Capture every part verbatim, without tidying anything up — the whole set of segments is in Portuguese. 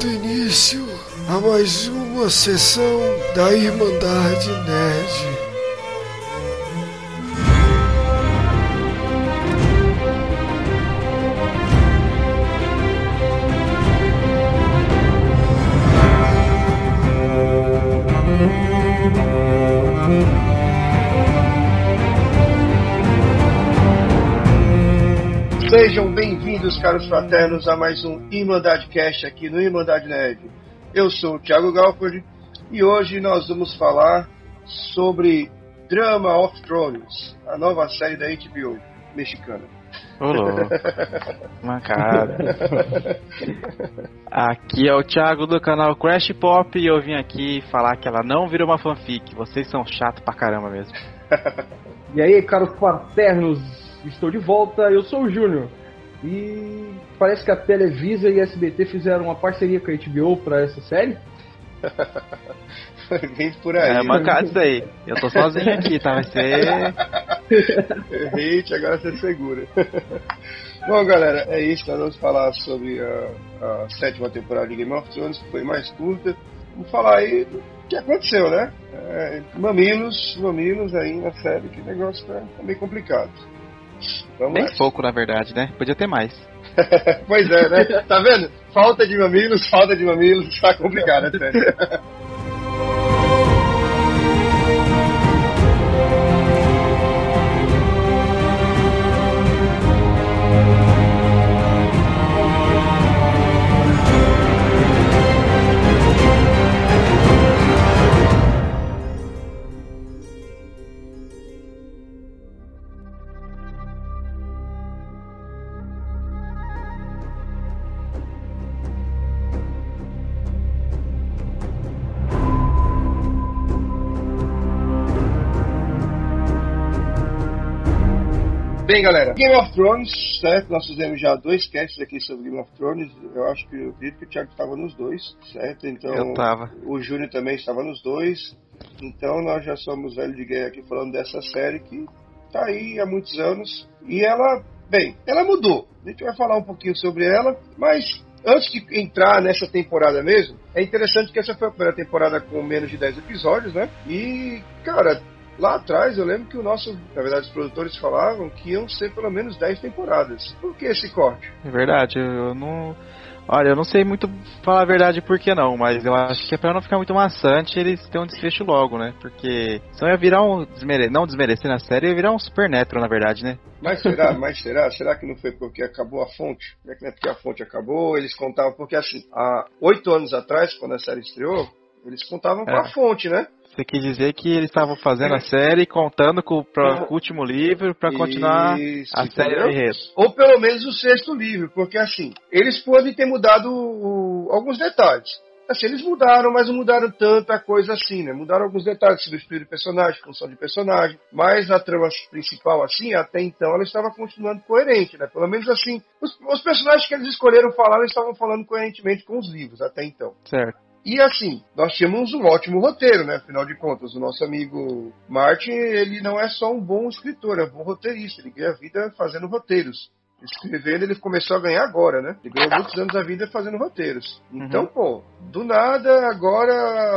Dando início a mais uma sessão da Irmandade Nerd. Sejam bem-vindos, caros fraternos, a mais um Irmandade Cast aqui no Irmandade Nerd. Eu sou o Thiago Galford e hoje nós vamos falar sobre Drama of Thrones, a nova série da H B O mexicana. Olô, mancada. Aqui é o Thiago do canal Crash Pop e eu vim aqui falar que ela não virou uma fanfic. Vocês são chatos pra caramba mesmo. E aí, caros fraternos, estou de volta, eu sou o Júnior. E parece que a Televisa e a S B T fizeram uma parceria com a H B O pra essa série. Vem por aí. É mancado isso aí. Eu tô sozinho aqui, tá? Vai ser... Hate, agora você segura. Bom, galera, é isso. Nós vamos falar sobre a, a sétima temporada de Game of Thrones, que foi mais curta. Vamos falar aí do que aconteceu, né? É, mamilos, mamilos aí na série, que o negócio tá, tá meio complicado. Vamos Bem lá. pouco, na verdade, né? Podia ter mais. Pois é, né? Tá vendo? Falta de mamilos, falta de mamilos, tá complicado, é sério. Bem, galera, Game of Thrones, certo? Nós fizemos já dois casts aqui sobre Game of Thrones. Eu acho que eu acredito que o Thiago estava nos dois, certo? Então, eu tava. O Júnior também estava nos dois. Então nós já somos velho de guerra aqui falando dessa série que tá aí há muitos anos. E ela, bem, ela mudou. A gente vai falar um pouquinho sobre ela, mas antes de entrar nessa temporada mesmo, é interessante que essa foi a primeira temporada com menos de dez episódios, né? E, cara, lá atrás eu lembro que o nosso, na verdade os produtores falavam que iam ser pelo menos dez temporadas. Por que esse corte? É verdade, eu, eu não... Olha, eu não sei muito falar a verdade por que não, mas eu acho que é pra não ficar muito maçante eles terem um desfecho logo, né? Porque senão ia virar um... Desmere... Não desmerecendo a série, ia virar um Supernatural, na verdade, né? Mas será? Mas será? Será que não foi porque acabou a fonte? Será que não é porque a fonte acabou? Eles contavam... Porque assim, há oito anos atrás, quando a série estreou, eles contavam com é. a fonte, né? Você quis dizer que eles estavam fazendo a série contando com, pra, com o último livro para continuar Isso, a série de enredo. Ou pelo menos o sexto livro, porque assim, eles podem ter mudado o, alguns detalhes. Assim, eles mudaram, mas não mudaram tanta coisa assim, né? Mudaram alguns detalhes, substituíram personagem, função de personagem, mas a trama principal, assim, até então, ela estava continuando coerente, né? Pelo menos assim, os, os personagens que eles escolheram falar, eles estavam falando coerentemente com os livros, até então. Certo. E assim, nós tínhamos um ótimo roteiro, né? Afinal de contas, o nosso amigo Martin, ele não é só um bom escritor, é um bom roteirista. Ele ganha vida fazendo roteiros. Escrevendo, ele começou a ganhar agora, né? Ele ganhou muitos anos da vida fazendo roteiros. Então, uhum. pô, do nada, agora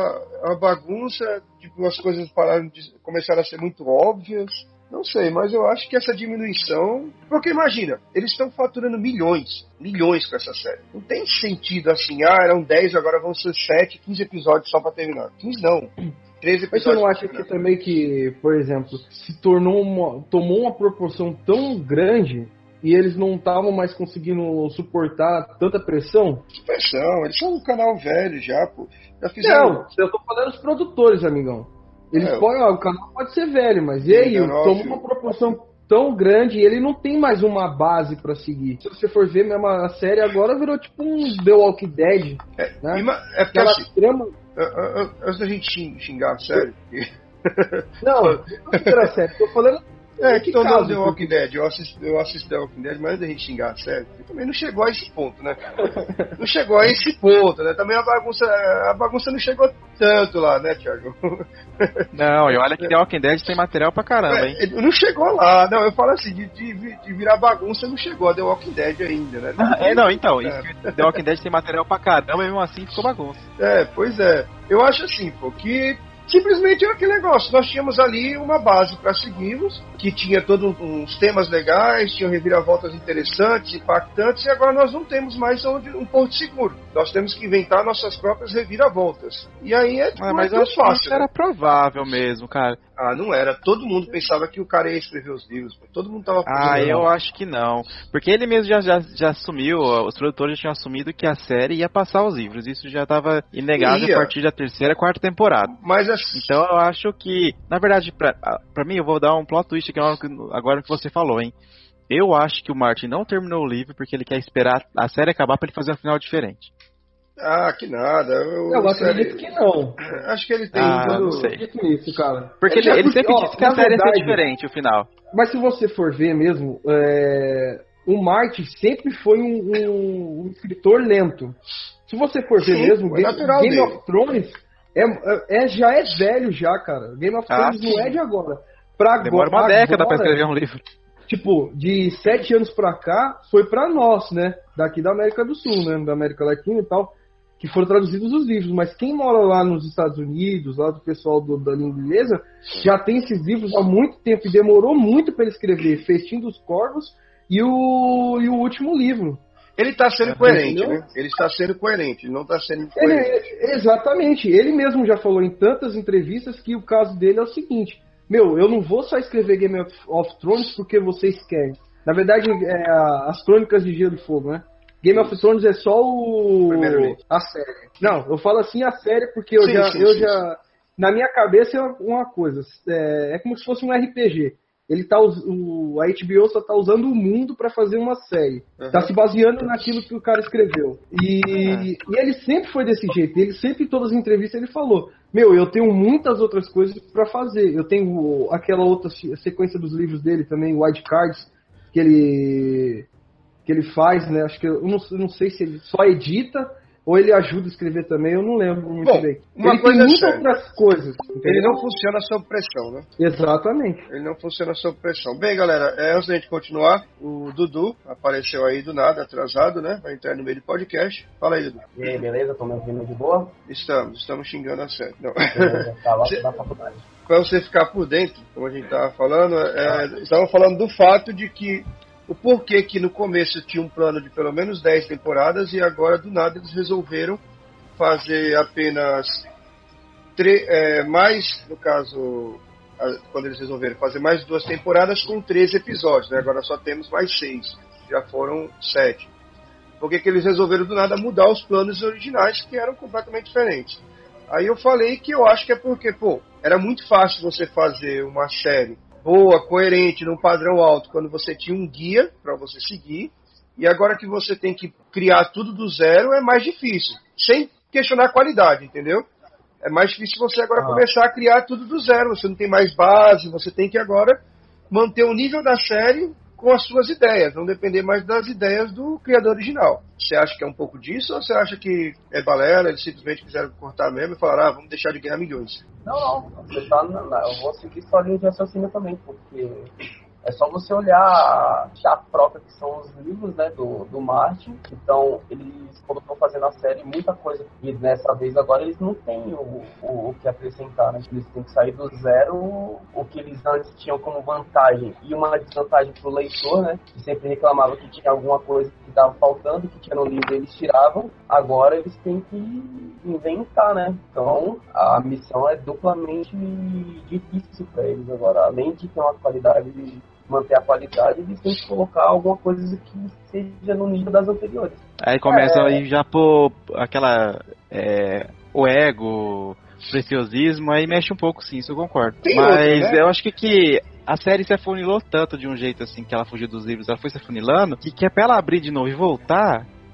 a bagunça, tipo, as coisas pararam de, começaram a ser muito óbvias. Não sei, mas eu acho que essa diminuição... Porque imagina, eles estão faturando milhões, milhões com essa série. Não tem sentido assim, ah, eram dez, agora vão ser sete, quinze episódios só pra terminar. quinze não, treze episódios. Mas você não acha que também que, por exemplo, se tornou uma, tomou uma proporção tão grande e eles não estavam mais conseguindo suportar tanta pressão? Pressão, eles são um canal velho já, pô. Já fizeram... Não, eu tô falando dos produtores, amigão. Eles é, podem, ó, o canal pode ser velho, mas e aí, toma uma proporção tão grande e ele não tem mais uma base pra seguir. Se você for ver mesmo a série agora, virou tipo um The Walking Dead. É, né? ima, é porque assim, trama... antes da gente xingar a série... Não, não é a série, tô falando É, que todo mundo The Walking Dead. Eu assisto, eu assisto The Walking Dead, mas antes da gente xingar a série, também não chegou a esse ponto, né? Não chegou a esse ponto, né? Também a bagunça, a bagunça não chegou tanto lá, né, Thiago? Não, e olha que The Walking Dead tem material pra caramba, hein? É, não chegou lá, não, eu falo assim, de, de, de virar bagunça não chegou a The Walking Dead ainda, né? Não, é, não, então, é. The Walking Dead tem material pra caramba e mesmo assim ficou bagunça. É, pois é. Eu acho assim, pô, que simplesmente era aquele negócio. Nós tínhamos ali uma base para seguirmos, que tinha todos uns temas legais, tinham reviravoltas interessantes, impactantes, e agora nós não temos mais onde, um porto seguro. Nós temos que inventar nossas próprias reviravoltas. E aí é tipo, ah, mas é eu acho fácil. Que isso era provável mesmo, cara. Ah, não era. Todo mundo pensava que o cara ia escrever os livros. Todo mundo tava Ah, eu não. acho que não. Porque ele mesmo já, já, já assumiu, os produtores já tinham assumido que a série ia passar os livros. Isso já estava inegável ia. a partir da terceira, quarta temporada. Mas assim... Então eu acho que, na verdade, pra, pra mim, eu vou dar um plot twist aqui agora que você falou, hein. Eu acho que o Martin não terminou o livro porque ele quer esperar a série acabar pra ele fazer um final diferente. Ah, que nada. Eu, eu acredito que não. Acho que ele tem ah, todo... não sei. Isso, cara. Porque ele, ele sempre disse que a série ia ser diferente, o final. Mas se você for ver mesmo, é... o Martin sempre foi um, um, um escritor lento. Se você for ver Sim, mesmo, Game, Game of Thrones é, é, já é velho já, cara. Game of Thrones ah, não é de agora. Pra Demora agora, uma década pra escrever um livro. Tipo, de sete anos pra cá, foi pra nós, né? Daqui da América do Sul, né? Da América Latina e tal. Que foram traduzidos os livros, mas quem mora lá nos Estados Unidos, lá do pessoal do, da língua inglesa, já tem esses livros há muito tempo e demorou muito para ele escrever Festim dos Corvos e o, e o último livro. Ele está sendo é, coerente, entendeu? Né? Ele está sendo coerente, ele não está sendo incoerente. Ele, exatamente, ele mesmo já falou em tantas entrevistas que o caso dele é o seguinte: meu, eu não vou só escrever Game of, of Thrones porque vocês querem. Na verdade, é a, as Crônicas de Gelo e Fogo, né? Game of Thrones é só o a série. Não, eu falo assim a série porque eu sim, já, sim, eu sim, já na minha cabeça é uma coisa, é, é como se fosse um R P G. Ele tá o a H B O só tá usando o mundo para fazer uma série. Uhum. Tá se baseando naquilo que o cara escreveu. E, uhum. e ele sempre foi desse jeito. Ele sempre em todas as entrevistas ele falou: "Meu, eu tenho muitas outras coisas para fazer. Eu tenho aquela outra sequência dos livros dele também, Wild Cards, que ele que ele faz, né? Acho que eu não, eu não sei se ele só edita ou ele ajuda a escrever também, eu não lembro muito Bom, bem. Uma ele coisa tem muitas é outras coisas. Entendeu? Ele não funciona sob pressão, né? Exatamente. Ele não funciona sob pressão. Bem, galera, é, antes da gente continuar, o Dudu apareceu aí do nada, atrasado, né? Vai entrar no meio do podcast. Fala aí, Dudu. E aí, beleza? Tô me ouvindo de boa? Estamos, estamos xingando a série. Não. Beleza, tá lá na faculdade. Para você ficar por dentro, como a gente tava falando, é, estava falando do fato de que o porquê que no começo tinha um plano de pelo menos dez temporadas e agora do nada eles resolveram fazer apenas tre- é, mais, no caso, a, quando eles resolveram fazer mais duas temporadas com treze episódios, né? Agora só temos mais seis, já foram sete. Por que que eles resolveram do nada mudar os planos originais que eram completamente diferentes? Aí eu falei que eu acho que é porque, pô, era muito fácil você fazer uma série boa, coerente, num padrão alto, quando você tinha um guia para você seguir, e agora que você tem que criar tudo do zero, é mais difícil, sem questionar a qualidade, entendeu? É mais difícil você agora ah. começar a criar tudo do zero, você não tem mais base, você tem que agora manter o nível da série com as suas ideias, não depender mais das ideias do criador original. Você acha que é um pouco disso, ou você acha que é balela, eles simplesmente quiseram cortar mesmo e falaram, ah, vamos deixar de ganhar milhões? Não, não, você tá na, eu vou seguir sua linha de raciocínio também, porque é só você olhar a própria que são os livros, né, do, do Martin. Então, eles, quando estão fazendo a série, muita coisa, e dessa vez agora eles não têm o, o, o que acrescentar, né? Eles têm que sair do zero o que eles antes tinham como vantagem e uma desvantagem pro leitor, né, que sempre reclamava que tinha alguma coisa que estava faltando, que tinha no livro, eles tiravam. Agora eles têm que inventar, né? Então, a missão é duplamente difícil para eles agora, além de ter uma qualidade de manter a qualidade, eles têm que colocar alguma coisa que seja no nível das anteriores. Aí começa é... aí já por aquela é, o ego, o preciosismo, aí mexe um pouco, sim, isso eu concordo. Tem Mas outro, né? Eu acho que, que a série se afunilou tanto de um jeito assim, que ela fugiu dos livros, ela foi se afunilando, que, que é pra ela abrir de novo e voltar,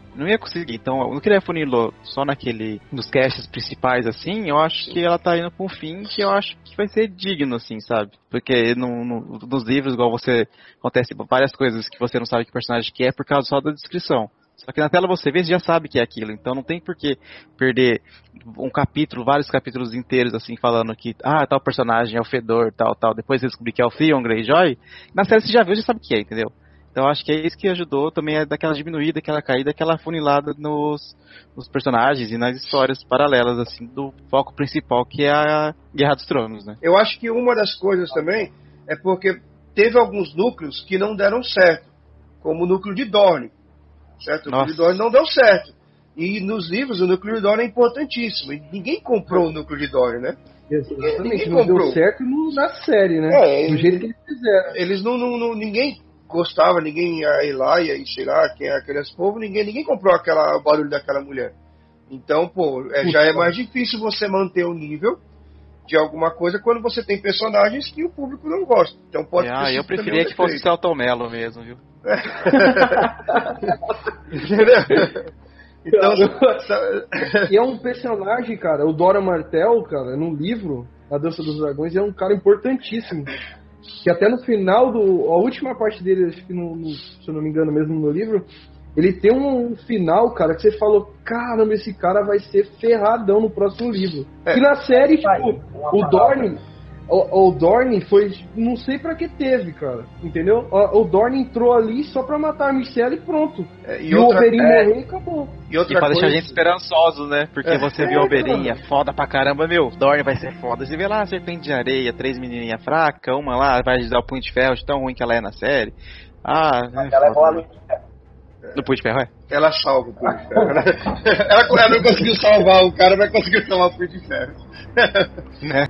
Não ia conseguir. Então, eu não queria funilou só naquele, nos casts principais, assim. Eu acho que ela tá indo pra um fim que eu acho que vai ser digno, assim, sabe? Porque no, no, nos livros, igual você, acontece várias coisas que você não sabe que personagem que é por causa só da descrição. Só que na tela você vê, você já sabe que é aquilo. Então não tem por que perder um capítulo, vários capítulos inteiros, assim, falando que, ah, tal personagem é o Fedor, tal, tal. Depois você descobrir que é o Theon Greyjoy. Na série você já viu, já sabe o que é, entendeu? Então acho que é isso que ajudou também a daquela diminuída, aquela caída, aquela funilada nos, nos personagens e nas histórias paralelas, assim, do foco principal, que é a Guerra dos Tronos, né? Eu acho que uma das coisas também é porque teve alguns núcleos que não deram certo, como o núcleo de Dorne. Certo? O núcleo de Dorne não deu certo. E nos livros o núcleo de Dorne é importantíssimo. E ninguém comprou o núcleo de Dorne, né? Exatamente, ninguém não comprou. deu certo no, na série, né? É, do eles, jeito que eles fizeram. Eles não, não, não. Ninguém gostava, ninguém ia ir lá, ia ir, sei lá, quem é aqueles povos, ninguém, ninguém comprou aquela, o barulho daquela mulher. Então, pô, é, já é mais difícil você manter o nível de alguma coisa quando você tem personagens que o público não gosta. Então pode é, ah, eu preferia que fosse o Celton Mello mesmo, viu? Entendeu? Então, e é um personagem, cara, o Dora Martell, cara, no livro A Dança dos Dragões, é um cara importantíssimo. Que até no final do... A última parte dele, acho que no, no, se eu não me engano mesmo no livro, ele tem um final, cara, que você falou, caramba, esse cara vai ser ferradão no próximo livro. É. E na série, tipo, o Dorne... O, o Dorne foi... Não sei pra que teve, cara. Entendeu? O, o Dorne entrou ali só pra matar a Micelle e pronto. É, e e outra, o Oberyn é, morreu e acabou. E, outra e pra coisa... deixar a gente esperançoso, né? Porque é, você é, viu o Oberyn, é foda pra caramba, meu. Dorne vai ser foda. Você vê lá a Serpente de Areia, três menininhas fracas, uma lá vai dar o Punho de Ferro de tão ruim que ela é na série. Ah, é ela é boa no No Punho de Ferro, é? Ela salva o Punho de Ferro, né? ela, ela não conseguiu salvar o cara, mas conseguiu salvar o Punho de Ferro. Né?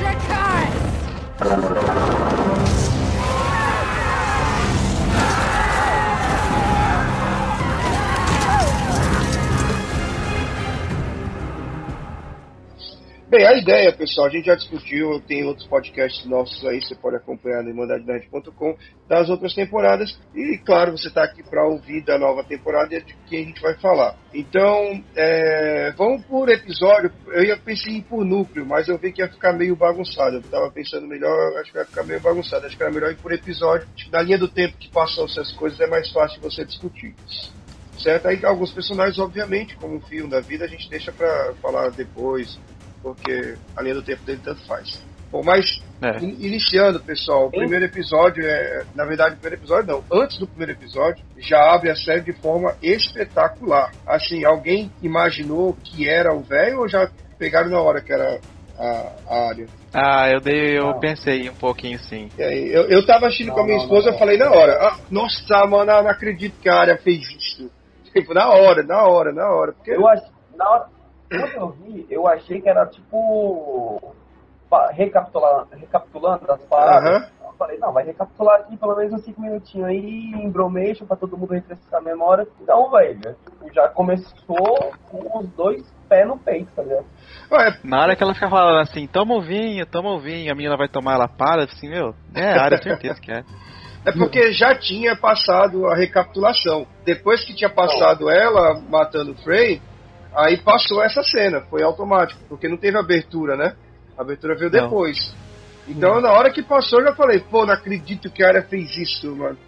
Bem, a ideia, pessoal, a gente já discutiu, tem outros podcasts nossos aí, você pode acompanhar no irmandade nerd ponto com, das outras temporadas, e claro, você está aqui para ouvir da nova temporada e de quem a gente vai falar. Então, é, vamos por episódio, eu ia pensar em ir por núcleo, mas eu vi que ia ficar meio bagunçado, eu estava pensando melhor, acho que ia ficar meio bagunçado, acho que era melhor ir por episódio, na linha do tempo que passam essas coisas é mais fácil você discutir. Certo? Aí alguns personagens, obviamente, como o Fio da vida, a gente deixa para falar depois, porque a linha do tempo dele tanto faz. Bom, mas é. in- iniciando, pessoal, o primeiro episódio é, na verdade, o primeiro episódio não, antes do primeiro episódio, já abre a série de forma espetacular. Assim, alguém imaginou que era o velho ou já pegaram na hora que era a, a área? Ah, eu dei, eu ah. pensei um pouquinho sim. É, eu, eu tava assistindo não, com a minha não, esposa, não, eu falei na hora, ah, nossa, mano, eu não acredito que a área fez isso. Tipo, na hora, na hora, na hora. Porque... Eu acho, na hora. Quando eu vi, eu achei que era tipo recapitular, recapitulando as paradas. Uhum. Eu falei, não, vai recapitular aqui pelo menos uns cinco minutinhos aí, em bromation, pra todo mundo refrescar a memória. Não, velho, tipo, já começou com os dois pés no peito, tá ligado? Na hora que ela fica falando assim, toma o vinho, toma o vinho, a menina vai tomar, ela para, assim, meu, é a área, certeza que é. É porque já tinha passado a recapitulação. Depois que tinha passado não. ela matando o Frey, aí passou essa cena, foi automático, porque não teve abertura, né? A abertura veio não. depois. Então, hum. na hora que passou, eu já falei, pô, não acredito que a área fez isso, mano.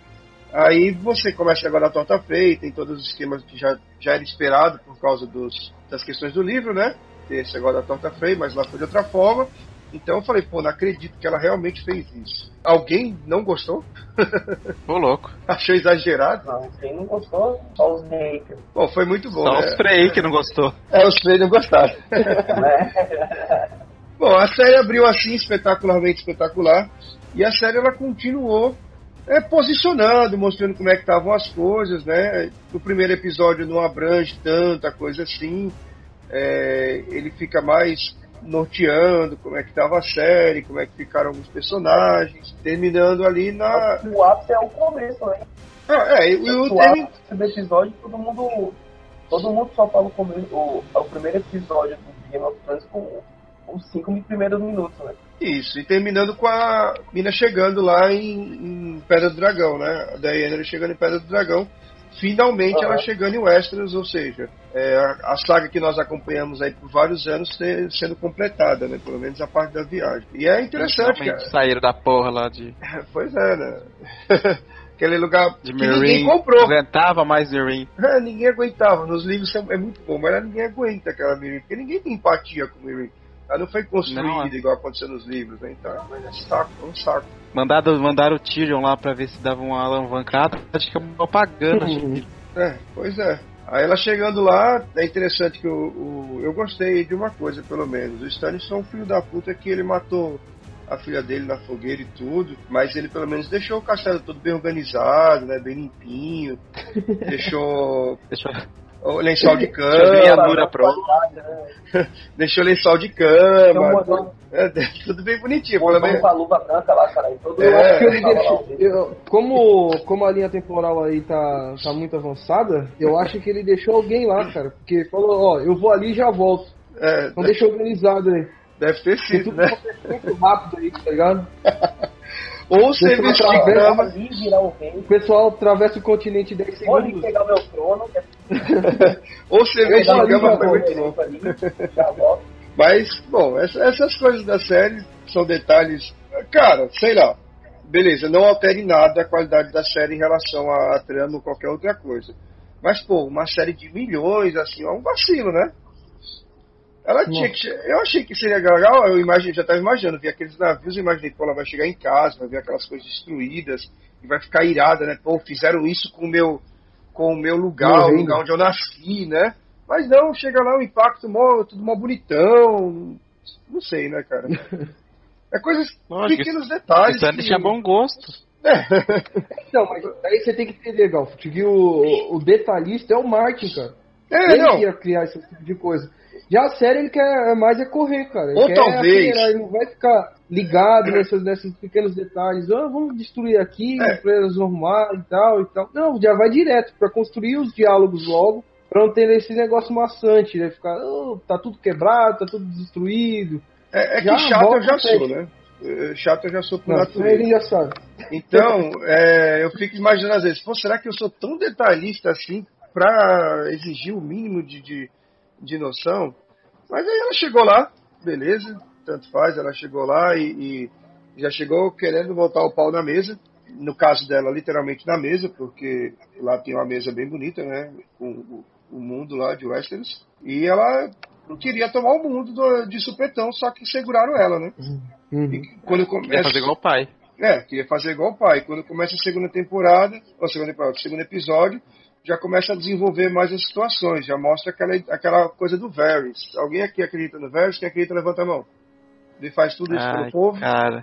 Aí você começa agora a torta feita, tem todos os esquemas que já, já era esperado por causa dos, das questões do livro, né? Esse agora da torta feita, mas lá foi de outra forma. Então eu falei, pô, não acredito que ela realmente fez isso. Alguém não gostou? Ô, louco. Achou exagerado? Não, quem não gostou, só os haters. Bom, foi muito bom, Só né? os Frey que não gostou. É, os Frey não gostaram. Bom, a série abriu assim, espetacularmente espetacular. E a série, ela continuou é, posicionando, mostrando como é que estavam as coisas, né? No primeiro episódio não abrange tanta coisa assim. É, ele fica mais... norteando como é que estava a série, como é que ficaram alguns personagens, terminando ali na... O ápice é o começo, né? Ah, é, e o, o termi... ápice do episódio, todo mundo todo mundo só fala o, começo, o, o primeiro episódio do Game of Thrones com os cinco primeiros minutos, né? Isso, e terminando com a mina chegando lá em, em Pedra do Dragão, né? A Daenerys chegando em Pedra do Dragão, finalmente uhum. ela chegando em Westeros, ou seja, é, a, a saga que nós acompanhamos aí por vários anos ter, sendo completada, né? Pelo menos a parte da viagem. E é interessante, finalmente cara. Saíram da porra lá de... Pois é, né? Aquele lugar de que ninguém comprou. Não aguentava mais Meereen. É, ninguém aguentava. Nos livros é muito bom, mas ninguém aguenta aquela Meereen, porque ninguém tem empatia com Meereen. Ela não foi construída não, é. igual aconteceu nos livros, né? Então é saco, é um saco. Mandado, mandaram o Tyrion lá pra ver se dava uma alavancada, acho que acabou pagando. Uhum. É, pois é. Aí ela chegando lá, é interessante que o, o, eu gostei de uma coisa, pelo menos. O Stannis foi um filho da puta que ele matou a filha dele na fogueira e tudo, mas ele pelo menos deixou o castelo todo bem organizado, né, bem limpinho. deixou... deixou... O lençol de cama, deixou lençol de cama, então, é, tudo bem bonitinho. Pelo menos com a luva branca lá, cara. Todo eu acho que ele deixou, eu, como, como a linha temporal aí tá, tá muito avançada, eu acho que ele deixou alguém lá, cara, porque falou, ó, eu vou ali e já volto. É, então deixa organizado aí. Deve ter sido, tudo né? Muito rápido aí, tá ligado? Ou você vestiu de cama ali, virar o rei. O pessoal atravessa o continente em dez segundos. Pode pegar o meu trono. Ou você vestiu de cama foi muito bom. Mas, bom, essa, essas coisas da série são detalhes. Cara, sei lá. Beleza, não altere nada a qualidade da série em relação a trama ou qualquer outra coisa. Mas, pô, uma série de milhões, assim, é um vacilo, né? Ela tinha que, eu achei que seria legal, eu imagine, já estava imaginando, vi aqueles navios, eu imaginei, pô, ela vai chegar em casa, vai ver aquelas coisas destruídas, e vai ficar irada, né? Pô, fizeram isso com o meu, com o meu lugar, o lugar onde eu nasci, né? Mas não, chega lá, o impacto, mó, tudo mó bonitão, não sei, né, cara? É coisas, Lógico, pequenos detalhes. Isso que... tinha bom gosto. É. Não, mas aí você tem que entender, Galf, que o, o detalhista é o Martin, cara. É, ele não. ia criar esse tipo de coisa. Já a série ele quer mais é correr, cara. Ele Ou quer talvez. Acelerar, ele não vai ficar ligado nesses, nesses pequenos detalhes. Ah, vamos destruir aqui, é. pra eles arrumar e tal e tal. Não, já vai direto pra construir os diálogos logo, pra não ter esse negócio maçante, né? Ficar, oh, tá tudo quebrado, tá tudo destruído. É, é que já chato eu já sou, né? Chato eu já sou por natureza. Ele já sabe. Então, é, eu fico imaginando às vezes, pô, será que eu sou tão detalhista assim pra exigir o mínimo de, de, de noção? Mas aí ela chegou lá, beleza, tanto faz, ela chegou lá e, e já chegou querendo botar o pau na mesa. No caso dela, literalmente na mesa, porque lá tem uma mesa bem bonita, né? Com o, o mundo lá de Westeros. E ela queria tomar o mundo do, de supetão, só que seguraram ela, né? Uhum. E quando começa... Queria fazer igual o pai. É, queria fazer igual o pai. Quando começa a segunda temporada, ou segunda temporada, o segundo episódio, já começa a desenvolver mais as situações, já mostra aquela, aquela coisa do Varys. Alguém aqui acredita no Varys? Quem acredita, levanta a mão. Ele faz tudo isso Ai, pelo povo. Cara.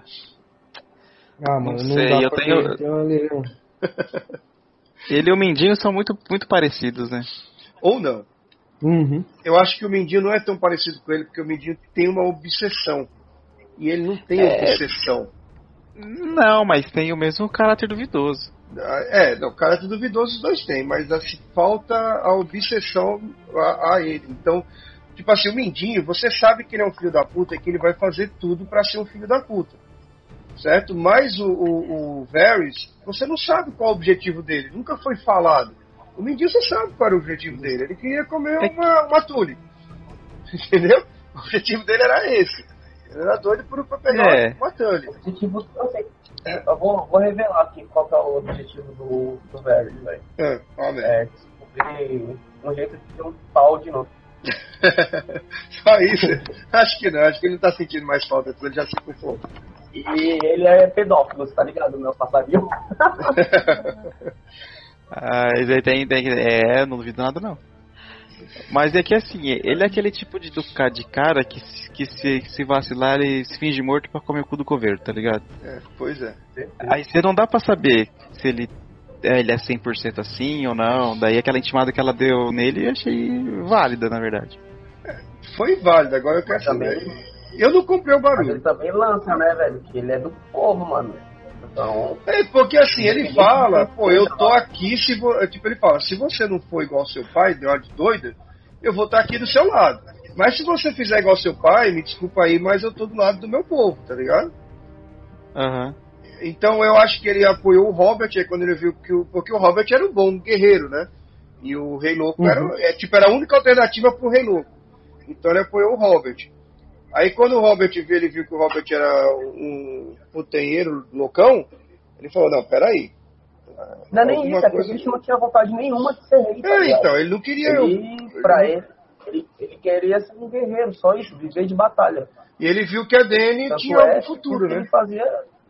Ah, mano, não, não sei, dá eu pra tenho... ter... Ele e o Mindinho são muito, muito parecidos, né? Ou não. Uhum. Eu acho que o Mindinho não é tão parecido com ele, porque o Mindinho tem uma obsessão. E ele não tem é... obsessão. Não, mas tem o mesmo caráter duvidoso. É, não, caráter duvidoso os dois têm, mas assim, falta a obsessão a, a ele. Então, tipo assim, o Mindinho, você sabe que ele é um filho da puta e que ele vai fazer tudo pra ser um filho da puta. Certo? Mas o, o, o Varys, você não sabe qual é o objetivo dele, nunca foi falado. O Mindinho você sabe qual era o objetivo dele, ele queria comer uma, uma tule. Entendeu? O objetivo dele era esse. Ele era doido por, pra pegar é. uma tule. O objetivo, eu sei. Eu vou, vou revelar aqui qual que é o objetivo do, do Varys, velho. É, ó, é descobrir um jeito de ter um pau de novo. Só isso? Acho que não, acho que ele não tá sentindo mais falta, ele já se conformou. E ele é pedófilo, você tá ligado, meu passarinho? Ah, ele tem, tem, é, não duvido nada não. Mas é que assim, ele é aquele tipo de, de cara que, que se, se vacilar ele se finge morto pra comer o cu do coveiro, tá ligado? É, pois é. Aí você não dá pra saber se ele é, ele é cem por cento assim ou não. Daí aquela intimada que ela deu nele eu achei válida, na verdade. É, foi válida, agora eu quero saber. Eu não comprei o barulho. Mas ele também lança, né, velho? Que ele é do povo, mano. Então... É, porque assim, ele fala, pô, eu tô aqui, se vo... tipo, ele fala, se você não for igual ao seu pai, deu uma de doida, eu vou estar aqui do seu lado. Mas se você fizer igual ao seu pai, me desculpa aí, mas eu tô do lado do meu povo, tá ligado? Aham. Uhum. Então eu acho que ele apoiou o Robert, aí quando ele viu que o... Porque o Robert era um bom guerreiro, né? E o Rei Louco uhum. era, é, tipo, era a única alternativa pro Rei Louco. Então ele apoiou o Robert. Aí quando o Robert viu, ele viu que o Robert era um putanheiro loucão, ele falou, não, peraí. Não é nem isso, é que o bicho não tinha vontade nenhuma de ser rei. É, então, ele não queria... Ele, eu, pra ele, ele, ele queria ser um guerreiro, só isso, viver de batalha. E ele viu que a Dany Tanto tinha é, algum futuro, né? Ele fazia...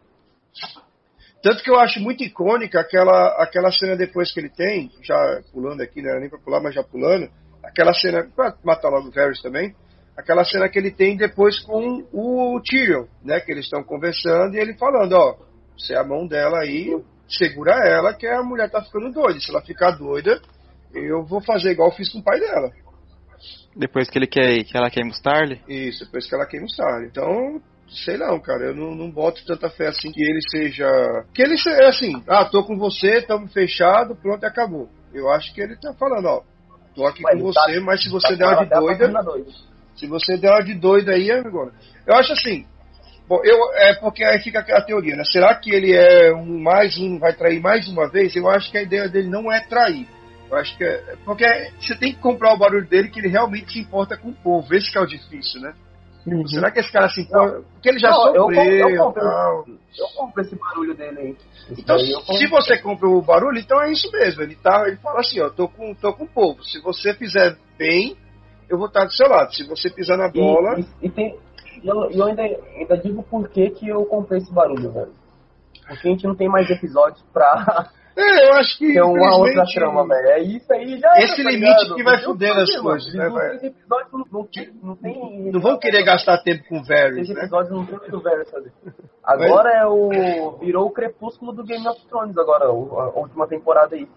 Tanto que eu acho muito icônica aquela, aquela cena depois que ele tem, já pulando aqui, não era nem pra pular, mas já pulando, aquela cena, pra matar logo o Varys também, aquela cena que ele tem depois com o Tyrion, né? Que eles estão conversando e ele falando, ó, você é a mão dela aí, segura ela, que a mulher tá ficando doida. Se ela ficar doida, eu vou fazer igual eu fiz com o pai dela. Depois que ele quer, que ela queima o Starly? Isso, depois que ela queima o Starly. Então, sei não, cara, eu não, não boto tanta fé assim que ele seja... Que ele seja assim, ah, tô com você, tamo fechado, pronto, acabou. Eu acho que ele tá falando, ó, tô aqui Ué, com você, tá, mas se você tá der uma de doida... Se você der uma de doida aí, agora. Eu acho assim... Bom, eu, é porque aí fica a teoria, né? Será que ele é um mais um, vai trair mais uma vez? Eu acho que a ideia dele não é trair. Eu acho que é. Porque você tem que comprar o barulho dele que ele realmente se importa com o povo. Esse que é o difícil, né? Uhum. Será que esse cara se importa? Porque ele já não, sofreu. Eu, eu, compro, eu compro esse barulho dele aí. Esse então, se você compra o barulho, então é isso mesmo. Ele, tá, ele fala assim: ó, tô com, tô com o povo. Se você fizer bem, eu vou estar do seu lado. Se você pisar na bola. E, e, e tem. E eu, eu ainda, ainda digo por que que eu comprei esse barulho, velho. Porque a gente não tem mais episódios pra... É, eu acho que... Tem uma outra trama, velho. É isso aí, já Esse era, limite tá que vai fudendo as coisas, né, velho? episódios não, não, não tem... Não vão querer gastar tempo com o Varys, Esses né? episódios não tem o que o Varys fazer. Agora é o... Virou o crepúsculo do Game of Thrones agora, a última temporada aí.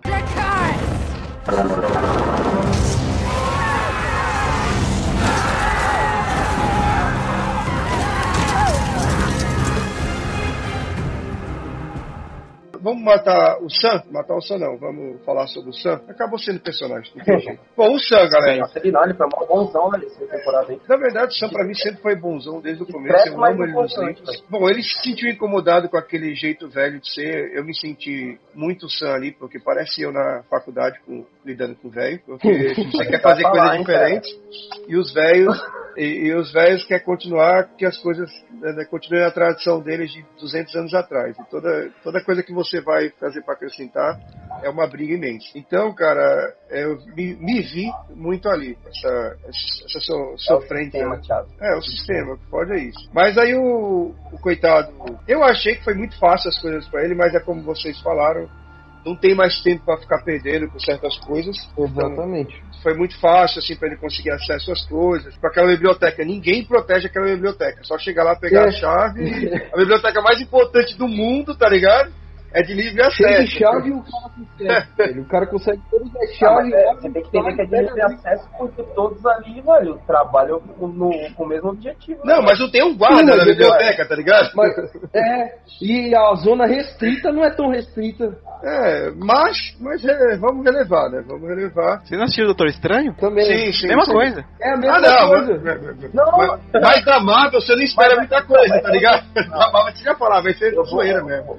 Vamos matar o Sam? Matar o Sam não, vamos falar sobre o Sam. Acabou sendo personagem. Bom, o Sam, galera. Ele foi mó bonzão nessa temporada aí. Na verdade, o Sam pra mim sempre foi bonzão desde o começo. Eu amo ele nos livros. Bom, ele se sentiu incomodado com aquele jeito velho de ser. Eu me senti muito Sam ali, porque parece eu na faculdade com, lidando com velho. Porque você quer fazer coisas diferentes. E os velhos. E, e os velhos querem continuar que as coisas né, continuem a tradição deles de duzentos anos atrás. E toda, toda coisa que você vai fazer para acrescentar é uma briga imensa. Então, cara, eu me, me vi muito ali, essa, essa so, sofrência. É o sistema, é, o sistema, pode é isso. Mas aí o, o coitado, eu achei que foi muito fácil as coisas para ele, mas é como vocês falaram, não tem mais tempo para ficar perdendo com certas coisas. Exatamente. Então, foi muito fácil assim para ele conseguir acesso às coisas. Para aquela biblioteca, ninguém protege aquela biblioteca. Só chegar lá, pegar é. a chave. A biblioteca mais importante do mundo, tá ligado? É de livre acesso. Cheio de chave e o cara consegue, velho. O cara consegue todas as chaves. Ah, é, você tem que entender que é de livre acesso porque todos ali, velho, trabalham no, com o mesmo objetivo. Não, né? Mas não tem um guarda Sim, na biblioteca, é. tá ligado? Mas, é, e a zona restrita não é tão restrita. É, mas, mas é, vamos relevar, né? Vamos relevar. Você não assistiu o Doutor Estranho? Também. Sim, sim. Mesma sim. coisa. É a mesma ah, não, coisa. Mas, não, mas, mas da Marvel você não espera muita coisa, tá ligado? Da Marvel você já falar, vai ser zoeira mesmo.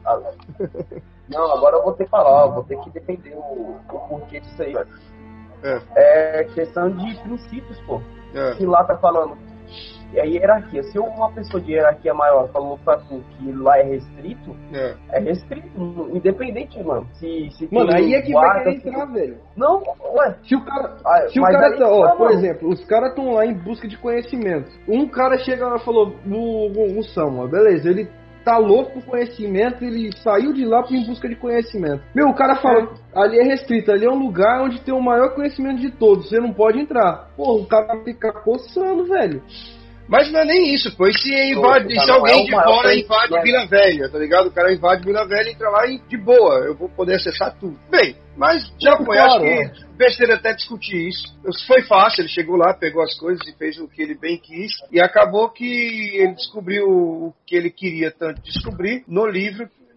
Não, agora eu vou ter que falar, eu vou ter que defender o, o porquê disso aí, velho. É. é questão de princípios, pô. É. Que lá tá falando. E a hierarquia. Se uma pessoa de hierarquia maior falou pra tu que lá é restrito, é, é restrito, independente, mano. Se, se mano, aí é que guarda, vai querer entrar, se... velho. Não, ué. Se o cara. Ah, se o cara tá, ó, tá, por mano. exemplo, os caras estão lá em busca de conhecimento. Um cara chega lá e falou, no, no, no Samuel, beleza, ele tá louco por conhecimento, ele saiu de lá em busca de conhecimento. Meu, o cara fala, é. ali é restrito, ali é um lugar onde tem o maior conhecimento de todos, você não pode entrar. Pô, o cara vai ficar coçando, velho. Mas não é nem isso, pô. E se, invade, se alguém é de fora invade né? Vila Velha, tá ligado? O cara invade Vila Velha e entra lá e de boa, eu vou poder acessar tudo. Bem, mas já foi, acho que besteira até discutir isso. Foi fácil, ele chegou lá, pegou as coisas e fez o que ele bem quis. E acabou que ele descobriu o que ele queria tanto descobrir no livro,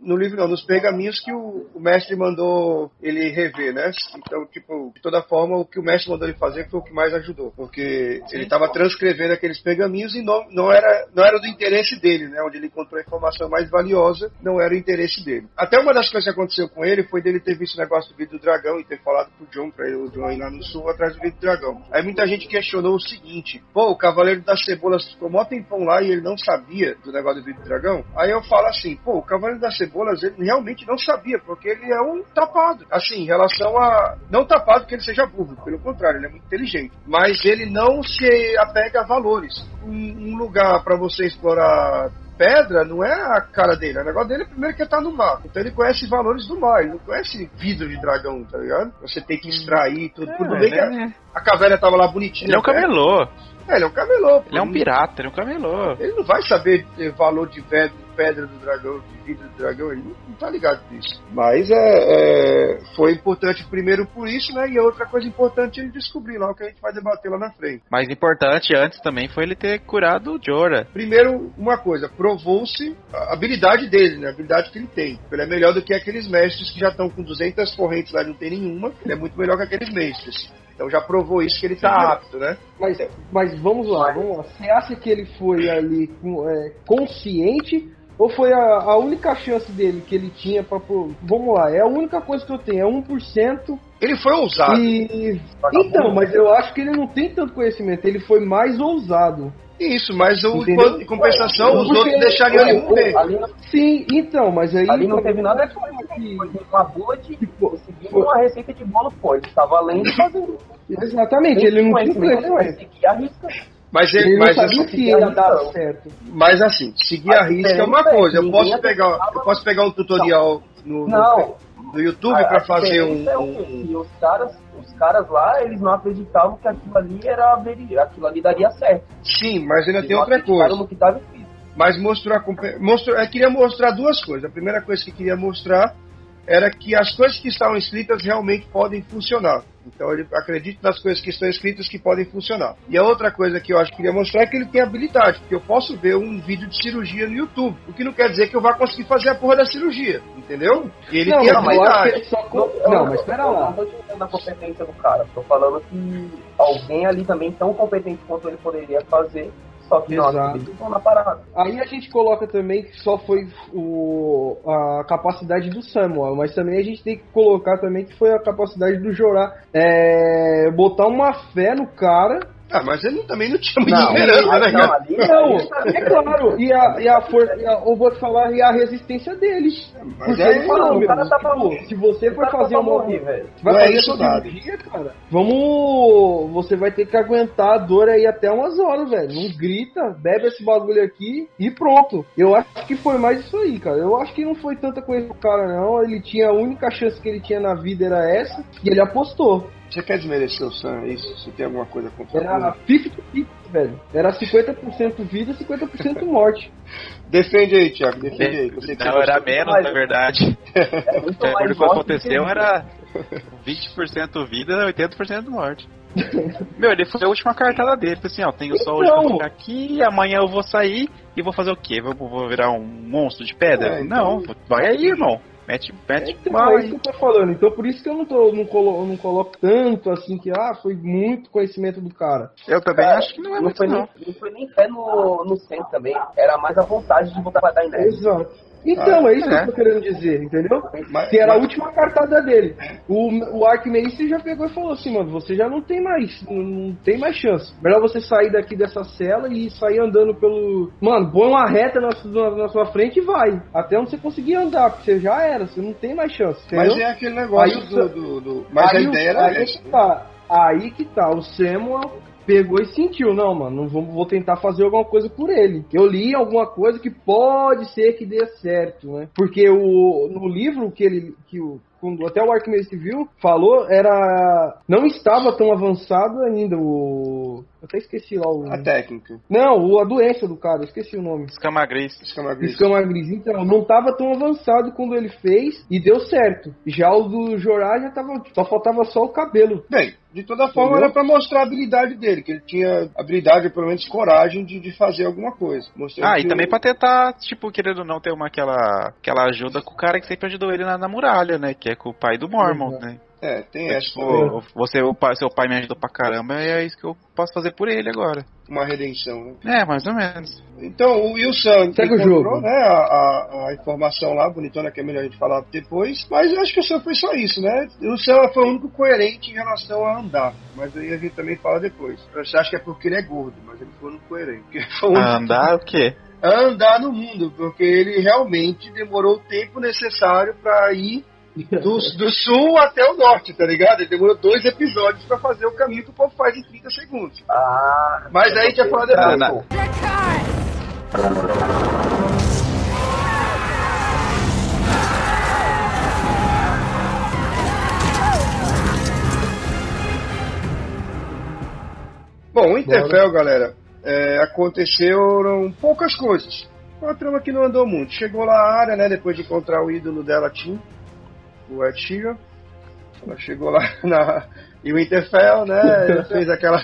no livro não, nos pergaminhos que o, o mestre mandou ele rever, né? Então, tipo, de toda forma, o que o mestre mandou ele fazer foi o que mais ajudou, porque Sim. ele estava transcrevendo aqueles pergaminhos e não, não, era, não era do interesse dele, né? Onde ele encontrou a informação mais valiosa, não era o interesse dele. Até uma das coisas que aconteceu com ele foi dele ter visto o negócio do vidro do dragão e ter falado pro John, pra ele, o John ir lá no sul, atrás do vidro do dragão. Aí muita gente questionou o seguinte, pô, o Cavaleiro das Cebolas ficou mó tempão lá e ele não sabia do negócio do vidro do dragão? Aí eu falo assim, pô, o Cavaleiro das Cebolas, ele realmente não sabia, porque ele é um tapado. Assim, em relação a... Não tapado que ele seja burro, pelo contrário, ele é muito inteligente. Mas ele não se apega a valores. Um, um lugar para você explorar pedra não é a cara dele, o negócio dele é primeiro que ele tá no mar, então ele conhece valores do mar, ele não conhece vidro de dragão, tá ligado? Você tem que extrair tudo, é, tudo bem que é. a, a caverna tava lá bonitinha. Ele é um camelô. É, ele é um camelô. Ele é um pirata, ele é um camelô. Ele não vai saber ter valor de pedra do dragão, de vidro do dragão, ele não, não tá ligado nisso. Mas é, é, foi importante primeiro por isso, né? E a outra coisa importante é ele descobrir lá o que a gente vai debater lá na frente. Mais importante antes também foi ele ter curado o Jorah. Primeiro, uma coisa, provou-se a habilidade dele, né? A habilidade que ele tem. Ele é melhor do que aqueles mestres que já estão com duzentas correntes lá e não tem nenhuma. Ele é muito melhor que aqueles mestres. Então já provou isso que ele tá apto, né? Mas, mas vamos lá, vamos lá. Você acha que ele foi ali é, consciente ou foi a, a única chance dele que ele tinha pra... Vamos lá, é a única coisa que eu tenho, é um por cento. Ele foi ousado. E... Então, mas eu acho que ele não tem tanto conhecimento, ele foi mais ousado. Isso, mas o, em compensação, Ué, os outros deixariam ele morrer. Sim, então, mas aí... Ali não teve nada que foi uma boa de seguir uma receita de bolo, pô. Ele estava lendo e fazendo. Exatamente, ele não tinha conhecimento. Mas ele, ele mas não sabia assim, que ia dar certo. Mas assim, seguir a risca é uma coisa. Eu posso pegar, eu posso pegar um tutorial no, no, no YouTube para fazer um... É um... E os caras... Os caras lá, eles não acreditavam que aquilo ali era aquilo ali daria certo. Sim, mas ainda eles tem outra coisa. No que tava escrito. Mas mostrou, mostrou, eu queria mostrar duas coisas. A primeira coisa que eu queria mostrar era que as coisas que estavam escritas realmente podem funcionar. Então ele acredita nas coisas que estão escritas que podem funcionar. E a outra coisa que eu acho que queria mostrar é que ele tem habilidade, porque eu posso ver um vídeo de cirurgia no YouTube, o que não quer dizer que eu vá conseguir fazer a porra da cirurgia, entendeu? E ele não, tem habilidade. Só... Não, não, não, mas espera lá. Não tô dizendo a competência do cara, tô falando que alguém ali também tão competente quanto ele poderia fazer. Só que nós estamos na parada. Aí a gente coloca também que só foi o, a capacidade do Samuel, mas também a gente tem que colocar também que foi a capacidade do Jorah é, botar uma fé no cara. Ah, mas ele também não tinha muita esperança, né, cara? Não, é claro. E a, e a força, eu vou te falar, e a resistência deles. Mas porque é falando, o cara tá pra morrer. Se você for fazer uma morrer, velho. Vai fazer essa cirurgia, cara. Vamos. Você vai ter que aguentar a dor aí até umas horas, velho. Não grita, bebe esse bagulho aqui e pronto. Eu acho que foi mais isso aí, cara. Eu acho que não foi tanta coisa pro cara, não. Ele tinha a única chance que ele tinha na vida era essa, e ele apostou. Você quer desmerecer o Sam, é isso? Você tem alguma coisa contra ele? Era cinquenta por cento, velho. Era cinquenta por cento vida e cinquenta por cento morte. Defende aí, Thiago, defende aí. Você não, era menos, mais, na verdade. É, quando isso aconteceu, era vinte por cento vida e oitenta por cento morte. Meu, ele foi a última cartada dele. Falei assim, ó, tenho só hoje pra ficar aqui, amanhã eu vou sair e vou fazer o quê? Vou, vou virar um monstro de pedra? É, então... Não, vai aí, irmão. Mete, mete é, então, é isso que eu tô falando. Então por isso que eu não, tô, não, colo, não coloco tanto assim que ah, foi muito conhecimento do cara. Eu também cara, acho que não é não muito foi não. Nem, não foi nem fé no, no centro também. Era mais a vontade de voltar pra dar inércia. Exato. Então, ah, é isso é. que eu tô querendo dizer, entendeu? Mas, que era mas... a última cartada dele. O, o Arquimedes já pegou e falou assim, mano, você já não tem mais, não, não tem mais chance. Melhor você sair daqui dessa cela e sair andando pelo... Mano, põe uma reta na, na, na sua frente e vai. Até onde você conseguir andar, porque você já era, você não tem mais chance, entendeu? Mas é aquele negócio aí, do, do, do... Mas aí, a ideia era aí essa. Que tá, aí que tá, o Samuel... pegou e sentiu, não, mano, não vou, vou tentar fazer alguma coisa por ele. Eu li alguma coisa que pode ser que dê certo, né? Porque o, no livro que ele, que o, quando até o Arquimedes viu, falou, era, não estava tão avançado ainda o, eu até esqueci lá o... A técnica. Não, a doença do cara, eu esqueci o nome. Escamagris. Escamagris. Escamagris. Então, não estava tão avançado quando ele fez e deu certo. Já o do Jorah já tava, só faltava só o cabelo. Bem, De toda forma, Entendeu? Era pra mostrar a habilidade dele, que ele tinha habilidade, pelo menos coragem, de, de fazer alguma coisa. Ah, e também o... pra tentar, tipo, querendo ou não, ter uma, aquela, aquela ajuda com o cara que sempre ajudou ele na, na muralha, né? Que é com o pai do Mormon, uhum. né? É, tem é, essa. Tipo, você, o pai, seu pai me ajudou pra caramba, e é isso que eu posso fazer por ele agora. Uma redenção, né? É, mais ou menos. Então, o Wilson Segue encontrou, o jogo. né, a, a, a informação lá, bonitona, que é melhor a gente falar depois, mas eu acho que o Sam foi só isso, né? O Sam foi o único coerente em relação a andar, mas aí a gente também fala depois. Você acha que é porque ele é gordo, mas ele foi o único coerente. Foi o único a andar o quê? A andar no mundo, porque ele realmente demorou o tempo necessário pra ir Do, do sul até o norte, tá ligado? Ele demorou dois episódios pra fazer o caminho que o povo faz em trinta segundos. Ah, mas aí a gente vai falar depois. Não, não. Bom, o Winterfell, galera, é, aconteceram poucas coisas. Uma trama que não andou muito. Chegou lá a Arya, né, depois de encontrar o ídolo dela, Tim, o Ed Sheeran. Ela chegou lá na em Winterfell, né? Fez aquela.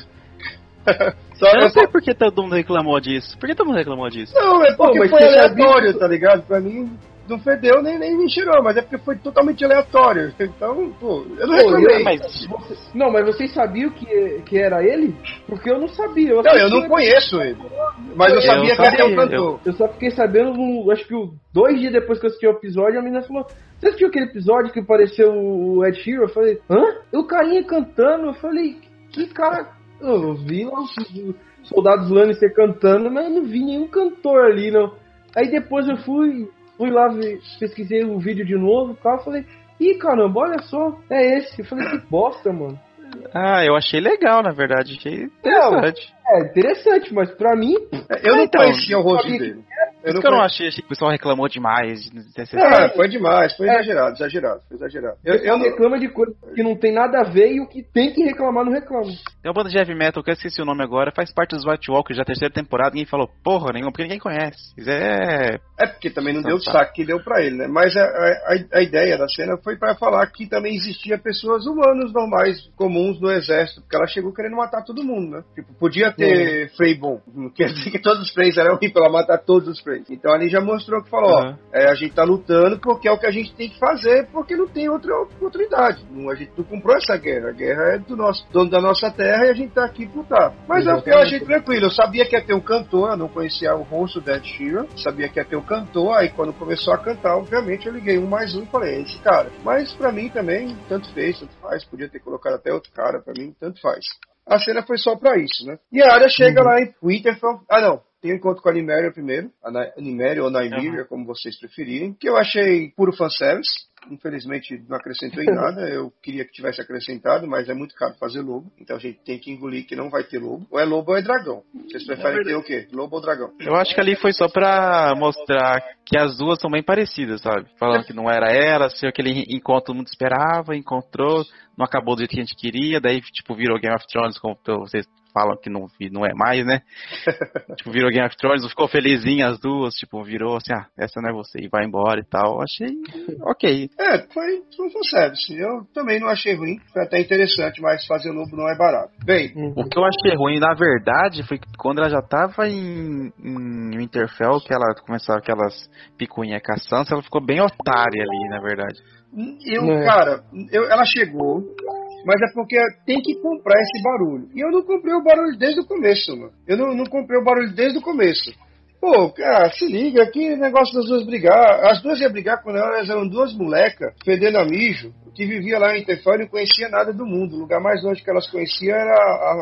Só eu não sei por que todo mundo reclamou disso. Por que todo mundo reclamou disso? Não, é porque Pô, foi aleatório, tá ligado? Pra mim não fedeu nem, nem me cheirou, mas é porque foi totalmente aleatório. Então, pô, eu não reclamei. Eu, mas, você, não, mas vocês sabiam que, que era ele? Porque eu não sabia. Eu não, eu não conheço ele. Mas eu, eu sabia que era o cantor. Eu, eu só fiquei sabendo, no, acho que dois dias depois que eu assisti o episódio, a menina falou: você assistiu aquele episódio que apareceu o Ed Sheeran? Eu falei: hã? E o carinha cantando? Eu falei: que cara. Eu vi lá os soldados Lannister cantando, mas eu não vi nenhum cantor ali, não. Aí depois eu fui. Fui lá, pesquisei o vídeo de novo e tal, falei, ih, caramba, olha só, é esse. Eu falei, que bosta, mano. Ah, eu achei legal, na verdade, achei interessante. Não, é, interessante, mas pra mim... Eu não então, conhecia o rosto dele. Eu não, que eu não achei, achei que o pessoal reclamou demais. É, foi demais, foi é. exagerado, exagerado, foi exagerado. Eu, eu não reclamo de coisa que não tem nada a ver e o que tem que reclamar não reclama. Tem uma banda de heavy metal, que eu esqueci o nome agora, faz parte dos White Walkers, já terceira temporada, ninguém falou porra nenhuma, porque ninguém conhece. Isso é... É porque também não deu o destaque que deu pra ele, né? Mas a, a, a ideia da cena foi pra falar que também existia pessoas humanas normais, comuns no exército, porque ela chegou querendo matar todo mundo, né? Tipo, podia ter uhum. Frey bom, não quer dizer que todos os Freys eram ruins pra ela matar todos os Freys. Então ali já mostrou que falou, uhum. ó, é, a gente tá lutando porque é o que a gente tem que fazer, porque não tem outra oportunidade. Não, a gente não comprou essa guerra, a guerra é do nosso dono da nossa terra e a gente tá aqui pra lutar. Mas eu, eu achei tranquilo, eu sabia que ia ter um cantor, eu não conhecia o rosto do Ed Sheeran, sabia que ia ter um cantor, aí quando começou a cantar, obviamente eu liguei um mais um e falei, é esse cara. Mas pra mim também, tanto fez, tanto faz, podia ter colocado até outro cara, pra mim, tanto faz. A cena foi só pra isso, né? E a Arya chega uhum. lá em Winterfell, ah não, tem um encontro com a Nymeria primeiro, a Nymeria ou Nymeria, uhum. como vocês preferirem, que eu achei puro fanservice. Infelizmente não acrescentou em nada, eu queria que tivesse acrescentado, mas é muito caro fazer lobo, então a gente tem que engolir que não vai ter lobo. Ou é lobo ou é dragão. Vocês preferem é ter o quê? Lobo ou dragão? Eu acho que ali foi só pra mostrar que as duas são bem parecidas, sabe? Falando que não era ela, se aquele encontro todo mundo esperava, encontrou, não acabou do jeito que a gente queria, daí tipo virou Game of Thrones, como vocês falam que não, não é mais, né? Tipo, virou Game of Thrones, ficou felizinha as duas, tipo, virou assim, ah, essa não é você, e vai embora e tal. Achei ok. É, foi, foi um fanservice. Eu também não achei ruim, foi até interessante, mas fazer lobo não é barato. Bem, uhum. o que eu achei ruim, na verdade, foi que quando ela já tava em, em Winterfell, que ela começou aquelas picuinhas com a Sansa, ela ficou bem otária ali, na verdade. Eu, é. cara, eu, ela chegou, mas é porque tem que comprar esse barulho. E eu não comprei o barulho desde o começo, mano. Eu não, não comprei o barulho desde o começo. Pô, cara, se liga, que negócio das duas brigar. As duas iam brigar quando elas eram duas molecas, fedendo a mijo, que vivia lá em Winterfell e não conhecia nada do mundo. O lugar mais longe que elas conheciam era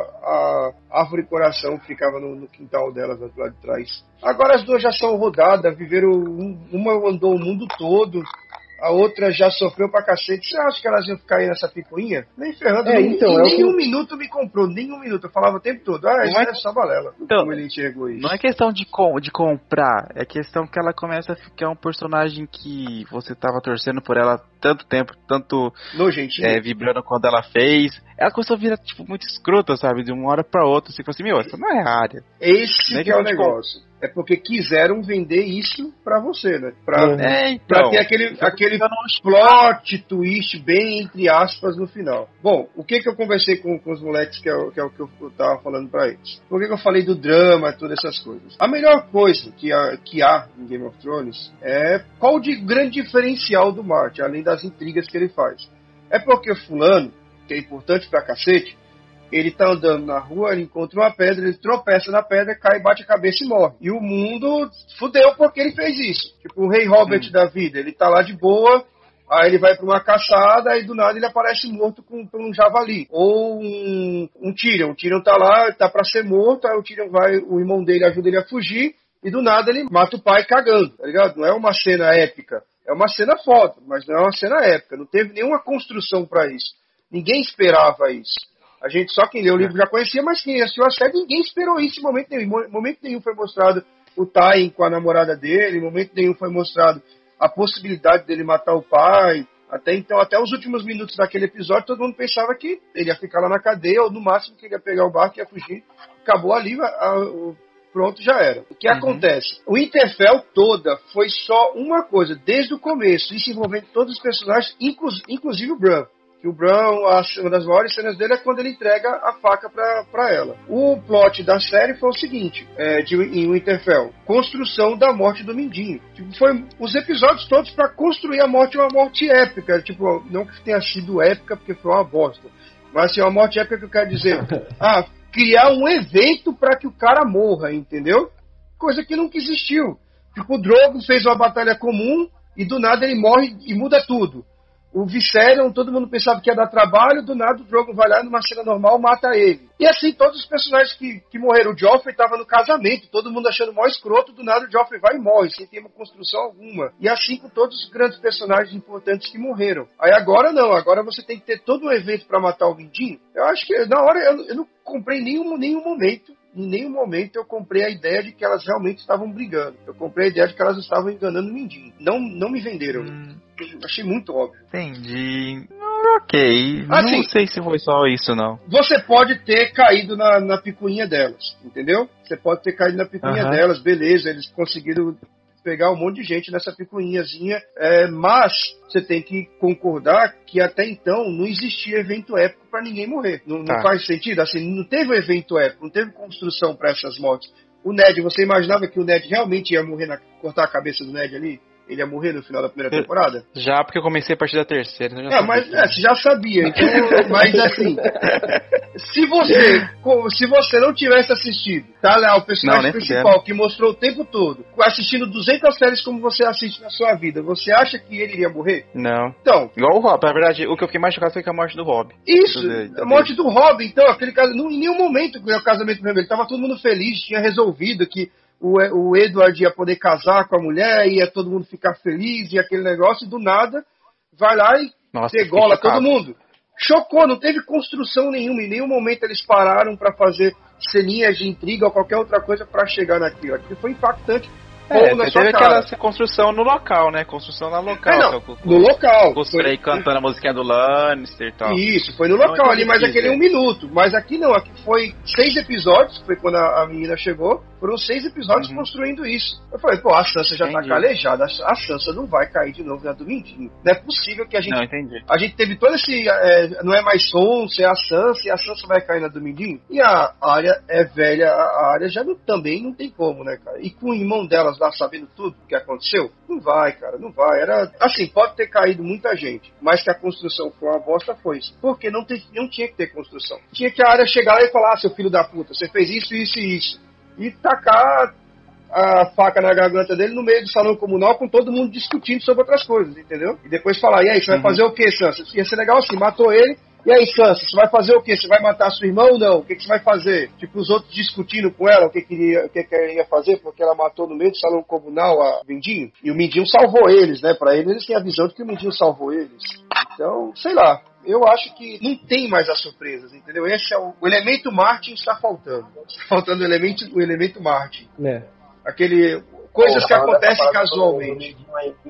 a, a árvore coração que ficava no, no quintal delas, do lado de trás. Agora as duas já são rodadas, viveram, uma andou o mundo todo, a outra já sofreu pra cacete. Você acha que elas iam ficar aí nessa picuinha? Nem ferrando. É, nem, então, nem, é nem que... um minuto me comprou, nem um minuto. Eu falava o tempo todo, ah, isso é... é só balela. Então, como ele enxergou isso. Não é questão de, com, de comprar, é questão que ela começa a ficar um personagem que você tava torcendo por ela tanto tempo, tanto nojentinho, é, vibrando quando ela fez. a coisa vira, tipo, muito escrota, sabe? De uma hora pra outra, você fala assim, meu, essa não é a área. Esse é que é o negócio. É porque quiseram vender isso pra você, né? Pra, é, então, pra ter aquele, aquele plot twist bem entre aspas no final. Bom, o que que eu conversei com, com os moleques, que é, o, que é o que eu, eu tava falando pra eles? Por que que eu falei do drama, todas essas coisas? A melhor coisa que há, que há em Game of Thrones é qual o de, grande diferencial do Martin, além das intrigas que ele faz. É porque fulano, que é importante pra cacete, ele tá andando na rua, ele encontra uma pedra, ele tropeça na pedra, cai, bate a cabeça e morre. E o mundo fudeu porque ele fez isso. Tipo, o Rei Robert hum. da vida, ele tá lá de boa, aí ele vai pra uma caçada, aí do nada ele aparece morto com, por um javali. Ou um, um Tyrion. O Tyrion tá lá, tá pra ser morto, aí o Tyrion vai, o irmão dele ajuda ele a fugir, e do nada ele mata o pai cagando, tá ligado? Não é uma cena épica. É uma cena foda, mas não é uma cena épica. Não teve nenhuma construção pra isso. Ninguém esperava isso. A gente, só quem leu o livro já conhecia, mas quem assistiu a série, ninguém esperou isso em momento nenhum. Em momento nenhum foi mostrado o Tywin com a namorada dele, em momento nenhum foi mostrado a possibilidade dele matar o pai. Até então, até os últimos minutos daquele episódio, todo mundo pensava que ele ia ficar lá na cadeia, ou no máximo que ele ia pegar o barco e ia fugir. Acabou ali, a, a, pronto, já era. O que uhum. acontece? O Winterfell toda foi só uma coisa, desde o começo, isso envolvendo todos os personagens, inclu, inclusive o Bran. Que o Bran, uma das maiores cenas dele é quando ele entrega a faca pra, pra ela. O plot da série foi o seguinte, é, de, em Winterfell, construção da morte do Mindinho. Tipo, foi os episódios todos pra construir a morte, uma morte épica. Tipo, não que tenha sido épica porque foi uma bosta, mas assim, uma morte épica que eu quero dizer, ah, criar um evento pra que o cara morra, entendeu? Coisa que nunca existiu. Tipo, o Drogo fez uma batalha comum e do nada ele morre e muda tudo. O Viserion, todo mundo pensava que ia dar trabalho, do nada o Drogo vai lá numa cena normal, mata ele. E assim, todos os personagens que, que morreram, o Joffrey estava no casamento, todo mundo achando mó escroto, do nada o Joffrey vai e morre, sem ter uma construção alguma. E assim com todos os grandes personagens importantes que morreram. Aí agora não, agora você tem que ter todo um evento para matar o Mindinho. Eu acho que na hora eu, eu não comprei nenhum, nenhum momento. Em nenhum momento eu comprei a ideia de que elas realmente estavam brigando. Eu comprei a ideia de que elas estavam enganando o Mindinho. Não, não me venderam. Hum. Achei muito óbvio. Entendi. Ok. Assim, não sei se foi só isso, não. Você pode ter caído na, na picuinha delas, entendeu? Você pode ter caído na picuinha uh-huh. delas, beleza. Eles conseguiram pegar um monte de gente nessa picuinhazinha. É, mas você tem que concordar que até então não existia evento épico pra ninguém morrer. Não, tá. não faz sentido? Assim, não teve um evento épico, não teve construção pra essas mortes. O Ned, você imaginava que o Ned realmente ia morrer, na, cortar a cabeça do Ned ali? Ele ia morrer no final da primeira temporada? Já, porque eu comecei a partir da terceira. Então é, mas é, você já sabia. Então, mas assim, se você, se você não tivesse assistido, tá lá o personagem não, principal fizeram. Que mostrou o tempo todo, assistindo duzentas séries como você assiste na sua vida, você acha que ele iria morrer? Não. Então, igual o Rob. Na verdade, o que eu fiquei mais chocado foi com a morte do Rob. Isso, a morte do Rob. Então, aquele caso, não, em nenhum momento o casamento mesmo, ele tava todo mundo feliz, tinha resolvido que O, o Edward ia poder casar com a mulher, ia todo mundo ficar feliz, e aquele negócio, e do nada, vai lá e Nossa, degola todo mundo. Chocou, não teve construção nenhuma, em nenhum momento eles pararam para fazer ceninhas de intriga ou qualquer outra coisa para chegar naquilo. Aquilo foi impactante. É, na teve aquela construção no local, né? Construção no local. É, não, no local. Gostei cantando a musiquinha do Lannister e tal. Isso, foi no local não, ali, mas aquele é um minuto. Mas aqui não, aqui foi seis episódios, foi quando a, a menina chegou, foram seis episódios uhum. construindo isso. Eu falei, pô, a Sansa já entendi. Tá calejada, a Sansa não vai cair de novo na do Mindinho. Não é possível que a gente... Não, entendi. A gente teve todo esse... É, não é mais Sonsa, é a Sansa, e a Sansa vai cair na do Mindinho. E a Arya é velha, a Arya já não, também não tem como, né, cara? E com o irmão delas lá sabendo tudo o que aconteceu, não vai, cara, não vai. Era assim, pode ter caído muita gente, mas que a construção foi uma bosta, foi isso. Porque não, tem, não tinha que ter construção. Tinha que a Arya chegar lá e falar, ah, seu filho da puta, você fez isso, isso e isso. E tacar a faca na garganta dele no meio do salão comunal com todo mundo discutindo sobre outras coisas, entendeu? E depois falar, e aí, você uhum. vai fazer o que, Sansa? Ia ser legal assim, matou ele. E aí, Sansa, você vai fazer o quê? Você vai matar sua irmã ou não? O que, que você vai fazer? Tipo, os outros discutindo com ela o que, queria, o que, que ela ia fazer, porque ela matou no meio do salão comunal a Mindinho. E o Mindinho salvou eles, né? Pra eles, eles têm a visão de que o Mindinho salvou eles. Então, sei lá. Eu acho que não tem mais as surpresas, entendeu? Esse é o, o elemento Martin está faltando. Está faltando o elemento, o elemento Martin. É. Aquele... Coisas Pô, que acontecem casualmente.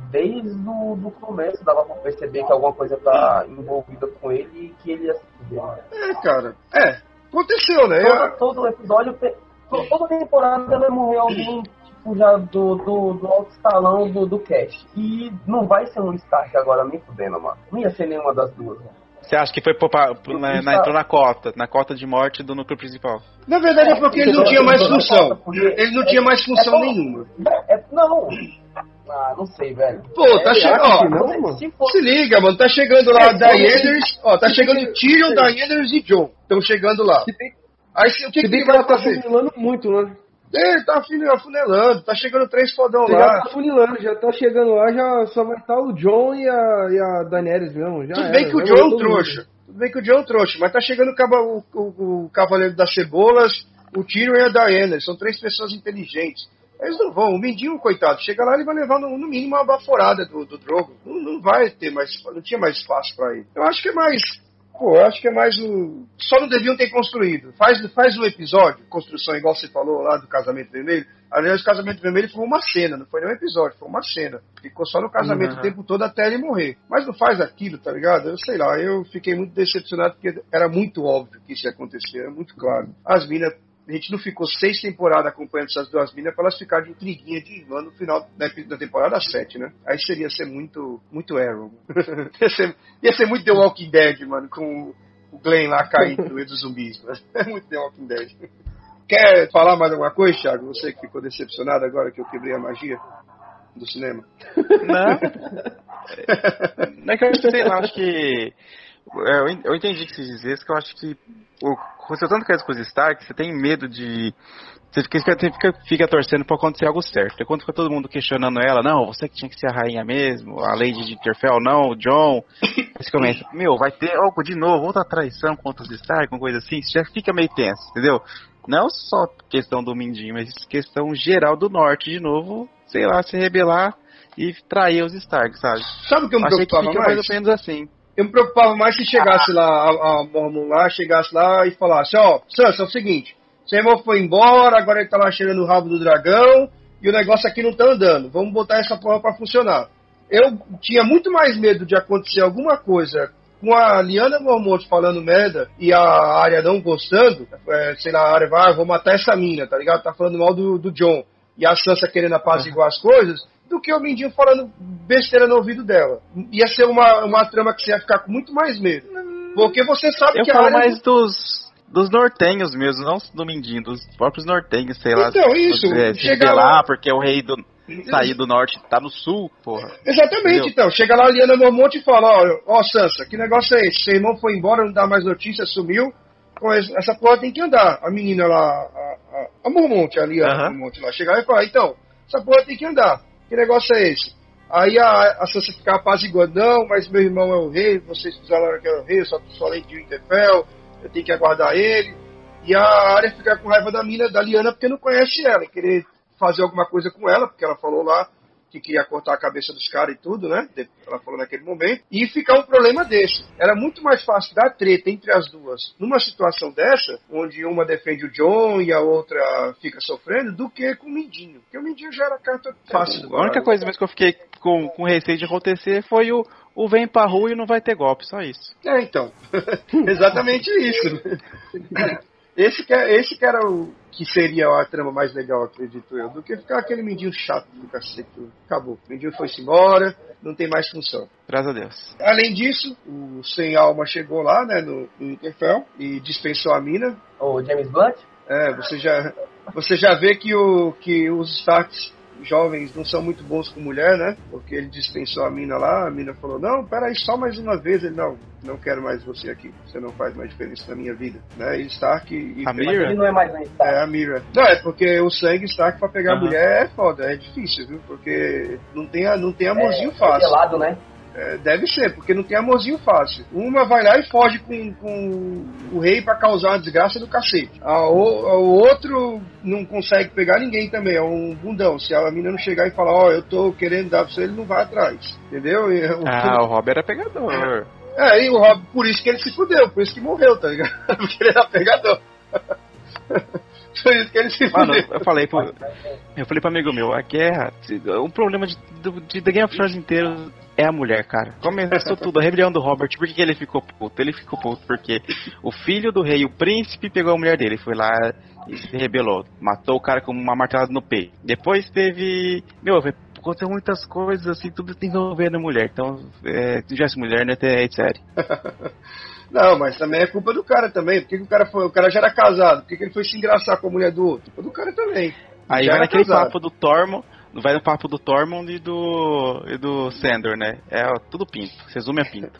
desde o do começo dava pra perceber que alguma coisa tá envolvida com ele e que ele ia se fuder. É, cara. É, aconteceu, né? Todo, todo episódio, toda temporada vai morrer alguém, tipo, já do, do, do alto escalão do, do cast. E não vai ser um Stark agora, nem fudendo, mano. Não ia ser nenhuma das duas, mano. Você acha que foi pro, pro, na, na, entrou na cota, na cota de morte do núcleo principal? Na verdade é porque ele não tinha mais função. Ele não tinha mais função nenhuma. É, não. Ah, não sei, velho. Pô, tá é, chegando, ó. Se, se liga, mano, tá chegando lá é, Daenerys, ó, tá chegando Tyrion, Daenerys e Jon. Estão chegando lá. Aí o que, que ele vai tá fazer? Funilando muito, né? É, tá afunilando, tá chegando três fodão Você lá. Já tá funilando, já tá chegando lá, já só vai estar o Jon e a, e a Daenerys mesmo. Já Tudo era, bem que o Jon é um trouxa. Mundo. Tudo bem que o Jon é um trouxa, mas tá chegando o, o, o Cavaleiro das Cebolas, o Tyrion e a Daenerys. São três pessoas inteligentes. Eles não vão. O Mindinho, coitado, chega lá e vai levar no, no mínimo uma baforada do, do Drogo. Não, não vai ter mais, não tinha mais espaço pra ele. Eu acho que é mais, pô, eu acho que é mais o... Só não deviam ter construído. Faz, faz um episódio, construção igual você falou lá do Casamento Vermelho. Aliás, o Casamento Vermelho foi uma cena, não foi nem um episódio, foi uma cena. Ficou só no casamento uhum. o tempo todo até ele morrer. Mas não faz aquilo, tá ligado? Eu sei lá, eu fiquei muito decepcionado porque era muito óbvio que isso ia acontecer, era muito claro. As minas... A gente não ficou seis temporadas acompanhando essas duas minas pra elas ficarem de intriguinha de irmã no final da, da temporada sete, né? Aí seria ser muito, muito Arrow. ia, ser, ia ser muito The Walking Dead, mano, com o Glenn lá caindo no meio dos zumbis, mano. É muito The Walking Dead. Quer falar mais alguma coisa, Thiago? Você que ficou decepcionado agora que eu quebrei a magia do cinema? Não. Não é que eu sei lá, acho que... Eu entendi o que você dizia, que eu acho que o, você tanto quer com os Stark, você tem medo de... Você fica, fica, fica torcendo pra acontecer algo certo. E quando fica todo mundo questionando ela, não, você que tinha que ser a rainha mesmo, a Lady de Winterfell, não, o Jon. Você começa, meu, vai ter algo de novo, outra traição contra os Stark, uma coisa assim, você já fica meio tenso, entendeu? Não só questão do Mindinho, mas questão geral do Norte, de novo, sei lá, se rebelar e trair os Stark, sabe? Sabe o que eu me Achei preocupava que fica mais? mais ou menos assim. Eu me preocupava mais se chegasse lá, a, a Mormon lá, chegasse lá e falasse, ó, Sansa, é o seguinte, seu irmão foi embora, agora ele tá lá cheirando o rabo do dragão, e o negócio aqui não tá andando, vamos botar essa porra pra funcionar. Eu tinha muito mais medo de acontecer alguma coisa com a Lyanna Mormont falando merda, e a Arya não gostando, é, sei lá, a Arya vai, ah, vou matar essa mina, tá ligado? Tá falando mal do, do Jon, e a Sansa querendo apaziguar as coisas, do que o Mindinho falando besteira no ouvido dela. Ia ser uma, uma trama que você ia ficar com muito mais medo. Porque você sabe eu que a falo área... mais dos, dos nortenhos mesmo, não do Mindinho, dos próprios nortenhos, sei lá. Então, isso. Se, se chegar lá, porque o rei do... sair do norte tá no sul, porra. Exatamente, entendeu? Então. Chega lá a Lyanna Mormont e fala, ó, ó, Sansa, que negócio é esse? Seu irmão foi embora, não dá mais notícia, sumiu. Essa porra tem que andar. A menina lá, a, a, a Mormont, a Lyanna uh-huh. Mormont lá, chegar e falar, então, essa porra tem que andar. Que negócio é esse? Aí a, a Sansa fica apaziguando, não, mas meu irmão é o rei, vocês falaram que era o rei, eu só sou além de Winterfell, eu tenho que aguardar ele. E a Arya fica com raiva da mina, da Lyanna, porque não conhece ela, e querer fazer alguma coisa com ela, porque ela falou lá que queria cortar a cabeça dos caras e tudo, né? Ela falou naquele momento. E ficar um problema desse. Era muito mais fácil dar treta entre as duas numa situação dessa, onde uma defende o Jon e a outra fica sofrendo, do que com o Mindinho. Porque o Mindinho já era carta fácil. É, a única coisa mesmo que eu fiquei com, com receio de acontecer foi o, o vem pra rua e não vai ter golpe, só isso. É, então. Exatamente isso. Esse que, é, esse que era o que seria a trama mais legal, acredito eu, do que ficar aquele Mindinho chato do cacete. Acabou. O Mindinho foi-se embora, não tem mais função. Graças a Deus. Além disso, o Sem Alma chegou lá, né, no, no Winterfell e dispensou a mina. O James Blunt? É, você já, você já vê que, o, que os Starks jovens não são muito bons com mulher, né? Porque ele dispensou a mina lá, a mina falou, não, peraí, só mais uma vez. Ele, não, não quero mais você aqui, você não faz mais diferença na minha vida, né? E Stark... E, a Mira? Ele não é mais um Stark. É, a Mira. Não, é porque o sangue Stark pra pegar uhum. a mulher é foda, é difícil, viu? Porque não tem, não tem amorzinho é, fácil. É gelado, né? É, deve ser, porque não tem amorzinho fácil. Uma vai lá e foge com, com o rei pra causar uma desgraça do cacete. A, o, o outro não consegue pegar ninguém também, é um bundão. Se a menina não chegar e falar, ó, oh, eu tô querendo dar pra você, ele não vai atrás. Entendeu? E, o ah, que... o Rob era pegador. É, e o Rob, por isso que ele se fudeu, por isso que morreu, tá ligado? Porque ele era pegador. Por isso que ele se Mano, fudeu. eu falei pro, eu falei pro amigo meu, a guerra, o problema de, de The Game of Thrones inteiro é a mulher, cara. Começou tudo, a rebelião do Robert. Por que, que ele ficou puto? Ele ficou puto porque o filho do rei, o príncipe, pegou a mulher dele, foi lá e se rebelou. Matou o cara com uma martelada no peito. Depois teve... Meu, aconteceu muitas coisas, assim, tudo envolvendo a mulher. Então, é, se tivesse mulher, né, é sério. Não, mas também é culpa do cara também. Por que, que o cara foi? O cara já era casado. Por que, que ele foi se engraçar com a mulher do outro? Culpa do cara também. Aí já vai naquele casado. papo do Tormund, vai no papo do Tormund e do, e do Sandor, né? É ó, tudo pinto, resume a pinto.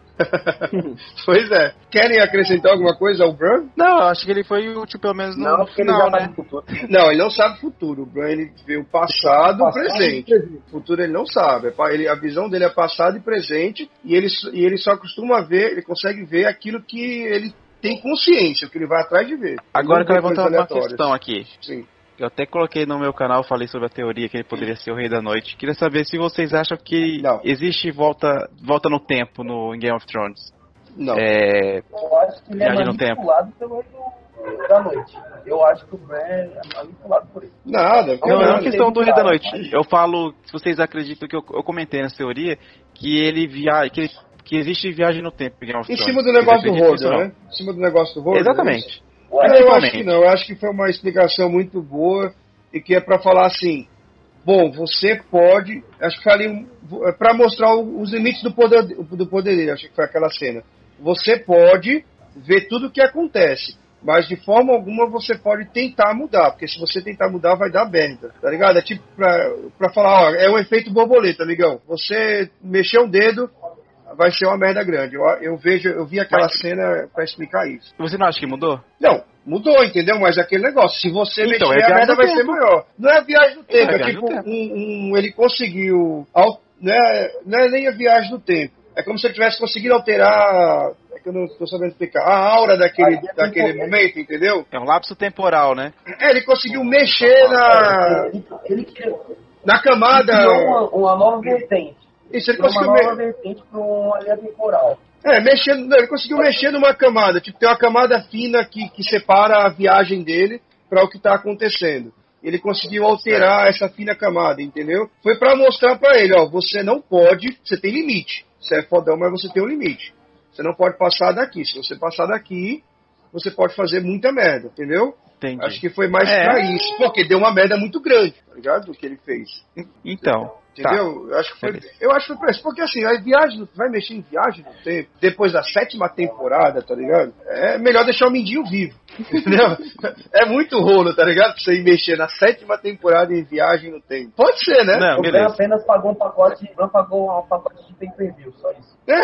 Pois é. Querem acrescentar alguma coisa ao Bran? Não, eu acho que ele foi útil pelo menos no, Não, no porque ele final, já né? tá no futuro. Não, ele não sabe o futuro. O Bran, ele vê o passado e o presente. O futuro ele não sabe. Ele, a visão dele é passado e presente, e ele, e ele só costuma ver, ele consegue ver aquilo que ele tem consciência, que ele vai atrás de ver. Agora que eu levantar levantar uma questão aqui. Sim. Eu até coloquei no meu canal, falei sobre a teoria que ele poderia ser o Rei da Noite. Queria saber se vocês acham que Não. existe volta, volta no tempo no em Game of Thrones. Não. É, Eu acho que ele é Viagem no manipulado pelo Rei do- da Noite. Eu acho que o Bran é manipulado por ele. Nada. Não, não é nada. uma questão do Rei da Noite. Eu falo, se vocês acreditam que eu, eu comentei nessa teoria, que ele via, que, ele, que existe viagem no tempo em Game of Em Thrones. cima do Vocês negócio do acreditam nisso ou Roder, não? né? Em cima do negócio do Roder. Exatamente. Não, eu Principalmente. acho que não. Eu acho que foi uma explicação muito boa e que é pra falar assim, bom, você pode, acho que falei um, é pra mostrar o- os limites do poder, do poder dele, acho que foi aquela cena. Você pode ver tudo o que acontece, mas de forma alguma você pode tentar mudar, porque se você tentar mudar vai dar merda, tá ligado? É tipo pra, pra falar, ó, é um efeito borboleta, amigão. Você mexer um dedo, vai ser uma merda grande. Eu, eu vejo, eu vi aquela Mas- cena pra explicar isso. Você não acha que mudou? Não, mudou, entendeu? Mas é aquele negócio, se você Então, mexer, é a viagem merda no vai tempo. ser maior. Não é a viagem do tempo, É é, viagem tipo, no tempo. um, um- ele conseguiu, al- não é, não é nem a viagem do tempo, é como se ele tivesse conseguido alterar, é que eu não estou sabendo explicar, a aura daquele, Ah, é daquele tempo. momento, entendeu? É um lapso temporal, né? É, ele conseguiu mexer na, Ele, ele criou, na ele camada, criou uma, uma nova vertente. isso, ele Criou uma conseguiu, nova me, vertente para uma linha temporal. é, mexendo, não, ele conseguiu mexer numa camada, tipo, tem uma camada fina que, que separa a viagem dele para o que está acontecendo. Ele conseguiu alterar essa fina camada, entendeu? Foi pra mostrar pra ele, ó, você não pode, você tem limite. Você é fodão, mas você tem um limite. Você não pode passar daqui. Se você passar daqui, você pode fazer muita merda, entendeu? Entendi. Acho que foi mais É. pra isso. Porque deu uma merda muito grande, tá ligado? O que ele fez. Então, Entendeu? Eu acho que foi, Beleza. eu acho que foi pra isso. Porque assim, a viagem, no- vai mexer em viagem no tempo, depois da sétima temporada, tá ligado? É melhor deixar o Mindinho vivo. Entendeu? É muito rolo, tá ligado? Pra você ir mexer na sétima temporada em viagem no tempo. Pode ser, né? Não, O Bran beleza. apenas pagou um pacote, o Bran pagou um pacote de pay-per-view, só isso. É.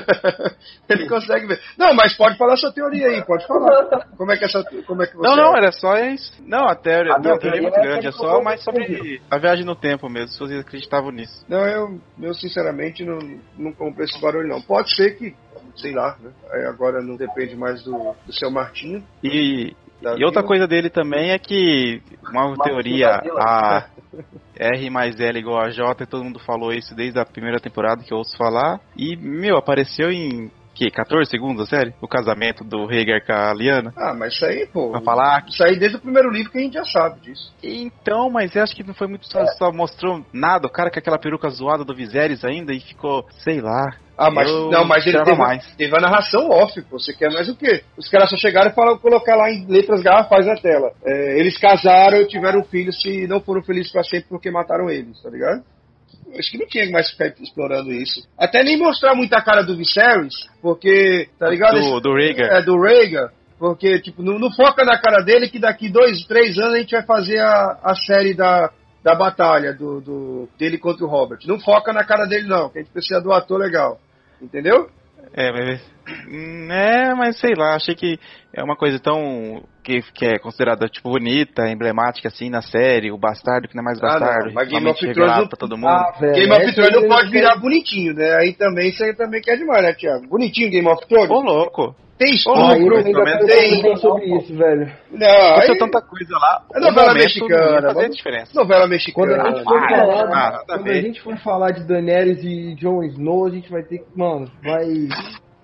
Ele consegue ver. Não, mas pode falar sua teoria aí, pode falar. Como é que essa, como é que você Não, não, acha? era só isso. Não, a teoria, A minha não, a teoria é teoria muito é grande, que é ele só colocou mais sobre entendido. a viagem no tempo mesmo, se vocês acreditavam nisso. Não, eu, eu sinceramente não, não compro esse barulho não. Pode ser que, sei lá, né? Aí agora não depende mais do, do seu Martinho. E, da e outra vida. coisa dele também é que uma Martinho teoria, da Vila. a R mais L igual a J, todo mundo falou isso desde a primeira temporada que eu ouço falar. E, meu, apareceu em, que, quatorze segundos a série? O casamento do Rhaegar com a Lyanna. Ah, mas isso aí, pô. Pra falar que... Isso aí desde o primeiro livro que a gente já sabe disso. Então, mas eu acho que não foi muito, só, só mostrou nada, o cara com aquela peruca zoada do Viserys ainda e ficou, sei lá. Ah, mas eu não, mas ele esperava teve, mais. teve a narração off, pô. Você quer mais o quê? Os caras só chegaram e falaram colocar lá em letras garrafais na tela. É, eles casaram e tiveram filhos e não foram felizes pra sempre porque mataram eles, tá ligado? Acho que não tinha mais que ficar explorando isso. Até nem mostrar muita cara do Viserys, porque, tá ligado? Do, Esse- do Rhaegar. É, do Rhaegar. Porque, tipo, não, não foca na cara dele que daqui dois, três anos a gente vai fazer a, a série da, da batalha do, do, dele contra o Robert. Não foca na cara dele, não, que a gente precisa do ator legal. Entendeu? É, mas, hum, é, mas sei lá, achei que é uma coisa tão que, que é considerada tipo bonita, emblemática assim na série, o bastardo que não é mais Ah, não, bastardo, mas Game realmente of Thrones revelado não- pra todo mundo. Ah, velho, Game of essa Thrones não aí pode eu- virar bonitinho, né? Aí também você também quer demais, né, Thiago? Bonitinho Game of Thrones? Ô louco, Tem Ah, eu estupro, louco, ainda pelo quero menos tem. comentar sobre isso, velho. Não, aconteceu aí, tanta coisa lá, É novela o momento mexicana, não ia fazer vamos- diferença. novela Quando a mexicana. gente for Ah, falar, ah, nada a quando ver. a gente for falar de Daenerys e Jon Snow, a gente vai ter que, mano, vai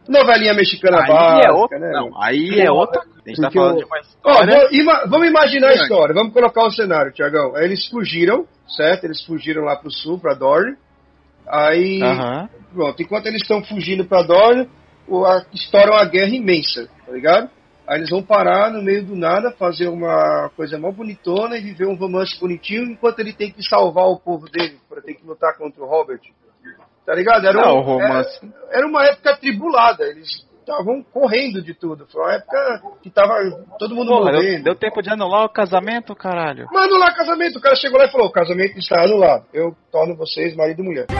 Novelinha mexicana aí básica, é outra, né? Não, aí é outra. A gente tá Porque falando eu- de uma Ó, história. vou- ima- vamos imaginar a história, vamos colocar o cenário, Tiagão. Aí eles fugiram, certo? Eles fugiram lá pro sul, pra Dorne. Aí, Aham. pronto, enquanto eles estão fugindo pra Dorne, o- a- estoura uma guerra imensa, tá ligado? Aí eles vão parar no meio do nada, fazer uma coisa mó bonitona e viver um romance bonitinho, enquanto ele tem que salvar o povo dele, para ter que lutar contra o Robert. Tá ligado? Era, Não, um, o romance. era, era uma época tribulada, eles estavam correndo de tudo. Foi uma época que tava todo mundo Porra, deu, morrendo. deu tempo de anular o casamento, caralho. Mas anular casamento, o cara chegou lá e falou, o casamento está anulado. Eu torno vocês marido e mulher.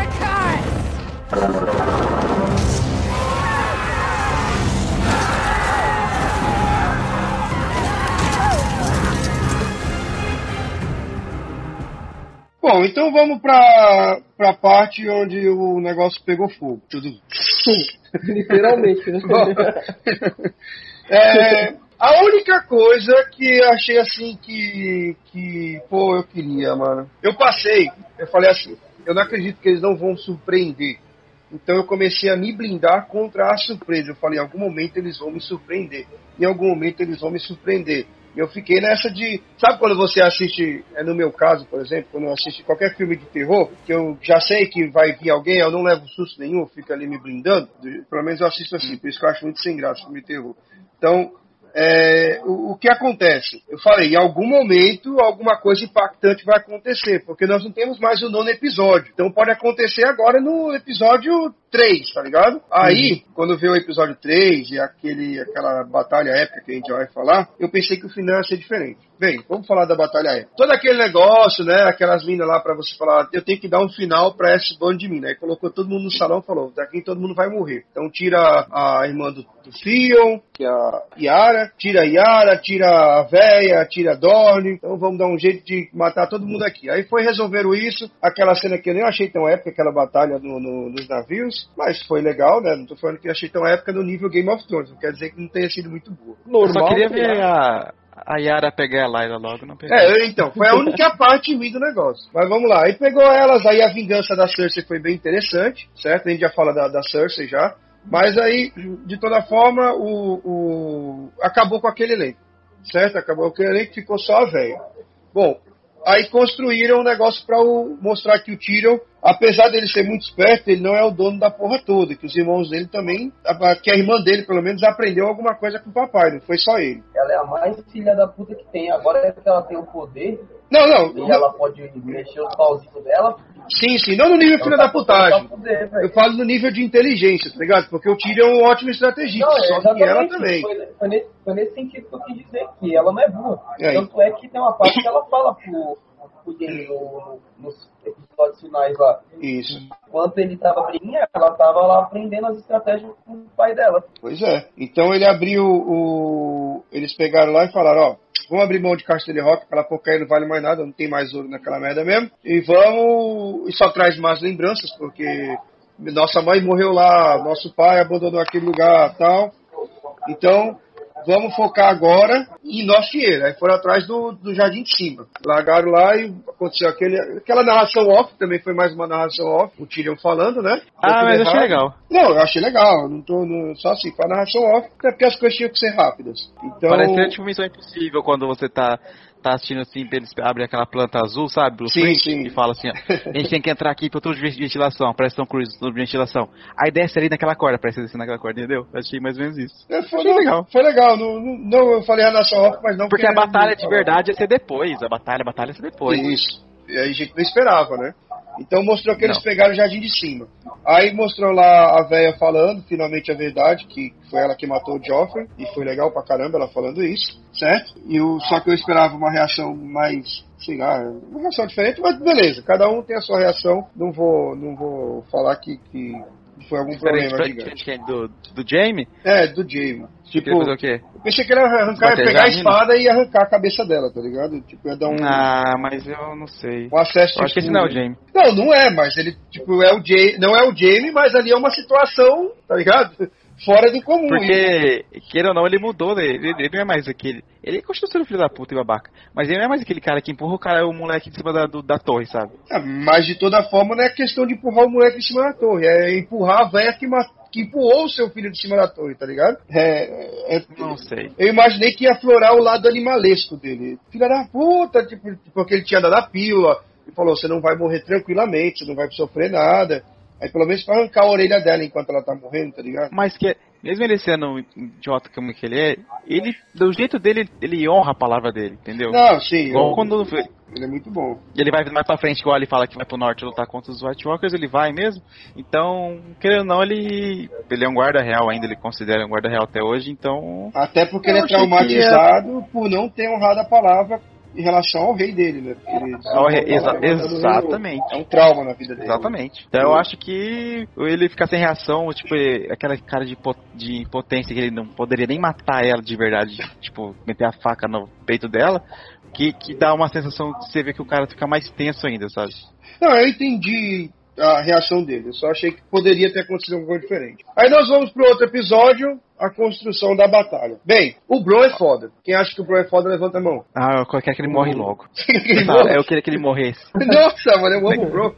Bom, então vamos pra, pra parte onde o negócio pegou fogo. Tudo. Literalmente, né? Bom, é, a única coisa que eu achei assim que, que, pô, eu queria, mano. Eu passei, eu falei assim, eu não acredito que eles não vão surpreender. Então eu comecei a me blindar contra a surpresa. Eu falei, em algum momento eles vão me surpreender. Em algum momento eles vão me surpreender. E eu fiquei nessa de... Sabe quando você assiste, é no meu caso, por exemplo, quando eu assisto qualquer filme de terror, que eu já sei que vai vir alguém, eu não levo susto nenhum, eu fico ali me blindando. Pelo menos eu assisto assim, por isso que eu acho muito sem graça filme de terror. Então, é, o, o que acontece? Eu falei, em algum momento, alguma coisa impactante vai acontecer, porque nós não temos mais o nono episódio. Então pode acontecer agora no episódio três, tá ligado? Aí, quando veio o episódio três e aquele, aquela batalha épica que a gente já vai falar, eu pensei que o final ia ser diferente. Bem, vamos falar da batalha épica. Todo aquele negócio, né, aquelas minas lá pra você falar, eu tenho que dar um final pra esse bando de mina. Aí colocou todo mundo no salão e falou, daqui todo mundo vai morrer. Então tira a irmã do, do Theon, que é a Yara, tira a Yara, tira a véia, tira a Dorne. Então vamos dar um jeito de matar todo mundo aqui. Aí foi resolveram isso, aquela cena que eu nem achei tão épica, aquela batalha no, no, nos navios, mas foi legal, né? Não tô falando que eu achei tão épica no nível Game of Thrones, não quer dizer que não tenha sido muito boa. Eu só queria ver a, a Yara pegar a Layla logo, não pegou. É, então, foi a única parte ruim do negócio. Mas vamos lá, aí pegou elas, aí a vingança da Cersei foi bem interessante, certo? A gente já fala da, da Cersei já. Mas aí, de toda forma, o, o... acabou com aquele elenco, certo? Acabou com aquele elenco, ficou só a velha. Bom, aí construíram um negócio pra o, mostrar que o Tyrion, apesar dele ser muito esperto, ele não é o dono da porra toda, que os irmãos dele também, a, que a irmã dele, pelo menos, aprendeu alguma coisa com o papai, não foi só ele. Ela é a mais filha da puta que tem. Agora é que ela tem o poder Não, não. e não ela pode mexer os pauzinhos dela. sim, sim, não no nível filha da putagem. Poder, Eu falo no nível de inteligência, tá ligado? Porque o Tyrion é um ótimo estrategista, Não, é, só que ela exatamente. também. Foi, foi, nesse, foi nesse sentido que eu quis dizer, que ela não é burra. É. Tanto é que tem uma parte que ela fala pro, pro Jaime no, nos episódios finais lá. Isso. Enquanto ele tava brincando, ela tava lá aprendendo as estratégias com o pai dela. Pois é. Então ele abriu o... Eles pegaram lá e falaram, ó, vamos abrir mão de Casterly Rock, aquela porcaria não vale mais nada, não tem mais ouro naquela merda mesmo. E vamos... E só traz mais lembranças, porque nossa mãe morreu lá, nosso pai abandonou aquele lugar e tal. Então, vamos focar agora em Nostieira. Aí foram atrás do, do Jardim de Cima. Largaram lá e aconteceu aquele, aquela narração off, também foi mais uma narração off, o Tyrion falando, né? Ah, mas eu achei errado. legal. Não, eu achei legal, não tô no, só assim, foi a narração off, até porque as coisas tinham que ser rápidas. Então, Parece tipo Missão Impossível quando você tá, tá assistindo assim, eles abrem aquela planta azul, sabe? Blue Sim, Print, sim. e fala assim, ó, a gente tem que entrar aqui pro tubo de ventilação, parece Tom Cruise, tubo de ventilação. Aí desce ali naquela corda, parece descer naquela corda, entendeu? Eu achei mais ou menos isso. é, foi, Achei não, legal. foi legal, não, não, não, eu falei a narração off, mas não Porque a querendo batalha de falar. verdade ia ser depois, a batalha, a batalha ia ser depois. Isso. E aí a gente não esperava, né? Então mostrou que eles Não. pegaram o Jardim de Cima. Aí mostrou lá a véia falando, finalmente a verdade, que foi ela que matou o Joffrey, e foi legal pra caramba ela falando isso, certo? E o, só que eu esperava uma reação mais, sei lá, uma reação diferente, mas beleza, cada um tem a sua reação, não vou, não vou falar que, que foi algum Diferente problema pra- gigante. diferente do, do Jamie? É, do Jaime. Tipo, Queria fazer o quê? eu pensei que ele ia arrancar, Bater pegar a a mina? espada e arrancar a cabeça dela, tá ligado? Tipo, ia dar um, Ah, mas eu não sei. um acesso. Eu acho que esse não é o Jamie. Não, não é, mas ele, tipo, é o Jamie, não é o Jamie, mas ali é uma situação, tá ligado? Fora do comum. Porque, queira ou não, ele mudou, né? ele, ele não é mais aquele... Ele continua sendo filho da puta e babaca, mas ele não é mais aquele cara que empurra o cara, o moleque de cima da, do- da torre, sabe? Ah, mas de toda forma não é questão de empurrar o moleque em cima da torre, é empurrar a véia que, ma- que empurrou o seu filho de cima da torre, tá ligado? É, é, não sei. Eu imaginei que ia aflorar o lado animalesco dele. Filha da puta, tipo, porque ele tinha dado a pílula e falou, você não vai morrer tranquilamente, você não vai sofrer nada. Aí pelo menos pra arrancar a orelha dela enquanto ela tá morrendo, tá ligado? Mas que, mesmo ele sendo idiota como que ele é, ele, do jeito dele, ele honra a palavra dele, entendeu? Não, sim. Igual eu, quando ele é muito bom. ele vai mais pra frente, igual ele fala que vai pro norte lutar contra os White Walkers, ele vai mesmo. Então, querendo ou não, ele, ele é um guarda real ainda, ele considera um guarda real até hoje, então... Até porque ele é traumatizado é... por não ter honrado a palavra em relação ao rei dele, né? Ele, ao rei, exa exatamente. É um trauma na vida dele. Exatamente. Então eu acho que ele ficar sem reação, tipo, aquela cara de, de impotência que ele não poderia nem matar ela de verdade, tipo, meter a faca no peito dela, que, que dá uma sensação de você ver que o cara fica mais tenso ainda, sabe? Não, eu entendi a reação dele, eu só achei que poderia ter acontecido alguma coisa diferente. Aí nós vamos pro outro episódio, a construção da batalha. Bem, o Bron é foda. Quem acha que o Bron é foda, levanta a mão. Ah, eu quero que ele morre logo. ele eu, eu queria que ele morresse. Nossa, mano, eu amo o Bron.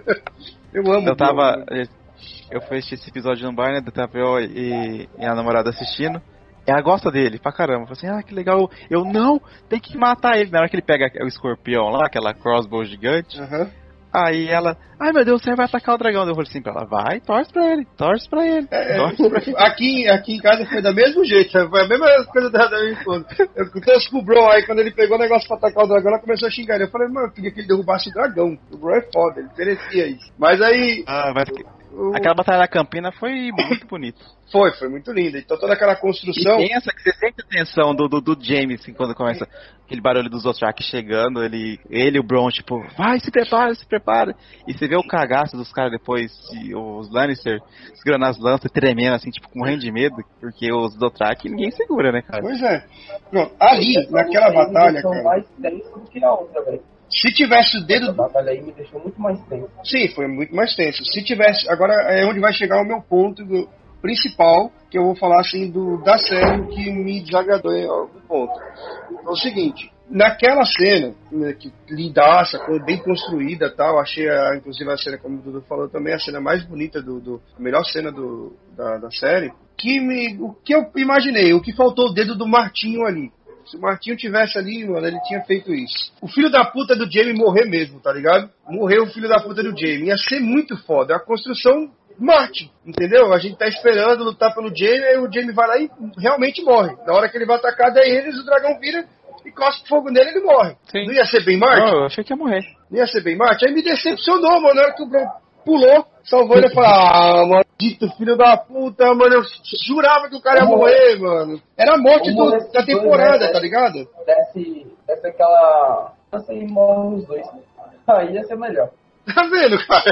eu amo Eu o Bron, tava... mano. Eu fui assistir esse episódio no bar, né, tava eu e, e a namorada assistindo. Ela gosta dele pra caramba. Falei assim, ah, que legal. Eu, não, tem que matar ele. Na hora que ele pega o escorpião lá, aquela crossbow gigante. Aham. Uhum. Aí ela, ai meu Deus, você vai atacar o dragão. Eu falei assim pra ela, vai, torce pra ele, torce pra ele. É, torce pra ele. Aqui, aqui em casa foi da mesmo jeito, foi a mesma coisa da, da minha esposa. Eu trouxe pro Bron, aí quando ele pegou o negócio pra atacar o dragão, ela começou a xingar ele. Eu falei, mano, eu queria que ele derrubasse o dragão. O Bron é foda, ele merecia isso. Mas aí... Ah, mas... Aquela batalha da Campina foi muito bonita. Foi, foi muito linda. Então toda aquela construção... E pensa que você sente a tensão do, do, do Jaime, assim, quando começa aquele barulho dos Dothraki chegando, ele, ele e o Bron, tipo, vai, se prepara, se prepara. E você vê o cagaço dos caras depois, e os Lannister segurando as lanças, tremendo, assim, tipo, morrendo de medo, porque os Dothraki ninguém segura, né, cara? Pois é. Pronto, ali, naquela batalha, cara... mais tenso do que a outra, velho. Se tivesse o dedo... A batalha aí me deixou muito mais tenso. Sim, foi muito mais tenso. Se tivesse... Agora é onde vai chegar o meu ponto do... principal, que eu vou falar assim do, da série que me desagradou em algum ponto. É o seguinte, naquela cena, né, que lindaça, bem construída e tal, achei a, inclusive a cena, como o Dudu falou também, a cena mais bonita, do, do a melhor cena do, da, da série, que me, o que eu imaginei, o que faltou o dedo do Martinho ali. Se o Martinho tivesse ali, mano, ele tinha feito isso. O filho da puta do Jaime morrer mesmo, tá ligado? Morreu o filho da puta do Jaime. Ia ser muito foda. É a construção Martin, entendeu? A gente tá esperando lutar pelo Jaime, aí o Jaime vai lá e realmente morre. Na hora que ele vai atacar, daí eles, o dragão vira e cospe fogo nele e ele morre. Sim. Não ia ser bem Martin? Não, eu achei que ia morrer. Não ia ser bem Martin? Aí me decepcionou, mano. Na hora que o Bron pulou, salvou ele e falou, ah, maldito filho da puta, mano. Eu jurava que o cara ia morrer, mano. Era a morte do, da temporada, dois, né? Tá ligado? Desce, desce aquela... Desce e morre os dois. Aí ia ser melhor. Tá vendo, cara?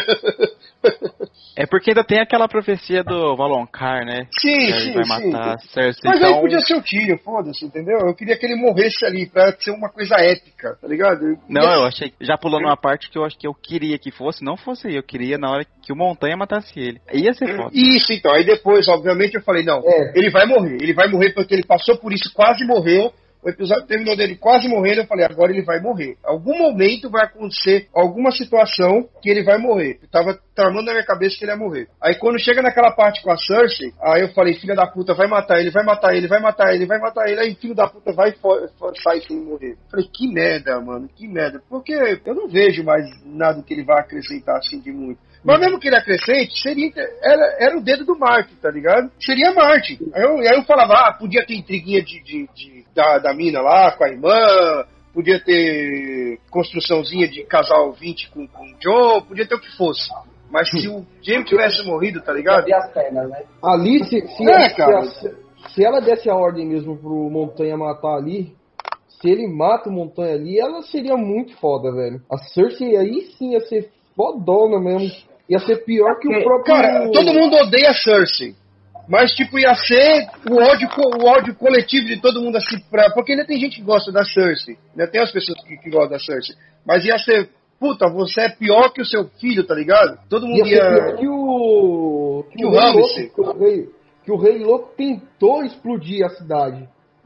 É porque ainda tem aquela profecia do Valonqar, né? Sim, que sim, vai sim. matar a Cersei. Mas então... aí podia ser o tio, foda-se, entendeu? Eu queria que ele morresse ali, pra ser uma coisa épica, tá ligado? Eu... Não, eu achei, já pulando uma parte que eu acho que eu queria que fosse, não fosse eu, queria na hora que o Montanha matasse ele. Ia ser foda. Isso, então, aí depois, obviamente, eu falei, não, é. ele vai morrer, ele vai morrer porque ele passou por isso, quase morreu. O episódio terminou dele quase morrendo, eu falei, agora ele vai morrer. Algum momento vai acontecer alguma situação que ele vai morrer. Eu tava tramando na minha cabeça que ele ia morrer. Aí quando chega naquela parte com a Cersei, aí eu falei, filha da puta, vai matar ele, vai matar ele, vai matar ele, vai matar ele. Aí filho da puta vai e sai sem morrer. Eu falei, que merda, mano, que merda. Porque eu não vejo mais nada que ele vai acrescentar assim de muito. Mas mesmo que ele acrescente, seria, era, era o dedo do Martin, tá ligado? Seria Martin. Aí eu, aí eu falava, ah, podia ter intriguinha de, de, de, da, da mina lá com a irmã, podia ter construçãozinha de casal vinte com, com o John, podia ter o que fosse. Mas se o Jaime tivesse morrido, tá ligado? As pernas, né? Ali, se, se, é, se, a, se ela desse a ordem mesmo pro Montanha matar ali, se ele mata o Montanha ali, ela seria muito foda, velho. A Cersei aí sim ia ser fodona mesmo. Ia ser pior que o próprio... Cara, todo mundo odeia a Cersei. Mas, tipo, ia ser o ódio, o ódio coletivo de todo mundo, assim, pra... porque ainda tem gente que gosta da Cersei. Ainda tem as pessoas que, que gostam da Cersei. Mas ia ser, puta, você é pior que o seu filho, tá ligado? Todo mundo ia... Ia ser pior que o... Que, que o Ramsay. Que o rei, que o rei louco tentou explodir a cidade.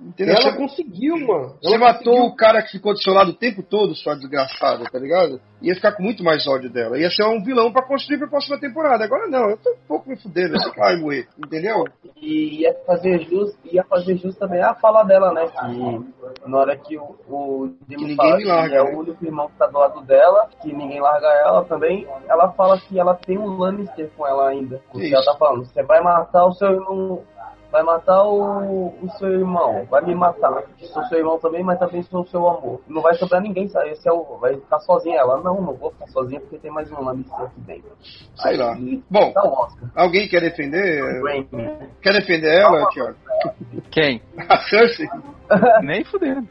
Entendeu? Ela você, conseguiu, mano. Você ela matou conseguiu. o cara que ficou do seu lado o tempo todo, sua desgraçada, tá ligado? Ia ficar com muito mais ódio dela. Ia ser um vilão pra construir pra próxima temporada. Agora não, eu tô um pouco me fudendo, eu sei que vai moer, entendeu? E ia fazer jus, ia fazer jus também a fala dela, né? Que na hora que o, o Jimmy fala que larga, é né? o único irmão que tá do lado dela, que ninguém larga ela também, ela fala que ela tem um Lannister com ela ainda. Porque Isso. ela tá falando, você vai matar o seu irmão. Vai matar o, o seu irmão, vai me matar. Sou seu irmão também, mas também sou seu amor. Não vai sobrar ninguém, sabe? Esse é o, vai ficar sozinha. Ela, não, não vou ficar sozinha porque tem mais um Lannister aqui dentro. Sei Aí, lá. Bom, tá o Oscar. alguém quer defender? Raimi. Quer defender ela, Thiago? Quem? A Cersei? Nem fudendo.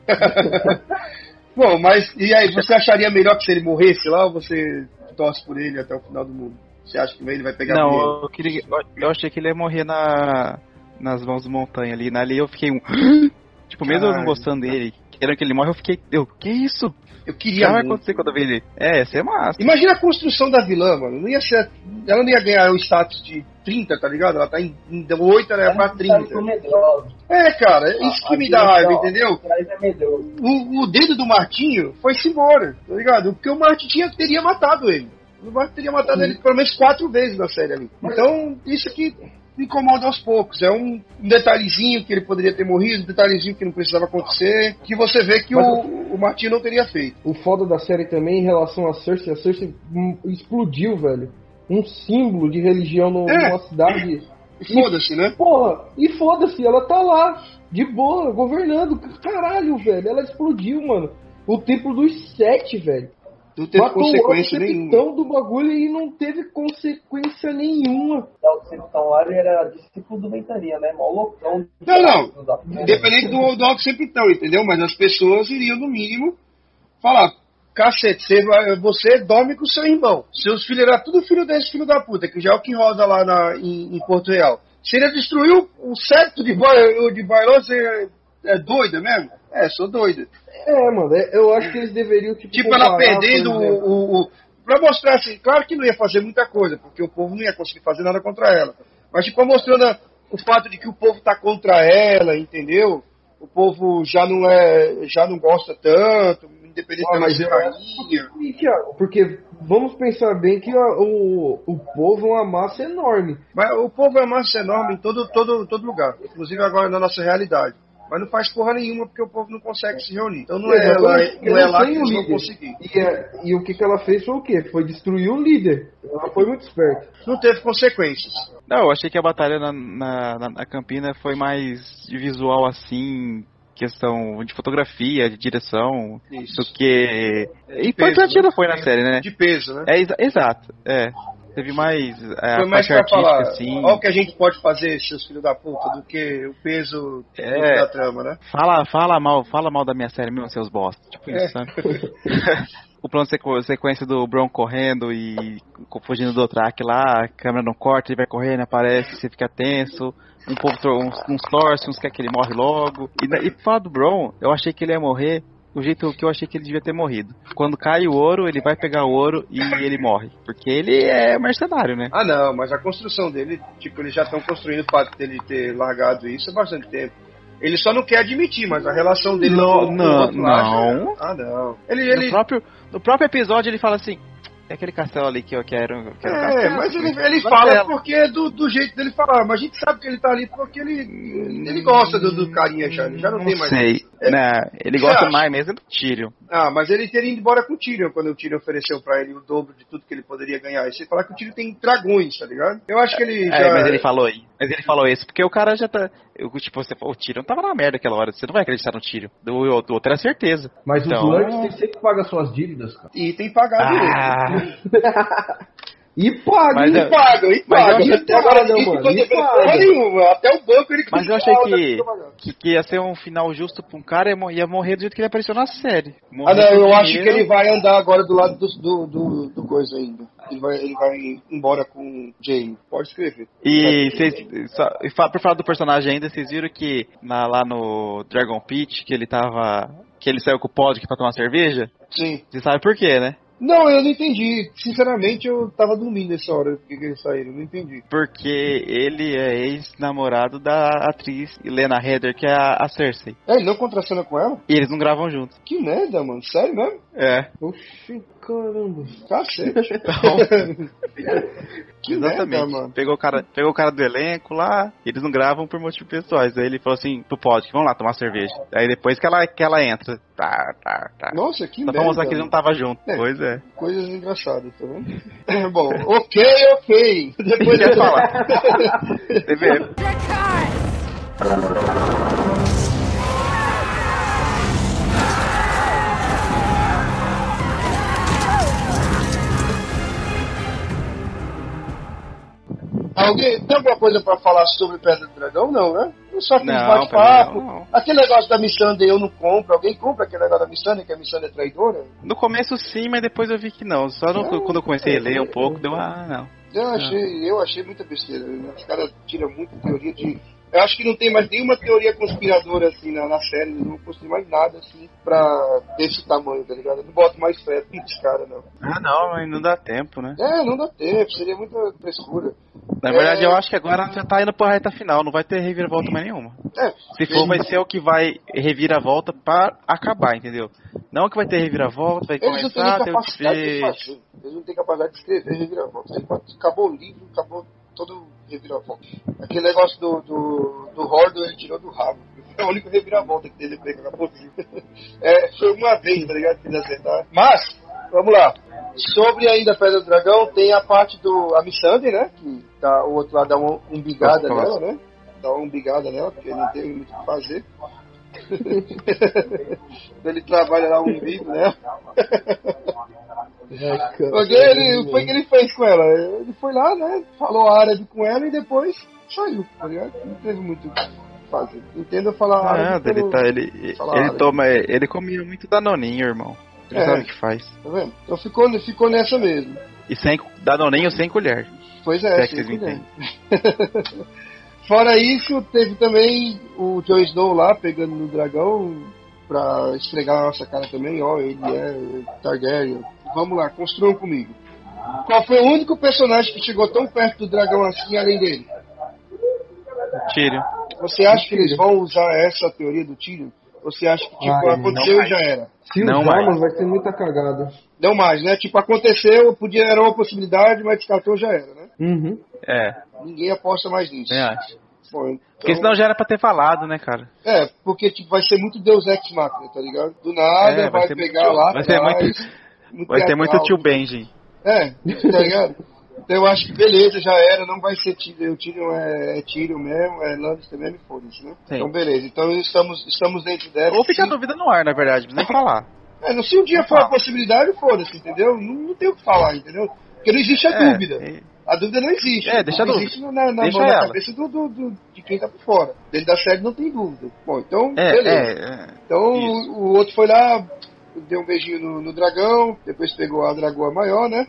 Bom, mas e aí, você acharia melhor que se ele morresse lá ou você torce por ele até o final do mundo? Você acha que ele vai pegar Não, ele? eu, queria, eu achei que ele ia morrer na, nas mãos do Montanha ali. Ali eu fiquei um. Tipo, mesmo eu não gostando dele, querendo que ele morra, eu fiquei. Eu, que isso? Eu queria. O que vai acontecer quando eu ver ele? É, ia ser massa. Imagina a construção da vilã, mano. Não ia ser. Ela não ia ganhar o status de trinta, tá ligado? Ela tá em, em oito, ela é pra trinta. É, cara, é isso que me dá raiva, entendeu? O, o dedo do Martinho foi-se embora, tá ligado? Porque o Martinho teria matado ele. O Martinho teria matado ele pelo menos quatro vezes na série ali. Então, isso aqui me incomoda aos poucos. É um, um detalhezinho que ele poderia ter morrido, um detalhezinho que não precisava acontecer, que você vê que o, o Martinho não teria feito. O foda da série também em relação a Cersei, a Cersei hum, explodiu, velho. Um símbolo de religião no, É. numa cidade. E foda-se, né? Porra, e foda-se, ela tá lá, de boa, governando. Caralho, velho, ela explodiu, mano. O templo dos sete, velho. Não teve Matou consequência o nenhuma. capitão do bagulho e não teve consequência nenhuma. O capitão lá era discípulo do Ventania, né? Mó loucão. Não, não. Independente do, do alto sempre então, entendeu? Mas as pessoas iriam, no mínimo, falar: cacete, você, vai- você dorme com seu irmão. Seus filhos eram tudo filho desse filho da puta, que já é o que roda lá na, em, em Porto Real. Se ele destruiu o septo de, Ba- de Bailão, você é, é doida mesmo? É, sou doida. É, mano, é- eu acho que eles deveriam, tipo, Tipo, ela comparar, perdendo por exemplo. o, o, o... Pra mostrar assim, claro que não ia fazer muita coisa, porque o povo não ia conseguir fazer nada contra ela. Mas, tipo, mostrando a- o fato de que o povo tá contra ela, entendeu? O povo já não é, já não gosta tanto, independente Ah, dela mas ser eu rainha. E, Thiago, porque vamos pensar bem que a- o, o povo é uma massa enorme. Mas o povo é massa enorme em todo, todo, todo lugar, inclusive agora na nossa realidade. Mas não faz porra nenhuma porque o povo não consegue se reunir. Então não é lá, não é lá que eles vão conseguir. E, é- e o que, que ela fez foi o quê? Foi destruir o líder. Ela foi muito esperta. Não teve consequências. Não, eu achei que a batalha na, na, na- na Campina foi mais de visual assim, questão de fotografia, de direção, Isso. do que. De Importante peso, né? ela foi na série, né? De peso, né? É, exa- exato, é. Teve mais é, Foi a mais parte pra artística, falar, assim. olha o que a gente pode fazer, seus filhos da puta, do que o peso É. da trama, né? Fala, fala mal, fala mal da minha série mesmo, seus bosta. Tipo É. isso, sabe? O plano de sequ- sequência do Bron correndo e fugindo do Dothraki lá, a câmera não corta, ele vai correndo, aparece, você fica tenso. Um povo, tor- uns, uns torce, uns quer que ele morre logo. E, na- e pra falar do Bron, eu achei que ele ia morrer do jeito que eu achei que ele devia ter morrido. Quando cai o ouro, ele vai pegar o ouro e ele morre. Porque ele é mercenário, né? Ah não, mas a construção dele, tipo, eles já estão construindo o fato dele ter largado isso há bastante tempo. Ele só não quer admitir, mas a relação dele Não, com o não, outro lá já- não. Ah não. Ele, ele... No, próprio, no próprio episódio ele fala assim: é aquele castelo ali que eu quero. quero É, castelo, mas ele, assim, ele vai fala dela. porque é do, do jeito dele falar, mas a gente sabe que ele tá ali porque ele, ele gosta do, do carinha já, ele já não, Não tem mais. sei. É. Não, ele Você gosta acha? mais mesmo do Tyrion. Ah, mas ele teria ido embora com o Tyrion quando o Tyrion ofereceu pra ele o dobro de tudo que ele poderia ganhar. E você falar que o Tyrion tem dragões, tá ligado? Eu acho que ele É, já... mas ele falou aí. Mas ele falou isso porque o cara já tá. Eu, tipo, você, o Tyrion tava na merda aquela hora. Você não vai acreditar no Tyrion. Do, do outro era certeza. Mas Então- os Lords têm sempre que pagar suas dívidas, cara. E tem pagado ele. Ah, E paga, Mas e eu- paga. E Mas eu paga. achei Até agora que- ninguém mano, ficou e devendo paga. porra nenhuma. Até o banco ele mas eu achei criticava, que, tá pagando. que, que ia ser um final justo pra um cara e ia mo- ia morrer do jeito que ele apareceu na série. Ah Morrer não, por eu acho dinheiro. que ele vai andar agora do lado do, do, do, do coisa ainda. Ele vai, ele vai embora com o Jaime. Pode escrever. E vocês, só, e fa- por falar do personagem ainda, vocês viram que na- lá no Dragon Pit, que ele tava. Que ele saiu com o Podrick pra tomar cerveja? Sim. Você sabe por quê, né? Não, eu não entendi. Sinceramente, eu tava dormindo nessa hora que eles saíram, não entendi. Porque ele é ex-namorado da atriz Helena Heather, que é a, a Cersei. É, ele não contracena com ela? E eles não gravam juntos. Que merda, mano. Sério mesmo? É. Oxi, caramba. Cacete. Então, Que exatamente. merda, mano. Pegou o, cara, pegou o cara do elenco lá, eles não gravam por motivos pessoais. Aí ele falou assim, pro Pod, vamos lá tomar cerveja. Aí depois que ela, que ela entra, tá, tá, tá. Nossa, que Só merda. pra mostrar que ele não tava junto. É. Pois é. Coisas engraçadas, tá vendo? Bom, ok, ok. Depois Quer falar? T V. Alguém tem alguma coisa pra falar sobre Pedra do Dragão? Não, né? Só que Não, bate-papo. Pedra do Dragão não. Aquele negócio da Missandei eu não compro. Alguém compra aquele negócio da Missandei, que a Missandei é traidora? No começo sim, mas depois eu vi que não. Só no, Não, quando eu comecei a ler é, um pouco, deu ah, não. Eu achei, eu achei muita besteira. Os caras tiram muita teoria de... Eu acho que não tem mais nenhuma teoria conspiradora assim na, na série. Não construí mais nada assim pra desse tamanho, tá ligado? Eu não boto mais fé nos caras, não. Ah, não, mas não dá tempo, né? É, não dá tempo. Seria muita frescura. Na verdade, É. eu acho que agora já tá indo pra reta final, não vai ter reviravolta mais nenhuma. É, Se for, vai ser o que vai reviravolta pra acabar, entendeu? Não que vai ter reviravolta, vai eles não têm nem começar a ter o capacidade de desfecho. fazer. Eles não têm capacidade de escrever reviravolta. Acabou o livro, acabou todo reviravolta. Aquele negócio do, do, do Hordo ele tirou do rabo. É o único reviravolta que teve que acabou o livro. É, foi uma vez, tá ligado? Que eles acertaram. Mas, vamos lá. Sobre ainda a Pedra do Dragão, tem a parte do a Missandei, né? Que tá, o outro lado dá uma umbigada Nossa, nela, né? Dá uma umbigada nela, porque ele não tem muito o que fazer. Ele trabalha lá o umbigo, né? O que ele, foi que ele fez com ela? Ele foi lá, né? Falou árabe com ela e depois saiu, tá ligado? Não teve muito o que fazer. Entenda falar Ah, árabe. ele, pelo- tá, ele, falar ele árabe. toma, ele comia muito danoninho, irmão. Ele É. sabe o que faz. Tá vendo? Então ficou, ficou nessa mesmo. E sem danoninho sem colher. Pois Se é, é que sim, vocês me entendem. Fora isso, teve também o Jon Snow lá pegando no dragão pra esfregar a nossa cara também, ó, ele é Targaryen. Vamos lá, construam comigo. Qual foi o único personagem que chegou tão perto do dragão assim, além dele? Tyrion. Você acha que eles vão usar essa teoria do Tyrion? Você acha que, tipo, Ai, aconteceu não e já era? Se Não usar, mais. mano, vai ser muita cagada. Não mais, né? Tipo, aconteceu, podia, era uma possibilidade, mas descartou já era, né? Uhum. É, Ninguém aposta mais nisso. eu acho. Bom, então- Porque senão já era pra ter falado, né, cara? É, porque tipo, vai ser muito Deus Ex Machina, tá ligado? Do nada, É, vai vai, ser pegar muito- lá vai ser atrás, muito- muito Vai ter teatral. muito tio Benji. É, tá ligado? Então eu acho que beleza, já era, não vai ser Tyrion, o Tyrion é, é Tyrion mesmo, é Lannister mesmo, e foda-se, né? Sim. Então beleza, então estamos, estamos dentro dessa. Ou fica a Se- dúvida no ar, na verdade, não nem falar. É, não, se um dia for a possibilidade, foda-se, entendeu? Não, não tem o que falar, entendeu? Porque não existe a É, dúvida. é. A dúvida não existe. É, deixa a não dúvida. existe na, na, Deixa na ela. cabeça do, do, do- de quem tá por fora. Dentro da série não tem dúvida. Bom, então, É, beleza. é, é. Então Isso. o, o outro foi lá, deu um beijinho no, no dragão, depois pegou a dragoa maior, né?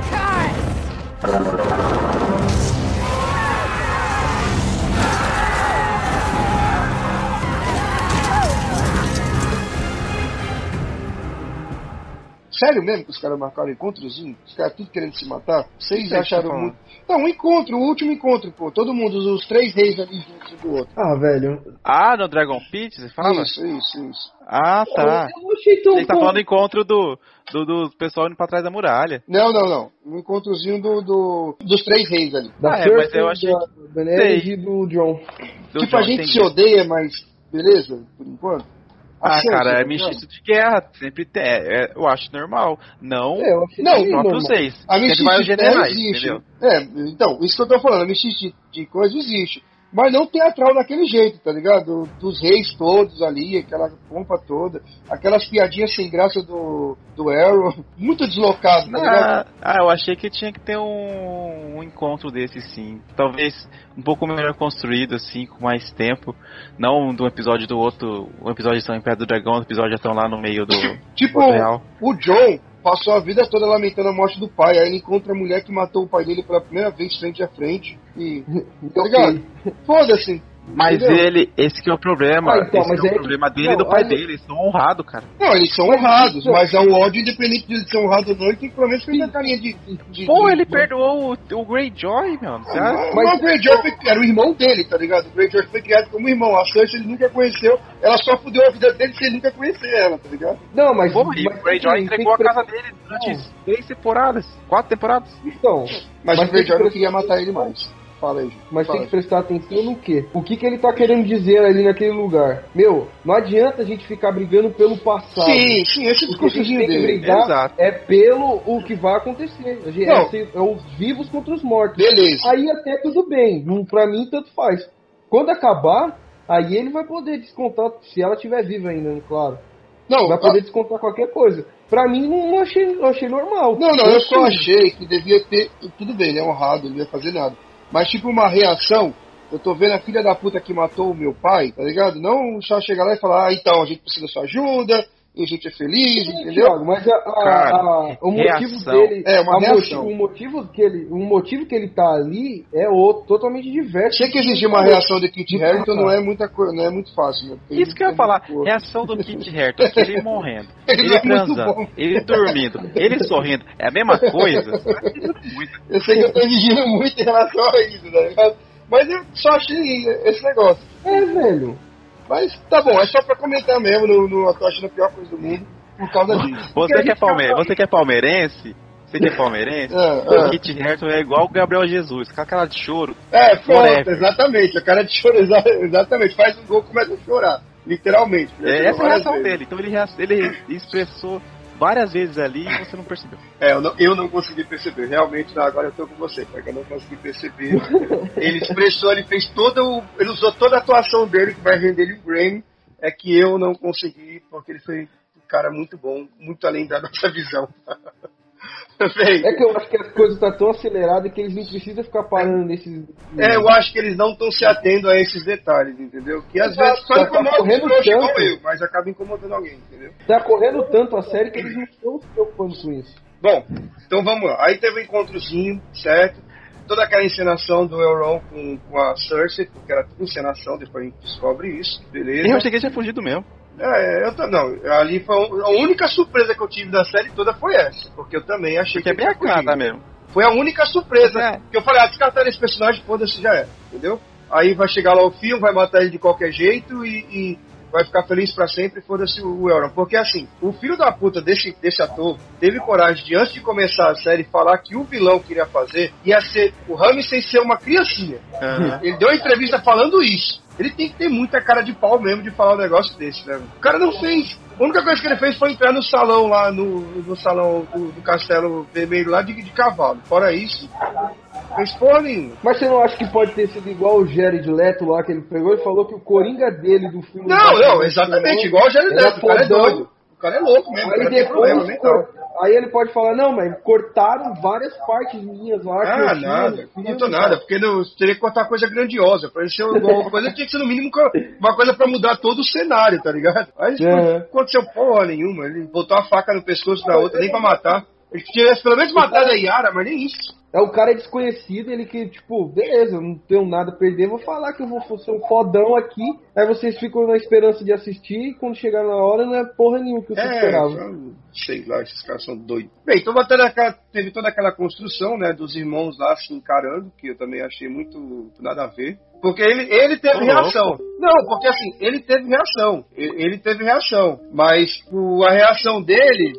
Sério mesmo que os caras marcaram um encontrozinho? Os caras tudo querendo se matar? Vocês que você tá acharam falando? muito. Não, um encontro, o último encontro, pô. Todo mundo, os, os três reis ali juntos um do outro. Ah, velho. Ah, no Dragon Pit, você fala? Isso, isso, isso. Ah, tá. Eu não achei tão Você tá bom. falando do encontro do, do, do pessoal indo pra trás da muralha. Não, não, não. Um encontrozinho do, do, dos três reis ali. Da Ah, é, Cersei, mas eu achei da Daenerys Sei. e do John. Do tipo, Jon, a gente entendi. se odeia, mas beleza, por enquanto. Ah, Assim, cara, tá é ligado? mistiço de guerra. Sempre tem. É, é, eu acho normal. Não É, eu achei Não, bem os próprios normal. seis. A Sempre vai os mistice generais, existe. entendeu? É, então, isso que eu tô falando, a mistice de, de coisa existe. Mas não teatral daquele jeito, tá ligado? Dos reis todos ali, aquela pompa toda, aquelas piadinhas sem graça do, do Arrow, muito deslocado, tá ligado? Ah, ah, eu achei que tinha que ter um, um encontro desse, sim. Talvez um pouco melhor construído, assim, com mais tempo. Não de um episódio do outro. Um episódio estão em Pé do Dragão, outro episódio já estão lá no meio do. Tipo, outro real. o John passou a vida toda lamentando a morte do pai, aí ele encontra a mulher que matou o pai dele pela primeira vez frente a frente, e, tá ligado? Foda-se, Mas entendeu? Ele, esse que é o problema. Ah, então, esse que é o problema que... dele não, e do pai aí... dele. Eles são honrados, cara. Não, eles são honrados, mas é um ódio independente de eles ser honrados ou não, ele tem que pelo menos fazer a carinha de. de Pô, de... ele de... perdoou o, o Greyjoy, meu. Mas, mas, mas o Greyjoy foi, era o irmão dele, tá ligado? O Greyjoy foi criado como irmão. A Cersei ele nunca conheceu. Ela só fudeu a vida dele sem ele nunca conhecer ela, tá ligado? Não, mas. Pô, mas o Greyjoy entregou a casa dele durante três temporadas. Quatro temporadas. Então. Mas, mas o Greyjoy não queria matar ele mais. Fala aí, gente. Mas Fala tem que prestar atenção no quê? O que que ele tá querendo dizer ali naquele lugar? Meu, não adianta a gente ficar brigando pelo passado. Sim, sim, esse discursozinho dele. Brigar Exato. É pelo o que vai acontecer. É, é, é os vivos contra os mortos. Beleza. Aí até tudo bem. Pra mim, tanto faz. Quando acabar, aí ele vai poder descontar, se ela estiver viva ainda, claro. Não, vai poder a... descontar qualquer coisa. Pra mim, não achei, não achei normal. Não, não, eu, eu só achei que devia ter... Tudo bem, ele é honrado, ele não ia fazer nada. Mas tipo uma reação, eu tô vendo a filha da puta que matou o meu pai, tá ligado? Não só chegar lá e falar, ah, então, a gente precisa da sua ajuda, e a gente é feliz, Sim, entendeu? Thiago, mas a, a, Cara, a, o motivo reação. dele... É, uma reação. Motivo, o, motivo que ele, o motivo que ele tá ali é outro, totalmente diverso. Sei que exigir uma reação de Kit Harington não é, muita co- não é muito fácil. Né? Isso que eu ia falar, reação do Kit Harington, ele morrendo, ele, ele é transando, ele dormindo, ele sorrindo, é a mesma coisa? Eu sei que eu tô exigindo muito em relação a isso, tá ligado? Mas eu só achei esse negócio. É, velho. Mas tá bom, é só pra comentar mesmo, no, no, eu tô achando a pior coisa do mundo por causa disso. Você que é, palme- você que é palmeirense, você que é palmeirense, é, o é. Kit Harington é igual o Gabriel Jesus, com a cara de choro. É, pronto, exatamente, a cara de choro, exatamente, faz um gol e começa a chorar, literalmente. É, essa é a reação vezes. dele, então ele, ele expressou várias vezes ali e você não percebeu. É, eu não, eu não consegui perceber. Realmente, não, agora eu tô com você, porque eu não consegui perceber. Ele expressou, ele fez todo o... Ele usou toda a atuação dele, que vai render ele um Grammy, é que eu não consegui, porque ele foi um cara muito bom, muito além da nossa visão. É que eu acho que as coisas estão tão aceleradas que eles não precisam ficar parando nesses... É, eu acho que eeles não estão se atendo a esses detalhes, entendeu? Que às vezes só incomoda os trouxas igual eu, mas acaba incomodando alguém, entendeu? Tá correndo tanto a série que eles não estão se preocupando com isso. Bom, então vamos lá. Aí teve um encontrozinho, certo? Toda aquela encenação do Euron com, com a Cersei, porque era tudo encenação, depois a gente descobre isso, beleza? Eu achei que ele tinha fugido mesmo. É, eu tô, não, ali foi a única surpresa que eu tive da série toda foi essa, porque eu também achei porque que é bem a cara mesmo. Foi a única surpresa é. que eu falei, ah, descartar esse personagem, foda-se, já é, entendeu? Aí vai chegar lá o filme, vai matar ele de qualquer jeito e, e vai ficar feliz pra sempre, foda-se o Euron. Porque assim, o filho da puta desse, desse ator teve coragem de, antes de começar a série, falar que o vilão queria fazer ia ser o Ramsay ser uma criancinha. Uhum. Ele deu uma entrevista falando isso. Ele tem que ter muita cara de pau mesmo de falar um negócio desse, né? O cara não fez. A única coisa que ele fez foi entrar no salão lá, no, no salão do, do Castelo Vermelho lá de, de cavalo. Fora isso, fez porra nenhuma. Mas você não acha que pode ter sido igual o Jared Leto lá, que ele pegou e falou que o Coringa dele do filme... Não, não, exatamente, igual o Jared Leto, o cara é doido. O cara é louco mesmo, aí depois, problema, aí ele pode falar, não, mas cortaram várias partes minhas lá. Ah, nada, não cortou nada, porque não, teria que cortar coisa grandiosa. Pra ser uma coisa tinha que ser no mínimo uma coisa pra mudar todo o cenário, tá ligado? Aí é. Não aconteceu porra nenhuma, ele botou a faca no pescoço da outra, nem pra matar. Ele tivesse pelo menos matado a Yara, mas nem isso. É, o cara é desconhecido, ele que, tipo, beleza, eu não tenho nada a perder, vou falar que eu vou ser um fodão aqui, aí vocês ficam na esperança de assistir, e quando chegar na hora não é porra nenhuma que você é, esperava. Sei lá, esses caras são doidos. Bem, então aquela, teve toda aquela construção, né, dos irmãos lá se encarando, que eu também achei muito nada a ver. Porque ele, ele teve oh, reação. Louco. Não, porque assim, ele teve reação. Ele, ele teve reação. Mas o, a reação dele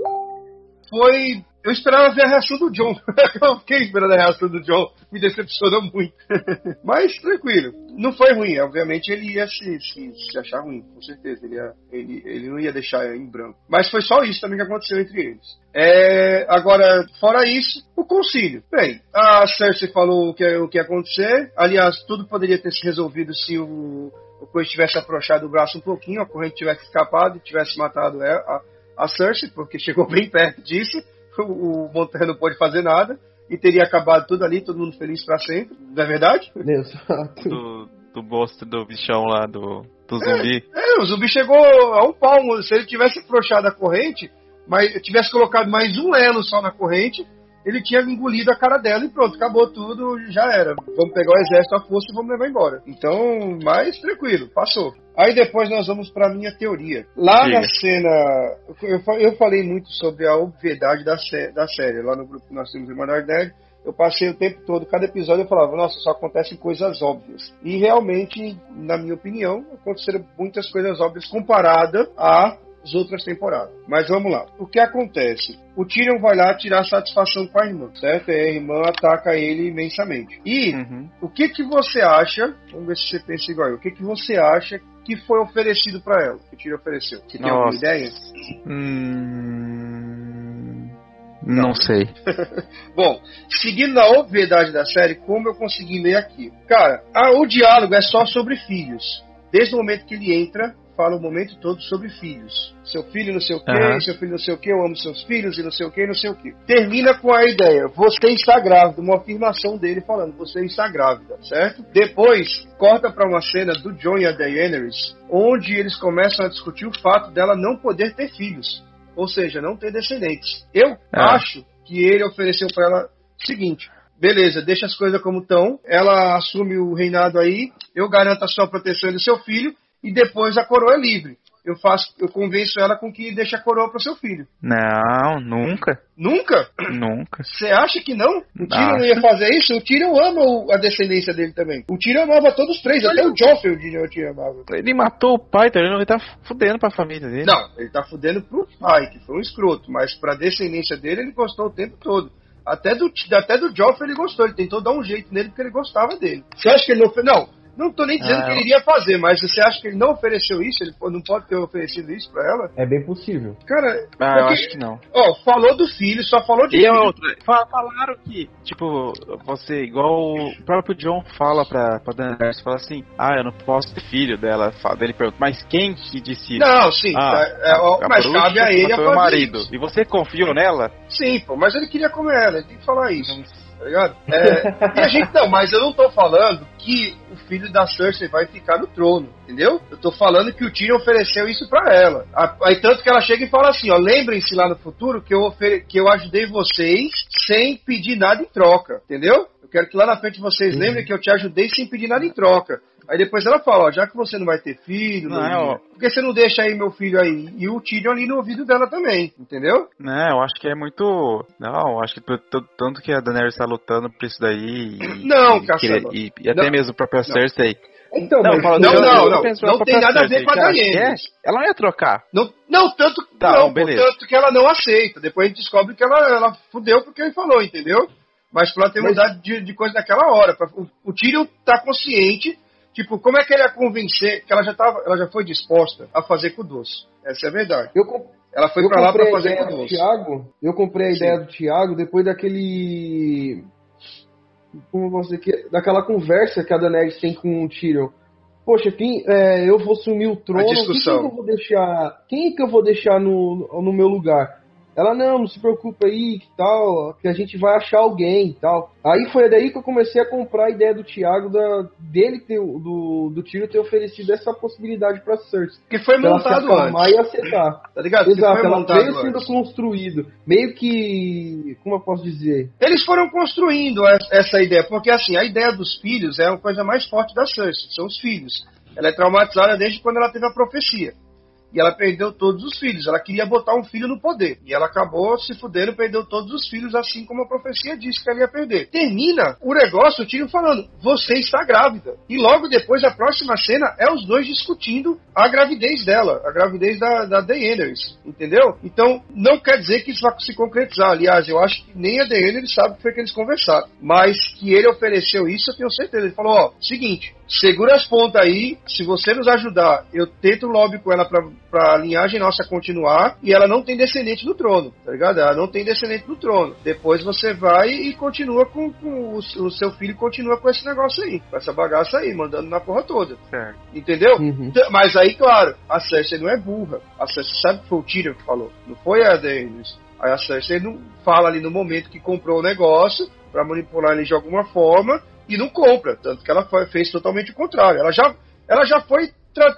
foi... Eu esperava ver a reação do Jon. Eu fiquei esperando a reação do Jon. Me decepcionou muito. Mas, tranquilo. Não foi ruim. Obviamente, ele ia se, se, se achar ruim. Com certeza. Ele, ia, ele, ele não ia deixar em branco. Mas foi só isso também que aconteceu entre eles. É, agora, fora isso, o concílio. Bem, a Cersei falou o que, o que ia acontecer. Aliás, tudo poderia ter se resolvido se o, o Coisa tivesse afrouxado o braço um pouquinho, a corrente tivesse escapado e tivesse matado a, a, a Cersei, porque chegou bem perto disso. O Montanha não pôde fazer nada e teria acabado tudo ali, todo mundo feliz pra sempre, não é verdade? Exato. Do, do monstro do bichão lá, do, do zumbi. É, é, o zumbi chegou a um palmo. Se ele tivesse afrouxado a corrente, mas tivesse colocado mais um elo só na corrente, ele tinha engolido a cara dela e pronto, acabou tudo, já era. Vamos pegar o exército à força e vamos levar embora. Então, mais tranquilo, passou. Aí depois nós vamos para a minha teoria. Lá Sim. na cena, eu, eu falei muito sobre a obviedade da, sé, da série. Lá no grupo que nós temos em Irmandade Nerd, eu passei o tempo todo, cada episódio eu falava, nossa, só acontecem coisas óbvias. E realmente, na minha opinião, aconteceram muitas coisas óbvias comparada a as outras temporadas. Mas vamos lá. O que acontece? O Tyrion vai lá tirar satisfação com a irmã, certo? E a irmã ataca ele imensamente. E uhum. o que que você acha, vamos ver se você pensa igual eu, o que que você acha que foi oferecido pra ela, que o Tyrion ofereceu? Você tem alguma ideia? Hum... Não, não sei. Bom, seguindo a obviedade da série, como eu consegui ler aqui? Cara, a, o diálogo é só sobre filhos. Desde o momento que ele entra, fala o momento todo sobre filhos. Seu filho não sei o quê, uhum. seu filho não sei o quê, eu amo seus filhos e não sei o quê, não sei o quê. Termina com a ideia, você está grávida, uma afirmação dele falando, você está grávida, certo? Depois, corta para uma cena do Jon e a Daenerys, onde eles começam a discutir o fato dela não poder ter filhos. Ou seja, não ter descendentes. Eu é. acho que ele ofereceu para ela o seguinte, beleza, deixa as coisas como estão, ela assume o reinado aí, eu garanto a sua proteção e do seu filho, e depois a coroa é livre. Eu faço, eu convenço ela com que deixa a coroa para o seu filho. Não, nunca. Nunca? Nunca. Você acha que não? O Tyrion não ia fazer isso? O Tyrion ama o, a descendência dele também. O Tyrion amava todos os três, até o Joffrey o Tyrion amava. Ele matou o pai, então ele não tá fudendo pra família dele. Não, ele tá fudendo pro pai, que foi um escroto, mas pra descendência dele ele gostou o tempo todo. Até do, até do Joffrey ele gostou, ele tentou dar um jeito nele porque ele gostava dele. Você acha que ele não fez? Não. Não tô nem dizendo ah, que ele iria fazer, mas você acha que ele não ofereceu isso? Ele não pode ter oferecido isso pra ela? É bem possível. Cara, ah, porque, eu acho que não. Ó, falou do filho, só falou de e filho. Outra, falaram que, tipo, você, igual o próprio Jon fala pra, pra Daenerys, fala assim, ah, eu não posso ter filho dela. Ele pergunta, mas quem que disse isso? Não, sim, ah, é, é, a, mas cabe a ele a fazer marido. Isso. E você confiou nela? Sim, pô, mas ele queria comer ela, ele tem que falar isso. Não. Tá ligado? É, e a gente não, mas eu não tô falando que o filho da Cersei vai ficar no trono, entendeu? Eu tô falando que o Tyrion ofereceu isso pra ela. Aí tanto que ela chega e fala assim, ó, lembrem-se lá no futuro que eu, ofere... que eu ajudei vocês sem pedir nada em troca, entendeu? Eu quero que lá na frente vocês uhum. lembrem que eu te ajudei sem pedir nada em troca. Aí depois ela fala, ó, já que você não vai ter filho, não, não, por que você não deixa aí meu filho aí? E o Tyrion ali no ouvido dela também, entendeu? Não, eu acho que é muito... Não, eu acho que tanto que a Daenerys tá lutando por isso daí... E, não, e, Caçamba. E, e até não. mesmo a própria Cersei. Então, não, mas, não, não, não, não, não tem nada a ver com a Daenerys. Ela não ia trocar. Não, não tanto, tá, não, tanto que ela não aceita. Depois a gente descobre que ela, ela fudeu porque ele falou, entendeu? Mas pra ela ter mas... mudado de, de coisa naquela hora. Pra, o, o Tyrion tá consciente... Tipo, como é que ele ia convencer que ela já, tava, ela já foi disposta a fazer com o doce? Essa é a verdade. Eu comp... Ela foi eu pra lá pra fazer com o doce. Thiago, eu comprei a Sim. ideia do Thiago depois daquele... Como você quer? Daquela conversa que a Daenerys tem com o Tyrion. Poxa, quem, é, eu vou assumir o trono, quem que eu vou deixar, quem que eu vou deixar no, no meu lugar? Ela, não, não se preocupa aí, que tal, que a gente vai achar alguém e tal. Aí foi daí que eu comecei a comprar a ideia do Thiago, da, dele ter, do, do Tyrion ter oferecido essa possibilidade pra Cersei. Que foi montado antes. E aceitar. Tá ligado? Exato, ela veio sendo antes. construído. Meio que, como eu posso dizer? Eles foram construindo essa ideia, porque assim, a ideia dos filhos é a coisa mais forte da Cersei, são os filhos. Ela é traumatizada desde quando ela teve a profecia. E ela perdeu todos os filhos. Ela queria botar um filho no poder. E ela acabou se fudendo, perdeu todos os filhos, assim como a profecia disse que ela ia perder. Termina o negócio, o Tyrion falando, você está grávida. E logo depois, a próxima cena é os dois discutindo a gravidez dela, a gravidez da, da Daenerys, entendeu? Então, não quer dizer que isso vai se concretizar. Aliás, eu acho que nem a Daenerys sabe o que foi que eles conversaram. Mas que ele ofereceu isso, eu tenho certeza. Ele falou, ó, seguinte, segura as pontas aí, se você nos ajudar, eu tento lobby com ela pra, pra linhagem nossa continuar, e ela não tem descendente no trono, tá ligado? Ela não tem descendente no trono. Depois você vai e continua com, com o, o seu filho continua com esse negócio aí, com essa bagaça aí, mandando na porra toda. Certo. Entendeu? Uhum. Mas aí, claro, a Cersei não é burra. A Cersei sabe que foi o Tyrion que falou, não foi a Daenerys. Aí a Cersei não fala ali no momento que comprou o negócio, pra manipular ele de alguma forma, e não compra, tanto que ela foi, fez totalmente o contrário. Ela já, ela já foi tratar,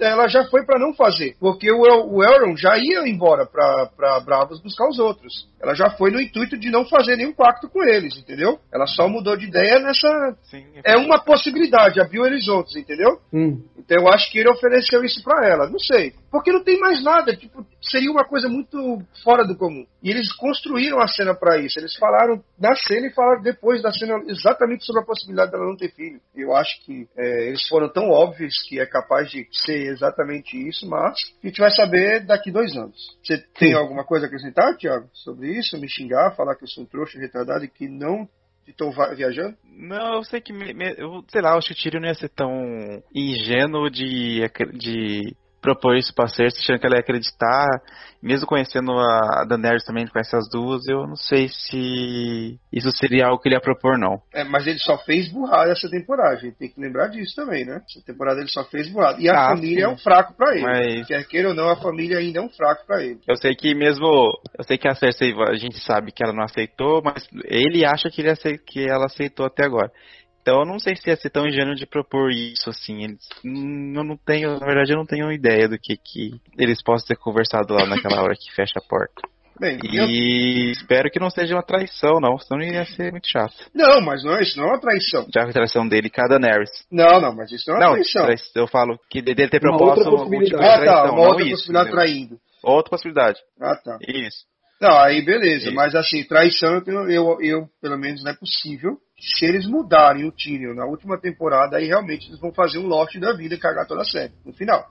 ela já foi pra não fazer, porque o, El, o Elrond já ia embora pra, pra Bravos buscar os outros. Ela já foi no intuito de não fazer nenhum pacto com eles, entendeu? Ela só mudou de ideia nessa... Sim, é, é uma possibilidade, abriu horizontes, entendeu? Hum. Então eu acho que ele ofereceu isso pra ela, não sei. Porque não tem mais nada, tipo, seria uma coisa muito fora do comum. E eles construíram a cena pra isso. Eles falaram na cena e falaram depois da cena exatamente sobre a possibilidade dela não ter filho. Eu acho que é, eles foram tão óbvios que é capaz de ser exatamente isso, mas a gente vai saber daqui dois anos. Você tem alguma coisa a acrescentar, Thiago, sobre isso? Me xingar, falar que eu sou um trouxa retardado e que não estou viajando? Não, eu sei que, me, me, eu, sei lá, acho que o Tyrion não ia ser tão ingênuo de, de propor isso pra Cersei, achando que ela ia acreditar, mesmo conhecendo a Daenerys também, conhece as duas, eu não sei se isso seria algo que ele ia propor, não. É, mas ele só fez burrada essa temporada, a gente tem que lembrar disso também, né? Essa temporada ele só fez burrada. E a ah, família sim. é um fraco pra ele. Mas... Quer queira ou não, a família ainda é um fraco pra ele. Eu sei que mesmo, eu sei que a Cersei, a gente sabe que ela não aceitou, mas ele acha que, ele aceitou, que ela aceitou até agora. Então eu não sei se ia ser tão ingênuo de propor isso, assim. Eles, eu não tenho, na verdade eu não tenho ideia do que, que eles possam ter conversado lá naquela hora que fecha a porta. Bem, e eu... espero que não seja uma traição, não, senão ia ser muito chato. Não, mas não, isso não é uma traição. Já foi traição dele, cada Daenerys. Não, não, mas isso não é uma não, traição. Eu falo que dele ter proposto um tipo de traição, ah, tá, uma outra isso, possibilidade entendeu? Traindo. Outra possibilidade. Ah, tá. Isso. Não, aí beleza, isso. Mas assim, traição eu, tenho, eu, eu, pelo menos, não é possível. Se eles mudarem o Tyrion na última temporada, aí realmente eles vão fazer um Lost da vida e cagar toda a série, no final.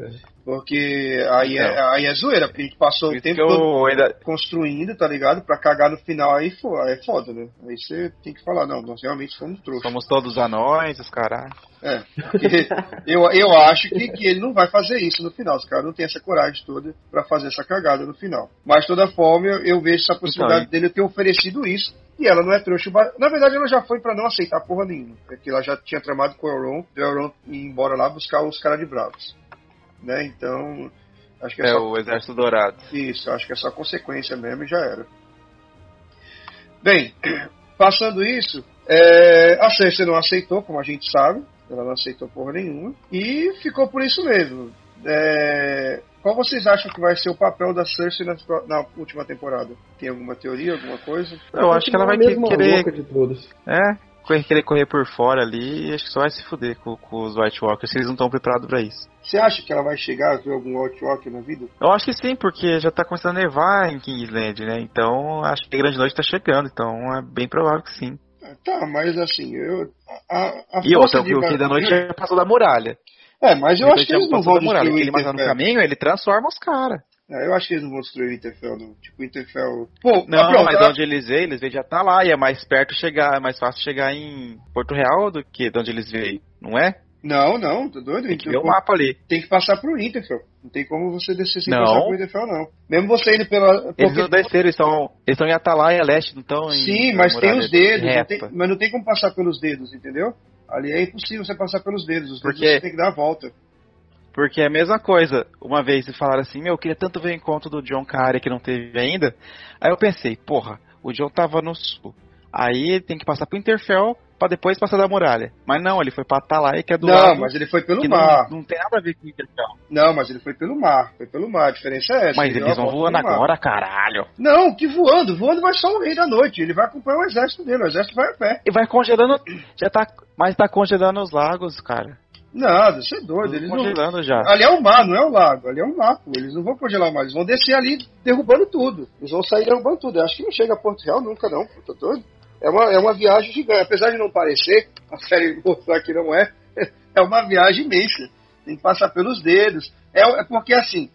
Porque aí é, aí é zoeira, porque a gente passou o tempo todo ainda... construindo, tá ligado? Pra cagar no final, aí, fo- aí é foda, né? Aí você tem que falar, não, nós realmente fomos trouxas. Somos todos anões, os caras. É, porque eu, eu acho que, que ele não vai fazer isso no final. Os caras não têm essa coragem toda pra fazer essa cagada no final. Mas, de toda forma, eu, eu vejo essa possibilidade então, dele ter oferecido isso. E ela não é trouxa. Na verdade, ela já foi pra não aceitar porra nenhuma. Porque ela já tinha tramado com o Elrond, o Elrond ir embora lá buscar os caras de Bravos. Né? Então, acho que é, é só... o Exército Dourado. Isso, acho que é só consequência mesmo e já era. Bem, passando isso, é... a Cersei não aceitou, como a gente sabe. Ela não aceitou porra nenhuma. E ficou por isso mesmo. É... Qual vocês acham que vai ser o papel da Cersei na, na última temporada? Tem alguma teoria, alguma coisa? Eu acho que ela vai querer... De todos. É, querer correr por fora ali e acho que só vai se fuder com, com os White Walkers, se eles não estão preparados pra isso. Você acha que ela vai chegar a ver algum White Walker na vida? Eu acho que sim, porque já tá começando a nevar em Kingsland, né? Então acho que a Grande Noite tá chegando, então é bem provável que sim. Tá, mas assim, eu... A, a e outra, de... o Rei da Noite já passou da muralha. É, mas eu acho que eles não vão destruir o Ele mata no caminho, ele transforma os caras. É, eu acho que eles não vão destruir o Winterfell, não. Tipo, o Winterfell... Pô, não, pronto, mas de onde eles veem, eles veem já tá lá, e é mais perto chegar, é mais fácil chegar em Porto Real do que de onde eles veem, não é? Não, não, tô doido. Tem que ver o mapa ali. Tem que passar pro Winterfell. Não tem como você descer sem não. passar pro Winterfell, não. Mesmo você indo pela... Porque... Eles não desceram, eles estão eles em Atalaia Leste, não estão em... Sim, mas tem os dedos, não tem, mas não tem como passar pelos dedos, entendeu? Ali é impossível você passar pelos dedos, os dedos porque... você tem que dar a volta. Porque é a mesma coisa. Uma vez eles falaram assim, meu, eu queria tanto ver o encontro do Jon com a área que não teve ainda. Aí eu pensei, porra, o Jon tava no sul. Aí ele tem que passar pro Winterfell pra depois passar da muralha. Mas não, ele foi pra Atalaia, que é do não, lado. Não, mas ele foi pelo mar. Não, não tem nada a ver com o Winterfell. Não, mas ele foi pelo mar. Foi pelo mar, a diferença é essa. Mas eles vão voando agora, caralho. Não, que voando. Voando vai só o Rei da Noite. Ele vai acompanhar o exército dele. O exército vai a pé. E vai congelando... já tá... Mas tá congelando os lagos, cara. Nada, você é doido. Eles congelando não... já. Ali é o mar, não é o lago. Ali é o mar, pô. Eles não vão congelar mais. Eles vão descer ali derrubando tudo. Eles vão sair derrubando tudo. Eu acho que não chega a Porto Real nunca, não. Tô doido. É uma, é uma viagem gigante. Apesar de não parecer, a série mostrar que não é, é uma viagem imensa. Tem que passar pelos dedos. É, é porque, assim,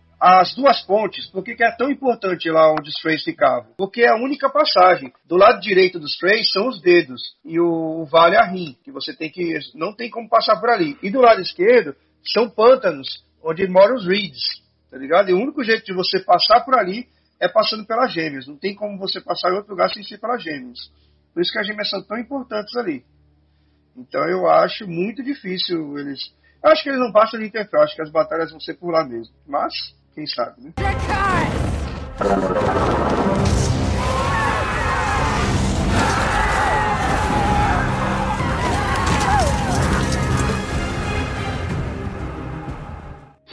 as duas pontes, por que, que é tão importante lá onde os Freys ficavam? Porque é a única passagem. Do lado direito dos Freys são os dedos. E o, o Vale Arryn, que você tem que... não tem como passar por ali. E do lado esquerdo são pântanos, onde moram os Reeds. Tá ligado? E o único jeito de você passar por ali é passando pelas gêmeas. Não tem como você passar em outro lugar sem ser pelas gêmeas. Por isso que as gêmeas são tão importantes ali. Então eu acho muito difícil eles... Eu acho que eles não passam de Winterfell. Acho que as batalhas vão ser por lá mesmo. Mas, quem sabe, né?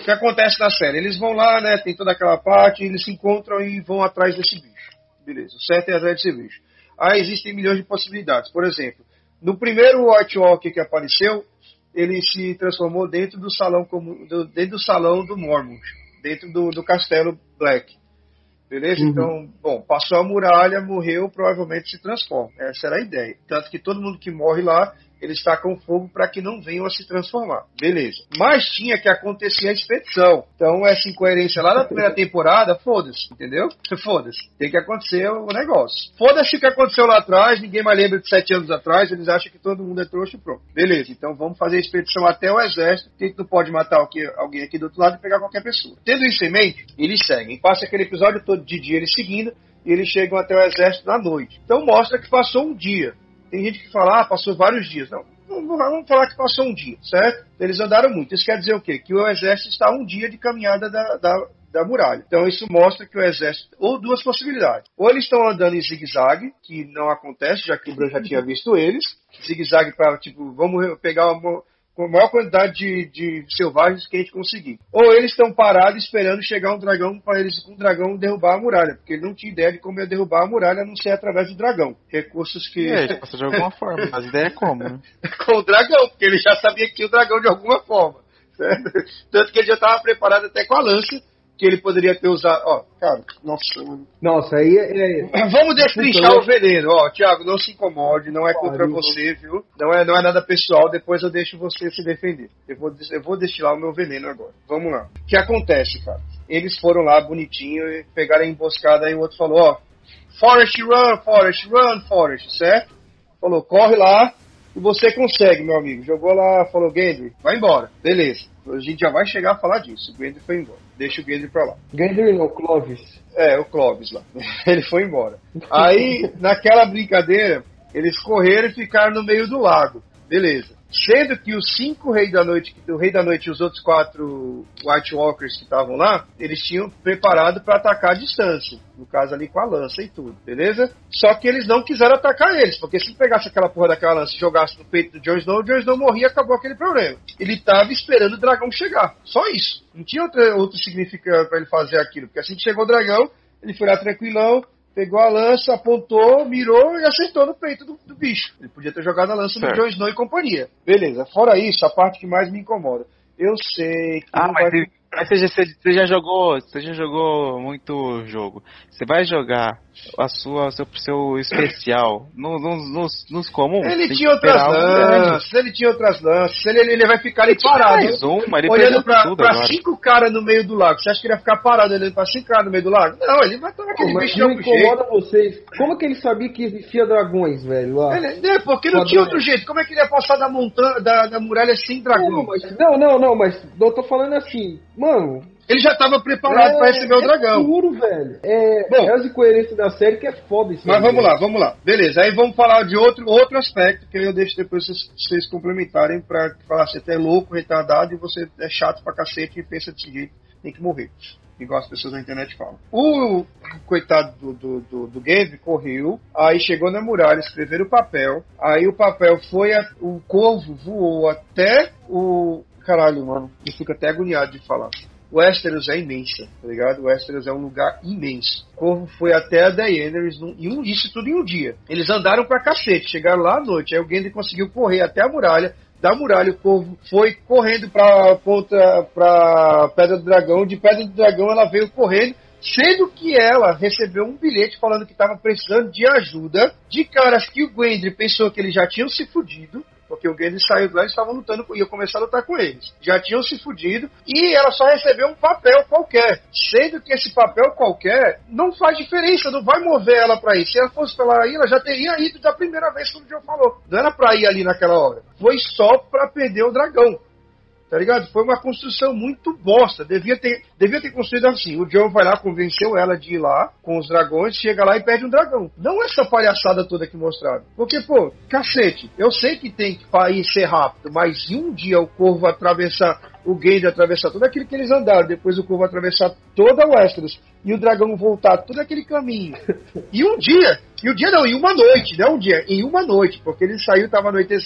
que acontece na série? Eles vão lá, né? Tem toda aquela parte, eles se encontram e vão atrás desse bicho. Beleza, o certo é atrás desse bicho. Aí existem milhões de possibilidades. Por exemplo, no primeiro White Walker que apareceu, ele se transformou dentro do salão, do, dentro do salão do Mormont, dentro do, do castelo Black. Beleza? Uhum. Então, bom, passou a muralha, morreu, provavelmente se transforma. Essa era a ideia. Tanto que todo mundo que morre lá, eles tacam fogo para que não venham a se transformar. Beleza. Mas tinha que acontecer a expedição. Então, essa incoerência lá na primeira temporada, foda-se, entendeu? Foda-se. Tem que acontecer o negócio. Foda-se o que aconteceu lá atrás, ninguém mais lembra de sete anos atrás, eles acham que todo mundo é trouxa e pronto. Beleza, então vamos fazer a expedição até o exército, que a gente não pode matar alguém aqui do outro lado e pegar qualquer pessoa. Tendo isso em mente, eles seguem. Passa aquele episódio todo de dia eles seguindo, e eles chegam até o exército na noite. Então mostra que passou um dia. Tem gente que fala, ah, passou vários dias. Não, vamos falar que passou um dia, certo? Eles andaram muito. Isso quer dizer o quê? Que o exército está a um dia de caminhada da, da, da muralha. Então isso mostra que o exército, ou duas possibilidades. Ou eles estão andando em zigue-zague, que não acontece, já que o Bran já tinha visto eles. Zigue-zague para, tipo, vamos pegar uma... com a maior quantidade de, de selvagens que a gente conseguir. Ou eles estão parados esperando chegar um dragão para eles com um dragão derrubar a muralha, porque ele não tinha ideia de como ia derrubar a muralha, a não ser através do dragão. Recursos que... É, ele passa de alguma forma, mas a ideia é como, né? Com o dragão, porque ele já sabia que tinha o dragão de alguma forma. Certo? Tanto que ele já estava preparado até com a lança, que ele poderia ter usado... Ó, cara, nossa... Mano. Nossa, aí é... é... Vamos destrinchar o veneno. Ó, Thiago, não se incomode, não é contra você, viu? Não é, não é nada pessoal, depois eu deixo você se defender. Eu vou, eu vou destilar o meu veneno agora. Vamos lá. O que acontece, cara? Eles foram lá, bonitinho, e pegaram a emboscada, aí o outro falou, ó, Forest run, Forest run, Forest, certo? Falou, corre lá, e você consegue, meu amigo. Jogou lá, falou, Gendry, vai embora. Beleza. A gente já vai chegar a falar disso. O Gendry foi embora. Deixa o Gendry pra lá. Gendry não, Clovis. É, o Clovis lá. Ele foi embora. Aí, naquela brincadeira, eles correram e ficaram no meio do lago. Beleza. Sendo que os cinco Reis da Noite, o Rei da Noite e os outros quatro White Walkers que estavam lá, eles tinham preparado para atacar à distância. No caso ali com a lança e tudo, beleza? Só que eles não quiseram atacar eles, porque se pegasse aquela porra daquela lança e jogasse no peito do Jon Snow, o Jon Snow morria e acabou aquele problema. Ele estava esperando o dragão chegar. Só isso. Não tinha outro, outro significado para ele fazer aquilo, porque assim que chegou o dragão, ele foi lá tranquilão, pegou a lança, apontou, mirou e acertou no peito do, do bicho. Ele podia ter jogado a lança no Jon Snow e companhia. Beleza. Fora isso, a parte que mais me incomoda. Eu sei que ah, não mas vai... Você, mas você, já, você já jogou, você já jogou muito jogo. Você vai jogar a sua, seu, seu especial no, no, nos, nos comuns. Ele tinha outras lanças, ele tinha outras lanças, ele, ele vai ficar ali ele parado. Mais uma, ele olhando pra, pra cinco caras no meio do lago. Você acha que ele ia ficar parado olhando pra cinco caras no meio do lago? Não, ele vai estar aquele bicho de algum jeito. Incomoda vocês. Como que ele sabia que existia dragões, velho? Lá? Ele, é, porque não tinha outro jeito. Como é que ele ia passar da montanha, da, da muralha sem dragão? Não, mas, não, não, não, mas eu tô falando assim, mano. Ele já estava preparado é, para receber o dragão. É puro, velho. É, Bom, é as incoerências da série que é foda isso. Mas aí, vamos velho. lá, vamos lá. Beleza, aí vamos falar de outro, outro aspecto que eu deixo depois vocês, vocês complementarem para falar se você é louco, retardado e você é chato pra cacete e pensa desse jeito, tem que morrer. Igual as pessoas na internet falam. O coitado do, do, do, do Gendry correu, aí chegou na muralha, escreveram o papel, aí o papel foi, a, o corvo voou até o... Caralho, mano, eu fico até agoniado de falar. O Westeros é imensa, tá ligado? O Westeros é um lugar imenso. O Corvo foi até a Daenerys, num, e um, isso tudo em um dia. Eles andaram pra cacete, chegaram lá à noite, aí o Gendry conseguiu correr até a muralha. Da muralha, o Corvo foi correndo pra ponta, pra Pedra do Dragão. De Pedra do Dragão, ela veio correndo, sendo que ela recebeu um bilhete falando que estava precisando de ajuda de caras que o Gendry pensou que eles já tinham se fudido. Porque o Gendry saiu de lá e estavam lutando, ia começar a lutar com eles. Já tinham se fudido e ela só recebeu um papel qualquer. Sendo que esse papel qualquer não faz diferença, não vai mover ela pra ir. Se ela fosse pra lá ir, ela já teria ido da primeira vez, como o Joe falou. Não era pra ir ali naquela hora. Foi só pra perder o dragão. Tá ligado? Foi uma construção muito bosta. Devia ter, devia ter construído assim. O Jon vai lá, convenceu ela de ir lá com os dragões, chega lá e perde um dragão. Não essa palhaçada toda que mostraram. Porque, pô, cacete, eu sei que tem que ir ser rápido, mas em um dia o Corvo atravessar, o Gendry atravessar tudo aquilo que eles andaram, depois o Corvo atravessar toda a Westeros e o dragão voltar todo aquele caminho. E um dia, e um dia não, em uma noite, não um dia, em uma noite, porque ele saiu, tava anoitecendo,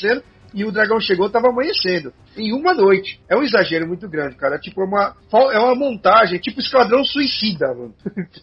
e o dragão chegou, tava amanhecendo. Em uma noite. É um exagero muito grande, cara. Tipo, é uma, é uma montagem, tipo Esquadrão Suicida, mano.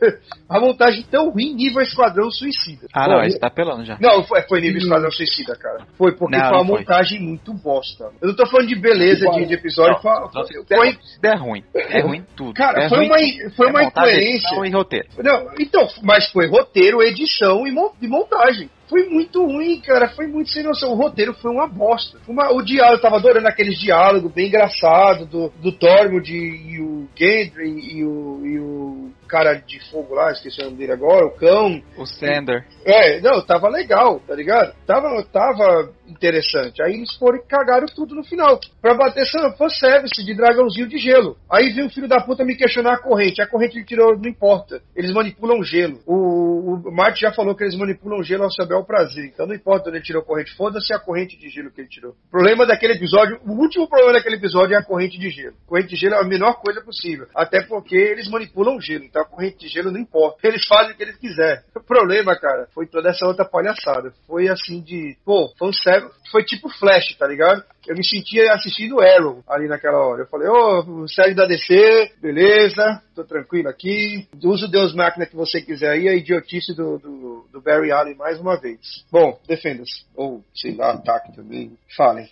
A montagem tão ruim, nível Esquadrão Suicida. Ah, Pô, não, isso tá apelando já. Não, foi, foi nível Esquadrão Suicida, cara. Foi, porque não, foi uma foi. montagem muito bosta. Eu não tô falando de beleza de, de episódio. Não, foi, não, foi, é ruim. É ruim tudo. Cara, é foi, ruim, uma, foi é uma montagem, incoerência. edição e roteiro. Não, então, mas foi roteiro, edição e, mo, e montagem. Foi muito ruim, cara. Foi muito sem noção. O roteiro foi uma bosta. Uma, o diálogo, eu tava adorando aqueles diálogos bem engraçados do, do Tormund e o Gendry e o, e o cara de fogo lá, esqueci o nome dele agora, o cão. O Sander. É, não, tava legal, tá ligado? Tava, tava interessante. Aí eles foram e cagaram tudo no final. Pra bater essa fanservice de dragãozinho de gelo. Aí veio o filho da puta me questionar a corrente. A corrente ele tirou, não importa. Eles manipulam gelo. O, o Martin já falou que eles manipulam gelo ao seu bel prazer. Então não importa onde ele tirou a corrente. Foda-se a corrente de gelo que ele tirou. O problema daquele episódio, o último problema daquele episódio é a corrente de gelo. A corrente de gelo é a menor coisa possível. Até porque eles manipulam gelo. Então a corrente de gelo não importa. Eles fazem o que eles quiserem. O problema, cara, foi toda essa outra palhaçada. Foi assim de... Pô, foi um sério... Foi tipo Flash, tá ligado? Eu me sentia assistindo Arrow ali naquela hora. Eu falei, ô, oh, série da D C, beleza, tô tranquilo aqui. Usa o Deus Máquina que você quiser aí, a idiotice do, do, do Barry Allen mais uma vez. Bom, defenda-se. Ou, sei lá, ataque também. Falem.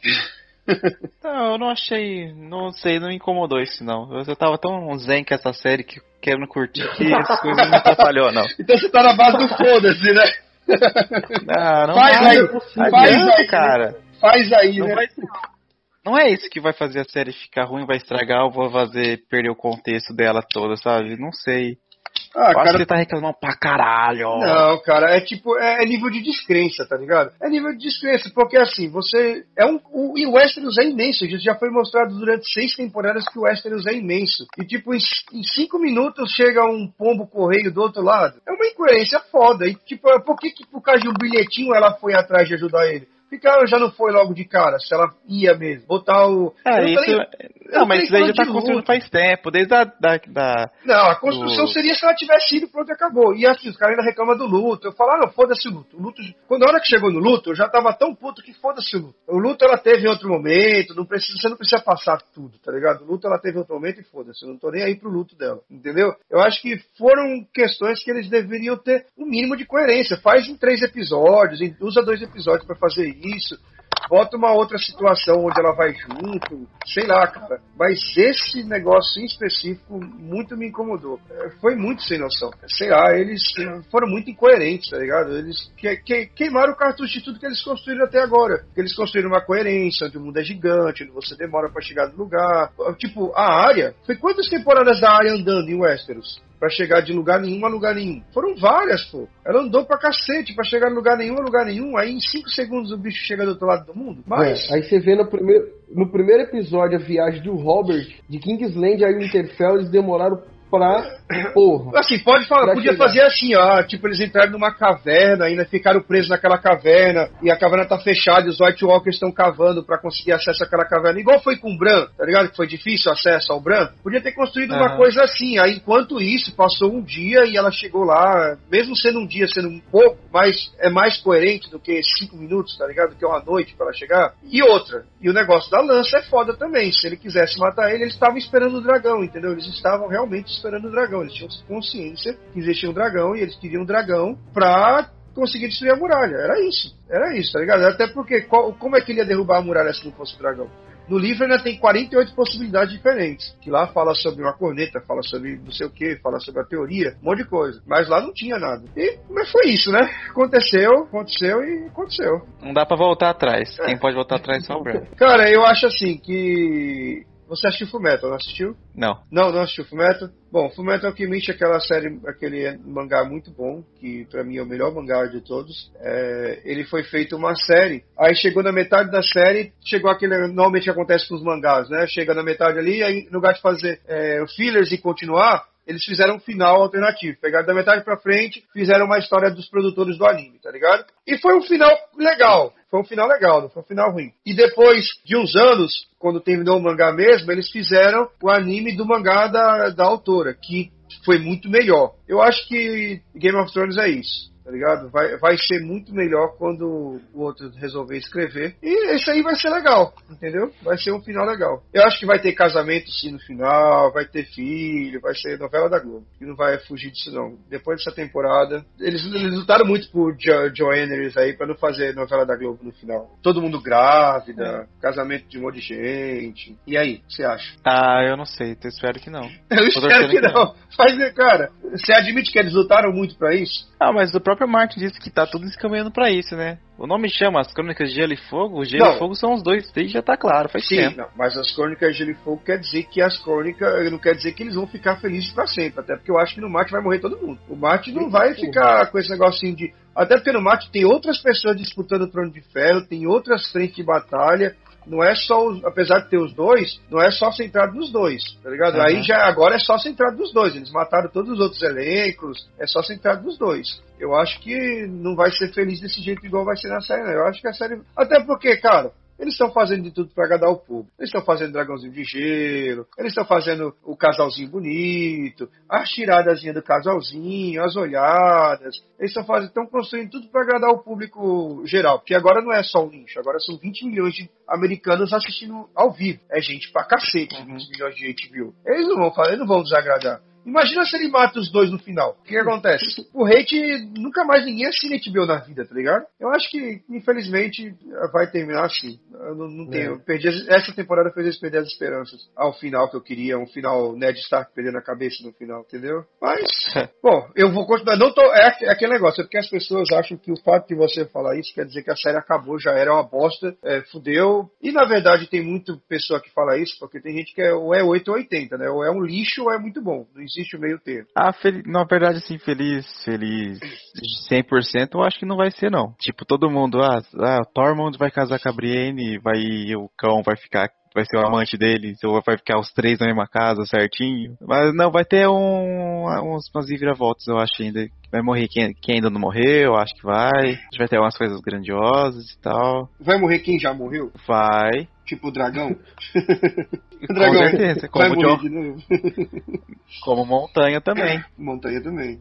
Não, eu não achei, não sei, não me incomodou isso não. Eu, eu tava tão zen com essa série que querendo curtir que as coisas não me atrapalhou, não. Então você tá na base do foda-se, né? Não, não faz vai, aí, faz faz aí, cara. Faz aí, não né? Vai, não é isso que vai fazer a série ficar ruim, vai estragar ou vai fazer perder o contexto dela toda, sabe? Não sei. Ah, eu cara... acho que ele tá reclamando pra caralho. Não, cara, é tipo, é, é nível de descrença, tá ligado? É nível de descrença, porque assim, você, é um, o, e o Westeros é imenso, já foi mostrado durante seis temporadas que o Westeros é imenso, e tipo, em, em cinco minutos chega um pombo correio do outro lado, é uma incoerência foda, e tipo, por que que por causa de um bilhetinho ela foi atrás de ajudar ele? Por que ela já não foi logo de cara, se ela ia mesmo? Botar o... É, isso... Falei, não, mas isso aí já tá construindo faz tempo, desde a... Da, da, não, a construção do... seria se ela tivesse ido, pronto, e acabou. E assim, os caras ainda reclamam do luto. Eu falo, ah, não, foda-se o luto. O luto. Quando a hora que chegou no luto, eu já tava tão puto que foda-se o luto. O luto ela teve em outro momento, não precisa, você não precisa passar tudo, tá ligado? O luto ela teve em outro momento e foda-se. Eu não tô nem aí pro luto dela, entendeu? Eu acho que foram questões que eles deveriam ter um mínimo de coerência. Faz em três episódios, usa dois episódios pra fazer isso. Bota uma outra situação onde ela vai junto, sei lá, cara. Mas esse negócio em específico muito me incomodou. Foi muito sem noção. Sei lá, eles foram muito incoerentes, tá ligado? Eles que, que, queimaram o cartucho de tudo que eles construíram até agora. Eles construíram uma coerência, onde o mundo é gigante, onde você demora pra chegar no lugar. Tipo, a área... Foi quantas temporadas da área andando em Westeros? Pra chegar de lugar nenhum a lugar nenhum. Foram várias, pô. Ela andou pra cacete pra chegar de lugar nenhum a lugar nenhum. Aí em cinco segundos o bicho chega do outro lado do mundo. Mas... É, aí você vê no primeiro, no primeiro episódio a viagem do Robert de Kingsland a Winterfell, eles demoraram pra... Porra. Assim, pode falar, podia chegar. Fazer assim, ó. Tipo, eles entraram numa caverna, ainda ficaram presos naquela caverna, e a caverna tá fechada, e os White Walkers estão cavando pra conseguir acesso àquela caverna. Igual foi com o Bran, tá ligado? Que foi difícil o acesso ao Bran. Podia ter construído uhum. uma coisa assim. Aí, enquanto isso, passou um dia e ela chegou lá, mesmo sendo um dia, sendo um pouco, mas é mais coerente do que cinco minutos, tá ligado? Do que uma noite pra ela chegar. E outra, e o negócio da lança é foda também. Se ele quisesse matar ele, eles estavam esperando o dragão, entendeu? Eles estavam realmente esperando o dragão. Eles tinham consciência que existia um dragão e eles queriam um dragão pra conseguir destruir a muralha. Era isso. Era isso, tá ligado? Até porque, qual, como é que ele ia derrubar a muralha se não fosse o dragão? No livro ainda tem quarenta e oito possibilidades diferentes. Que lá fala sobre uma corneta, fala sobre não sei o que, fala sobre a teoria, um monte de coisa. Mas lá não tinha nada. E, mas foi isso, né? Aconteceu, aconteceu e aconteceu. Não dá pra voltar atrás. É. Quem pode voltar atrás é só o Bran. Cara, eu acho assim que... Você assistiu Fullmetal, não assistiu? Não. Não, não assistiu Fullmetal? Bom, Fullmetal Alchemist é aquela série, aquele mangá muito bom, que pra mim é o melhor mangá de todos. É, ele foi feito uma série, aí chegou na metade da série, chegou aquele, normalmente acontece com os mangás, né? Chega na metade ali, aí no lugar de fazer é, fillers e continuar, eles fizeram um final alternativo. Pegaram da metade pra frente, fizeram uma história dos produtores do anime, tá ligado? E foi um final legal. Foi um final legal, não foi um final ruim. E depois de uns anos, quando terminou o mangá mesmo, eles fizeram o anime do mangá da, da autora, que foi muito melhor. Eu acho que Game of Thrones é isso. tá ligado? Vai, vai ser muito melhor quando o outro resolver escrever. E esse aí vai ser legal, entendeu? Vai ser um final legal. Eu acho que vai ter casamento sim no final, vai ter filho, vai ser novela da Globo. E não vai fugir disso não. Depois dessa temporada, eles, eles lutaram muito por jo, Joanners aí pra não fazer novela da Globo no final. Todo mundo grávida, é. casamento de um monte de gente. E aí, o que você acha? Ah, eu não sei, eu espero que não. Eu espero que, que não. não. Mas, cara, você admite que eles lutaram muito pra isso? Ah, mas o próprio Martin disse que tá tudo encaminhando pra isso, né? O nome chama As Crônicas de Gelo e Fogo. O Gelo não. e Fogo são os dois, isso já tá claro, faz Sim, tempo. Não, mas As Crônicas de Gelo e Fogo quer dizer que as crônicas, não quer dizer que eles vão ficar felizes pra sempre, até porque eu acho que no Martin vai morrer todo mundo. O Martin não vai ficar com esse negocinho de... Até porque no Martin tem outras pessoas disputando o Trono de Ferro, tem outras frentes de batalha. Não é só, os, apesar de ter os dois, não é só centrado nos dois, tá ligado? Uhum. Aí já agora é só centrado nos dois. Eles mataram todos os outros elencos, é só centrado nos dois. Eu acho que não vai ser feliz desse jeito igual vai ser na série, não. Eu acho que a série... Até porque, cara, eles estão fazendo de tudo pra agradar o público. Eles estão fazendo dragãozinho de gelo, eles estão fazendo o casalzinho bonito, as tiradazinhas do casalzinho, as olhadas. Eles estão fazendo, estão construindo tudo pra agradar o público geral. Porque agora não é só o nicho, agora são vinte milhões de americanos assistindo ao vivo. É gente pra cacete, uhum. vinte milhões de H B O. Eles não vão fazer, eles não vão desagradar. Imagina se ele mata os dois no final. O que, que acontece? O hate, nunca mais ninguém assina H B O na vida, tá ligado? Eu acho que, infelizmente, vai terminar assim. Eu não, não tenho. Eu perdi, essa temporada fez eles perder as esperanças ao final que eu queria. Um final Ned Stark perdendo a cabeça no final, entendeu? Mas, bom, eu vou continuar. Não tô, é, é aquele negócio, é porque as pessoas acham que o fato de você falar isso quer dizer que a série acabou, já era uma bosta, é, fudeu. E, na verdade, tem muita pessoa que fala isso, porque tem gente que é ou é oito ou oitenta, né? Ou é um lixo ou é muito bom. Não existe o meio termo. Ah, fel... na verdade, assim, feliz, feliz cem por cento eu acho que não vai ser, não. Tipo, todo mundo, ah, ah Tormund vai casar com a Brienne, vai, o cão vai ficar, vai ser o amante deles, ou vai ficar os três na mesma casa, certinho. Mas não, vai ter um, uns, umas viravoltas, eu acho ainda. Vai morrer quem, quem ainda não morreu, eu acho que vai. Vai ter umas coisas grandiosas e tal. Vai morrer quem já morreu? Vai. Tipo o dragão? o dragão com certeza, como, vai morrer de novo. Como montanha também. Montanha também.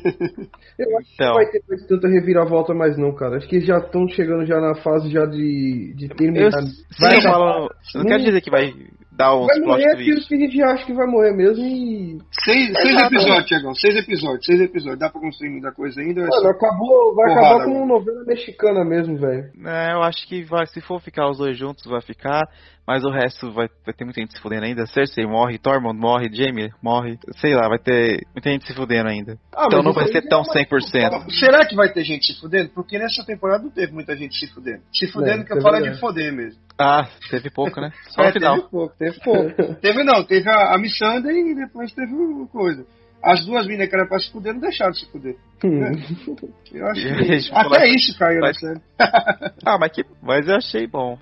Eu acho então. que não vai ter mais tanta reviravolta mais não, cara. Acho que já estão chegando já na fase já de, de terminar. Eu, vai, eu, falo, eu não quero dizer que vai dar uns vai morrer aquilo que a gente acha que vai morrer mesmo e... Seis, seis episódios, Tiagão. Seis episódios. Seis episódios. Dá pra construir muita coisa ainda? Mano, só... acabou, vai Porrada, acabar com uma novela mexicana mesmo, velho. É, eu acho que vai, se for ficar os dois juntos, vai ficar. Mas o resto vai, vai ter muita gente se fudendo ainda. Cersei morre, Tormund morre, Jaime morre. Sei lá, vai ter muita gente se fudendo ainda. Ah, então não vai ser tão cem por cento. Será que vai ter gente se fudendo? Porque nessa temporada não teve muita gente se fudendo. Se fudendo é, que eu falo é de foder mesmo. Ah, teve pouco, né? Só é, no final. Teve pouco, teve pouco. teve não, teve a, a Missandei e depois teve o coisa. As duas minas que eram pra se fuder não deixaram de se fuder. Hum. É. Eu acho que até isso caiu na série. Ah, mas, que, mas eu achei bom.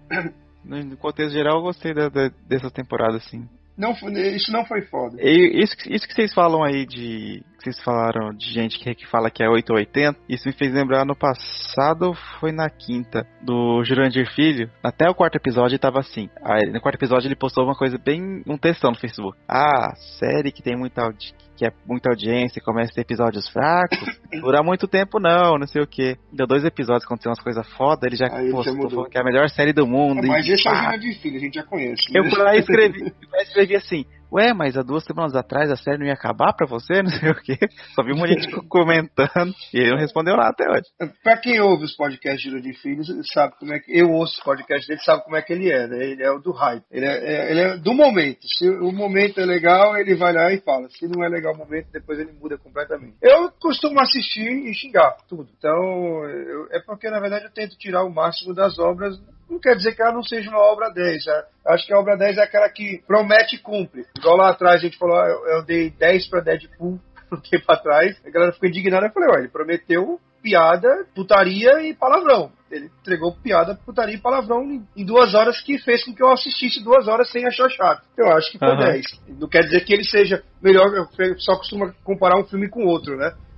No contexto geral, eu gostei da, da, dessa temporada, assim. Não, isso não foi foda. E isso, isso que vocês falam aí de... Que vocês falaram de gente que, que fala que é oito ou oitenta, isso me fez lembrar no passado, foi na quinta, do Jurandir Filho. Até o quarto episódio tava assim. Aí, no quarto episódio ele postou uma coisa bem... Um textão no Facebook. Ah, série que tem muita audi- que é muita audiência e começa a ter episódios fracos, dura muito tempo não, não sei o que. Deu dois episódios, aconteceu umas coisas foda, ele já aí postou falando que é a melhor série do mundo. É, mas e, esse é o Jurandir Filho, a gente já conhece. Né? Eu fui lá e escrevi, eu escrevi assim... Ué, mas há duas semanas atrás a série não ia acabar pra você? Não sei o quê. Só vi um monte de gente comentando e ele não respondeu nada até hoje. Pra quem ouve os podcasts de Jurandir Filho, sabe como é que... Eu ouço os podcasts dele, sabe como é que ele é, né? Ele é o do hype. Ele é, é, ele é do momento. Se o momento é legal, ele vai lá e fala. Se não é legal o momento, depois ele muda completamente. Eu costumo assistir e xingar tudo. Então, eu, é porque, na verdade, eu tento tirar o máximo das obras. Não quer dizer que ela não seja uma obra dez. Né? Acho que a obra dez é aquela que promete e cumpre. Igual lá atrás a gente falou, eu, eu dei dez pra Deadpool um tempo atrás. A galera ficou indignada. Eu falei, ó, ele prometeu piada, putaria e palavrão. Ele entregou piada, putaria e palavrão em, em duas horas, que fez com que eu assistisse duas horas sem achar chato. Eu acho que foi uhum. dez. Não quer dizer que ele seja melhor, eu só costumo comparar um filme com outro, né?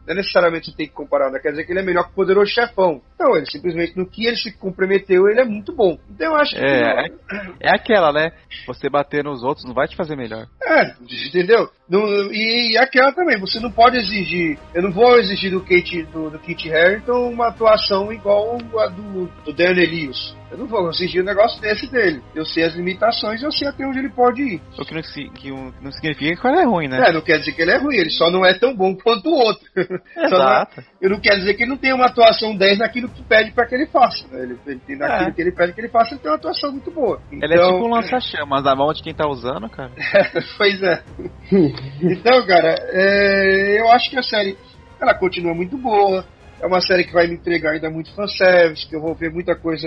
Não é necessariamente você tem que comparar, não quer dizer que ele é melhor que o Poderoso Chefão. Não, ele simplesmente, no que ele se comprometeu, ele é muito bom. Então eu acho que... É, é, é aquela, né? Você bater nos outros não vai te fazer melhor. É, entendeu? No, e, e aquela também, você não pode exigir... Eu não vou exigir do Kate, do, do Kit Harington uma atuação igual a do, do Daniel Lewis. Eu não vou exigir um negócio desse dele. Eu sei as limitações, eu sei até onde ele pode ir. O que não, que não significa que ele é ruim, né? É, não quer dizer que ele é ruim, ele só não é tão bom quanto o outro. Exato. Não, eu não quero dizer que ele não tem uma atuação dez naquilo que pede pra que ele faça. Né? Ele, ele tem naquilo é. que ele pede que ele faça, ele tem uma atuação muito boa. Então... Ele é tipo um lança-chamas na mão de quem tá usando, cara. Pois é. Então, cara, é, eu acho que a série ela continua muito boa. É uma série que vai me entregar ainda muito fanservice, que eu vou ver muita coisa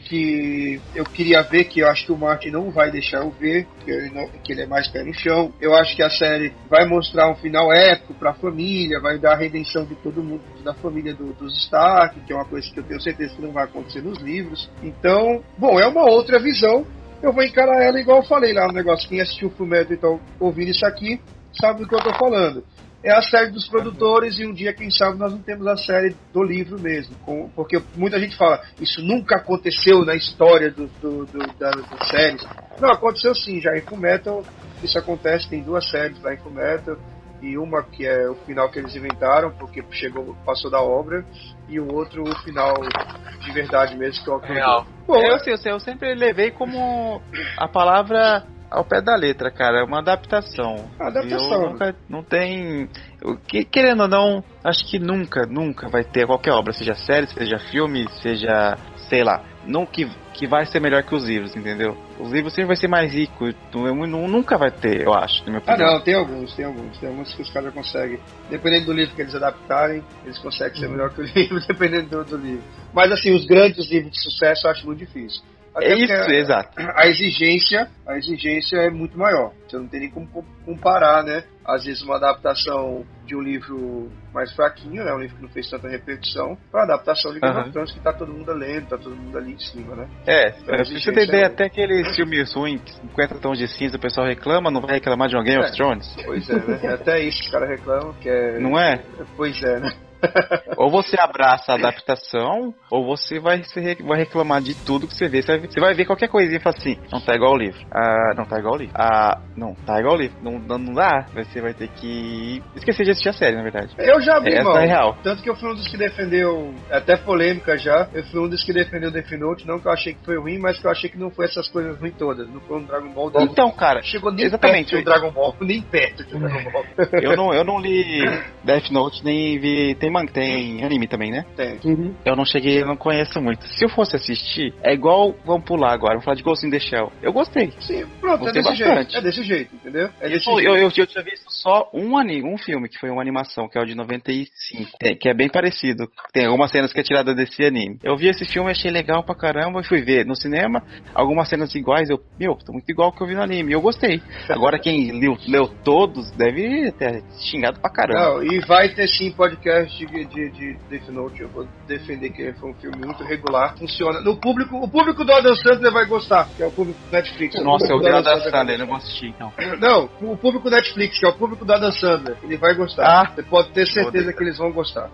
que eu queria ver, que eu acho que o Martin não vai deixar eu ver, que ele, não, que ele é mais pé no chão. Eu acho que a série vai mostrar um final épico pra família, vai dar a redenção de todo mundo, da família do, dos Stark, que é uma coisa que eu tenho certeza que não vai acontecer nos livros. Então, bom, é uma outra visão. Eu vou encarar ela igual eu falei lá no negócio. Quem assistiu o Fullmetal e tá ouvindo isso aqui, sabe do que eu tô falando. É a série dos produtores e um dia, quem sabe, nós não temos a série do livro mesmo. Com, porque muita gente fala, isso nunca aconteceu na história do, do, do, da, das séries. Não, aconteceu sim, já em Fullmetal isso acontece, tem duas séries lá em Fullmetal. E uma que é o final que eles inventaram, porque chegou, passou da obra, e o outro o final de verdade mesmo, que é o real. Bom, eu, eu, eu sempre levei como a palavra... ao pé da letra, cara, é uma adaptação. Adaptação. Eu nunca, não tem... Eu, que, querendo ou não, acho que nunca, nunca vai ter qualquer obra, seja série, seja filme, seja, sei lá, não que, que vai ser melhor que os livros, entendeu? Os livros sempre vai ser mais rico, nunca vai ter, eu acho, na minha opinião. Ah não, tem alguns, tem alguns, tem alguns que os caras conseguem, dependendo do livro que eles adaptarem, eles conseguem ser melhor que o livro, dependendo do, do livro. Mas assim, os grandes livros de sucesso eu acho muito difícil. Até é isso, a, exato. A exigência, a exigência é muito maior. Você não tem nem como comparar, né? Às vezes uma adaptação de um livro mais fraquinho, né? Um livro que não fez tanta repercussão, para a adaptação de Game of Thrones, que tá todo mundo lendo, tá todo mundo ali em cima, né? É, então, pra você ter ideia, é... até aqueles filmes ruins, cinquenta tons de cinza, o pessoal reclama, não vai reclamar de um Game é. of Thrones? Pois é, né? Até isso os caras reclamam, que é... Não é? Pois é, né? Ou você abraça a adaptação, ou você vai, vai reclamar de tudo que você vê. Você vai ver, você vai ver qualquer coisinha e fala assim, não tá igual o livro. Ah, não tá igual o livro. Ah, não, tá igual o livro. Não, não, não dá. Você vai ter que esquecer de assistir a série, na verdade. Eu já vi, Essa é real. Tanto que eu fui um dos que defendeu, até polêmica já, eu fui um dos que defendeu Death Note, não que eu achei que foi ruim, mas que eu achei que não foi essas coisas ruins todas. Não foi um Dragon Ball. Dragon então, cara, chegou nem exatamente perto do Dragon Ball, nem perto do Dragon Ball. eu, não, eu não li Death Note, nem vi... Tem, man, tem anime também, né? Tem. Uhum. Eu não cheguei, eu não conheço muito. Se eu fosse assistir, é igual, vamos pular agora, vamos falar de Ghost in the Shell. Eu gostei. Sim, pronto, gostei é desse bastante. jeito. É desse jeito, entendeu? É desse eu, jeito. Eu, eu, eu tinha visto só um anime, um filme, que foi uma animação, que é o de noventa e cinco, que é bem parecido. Tem algumas cenas que é tirada desse anime. Eu vi esse filme, achei legal pra caramba, e fui ver no cinema, algumas cenas iguais, eu, meu, tô muito igual ao que eu vi no anime, e eu gostei. Agora quem leu, leu todos, deve ter xingado pra caramba. Não, e vai ter sim podcast de, de, de Death Note, eu vou defender que foi um filme muito regular, funciona. No público, o público do Adam Sandler vai gostar, que é o público do Netflix. Nossa, eu vi o Adam Sandler, não vou assistir, então. Não, o público do Netflix, que é o público do Adam Sandler, ele vai gostar. Ah, você pode ter certeza que eles vão gostar.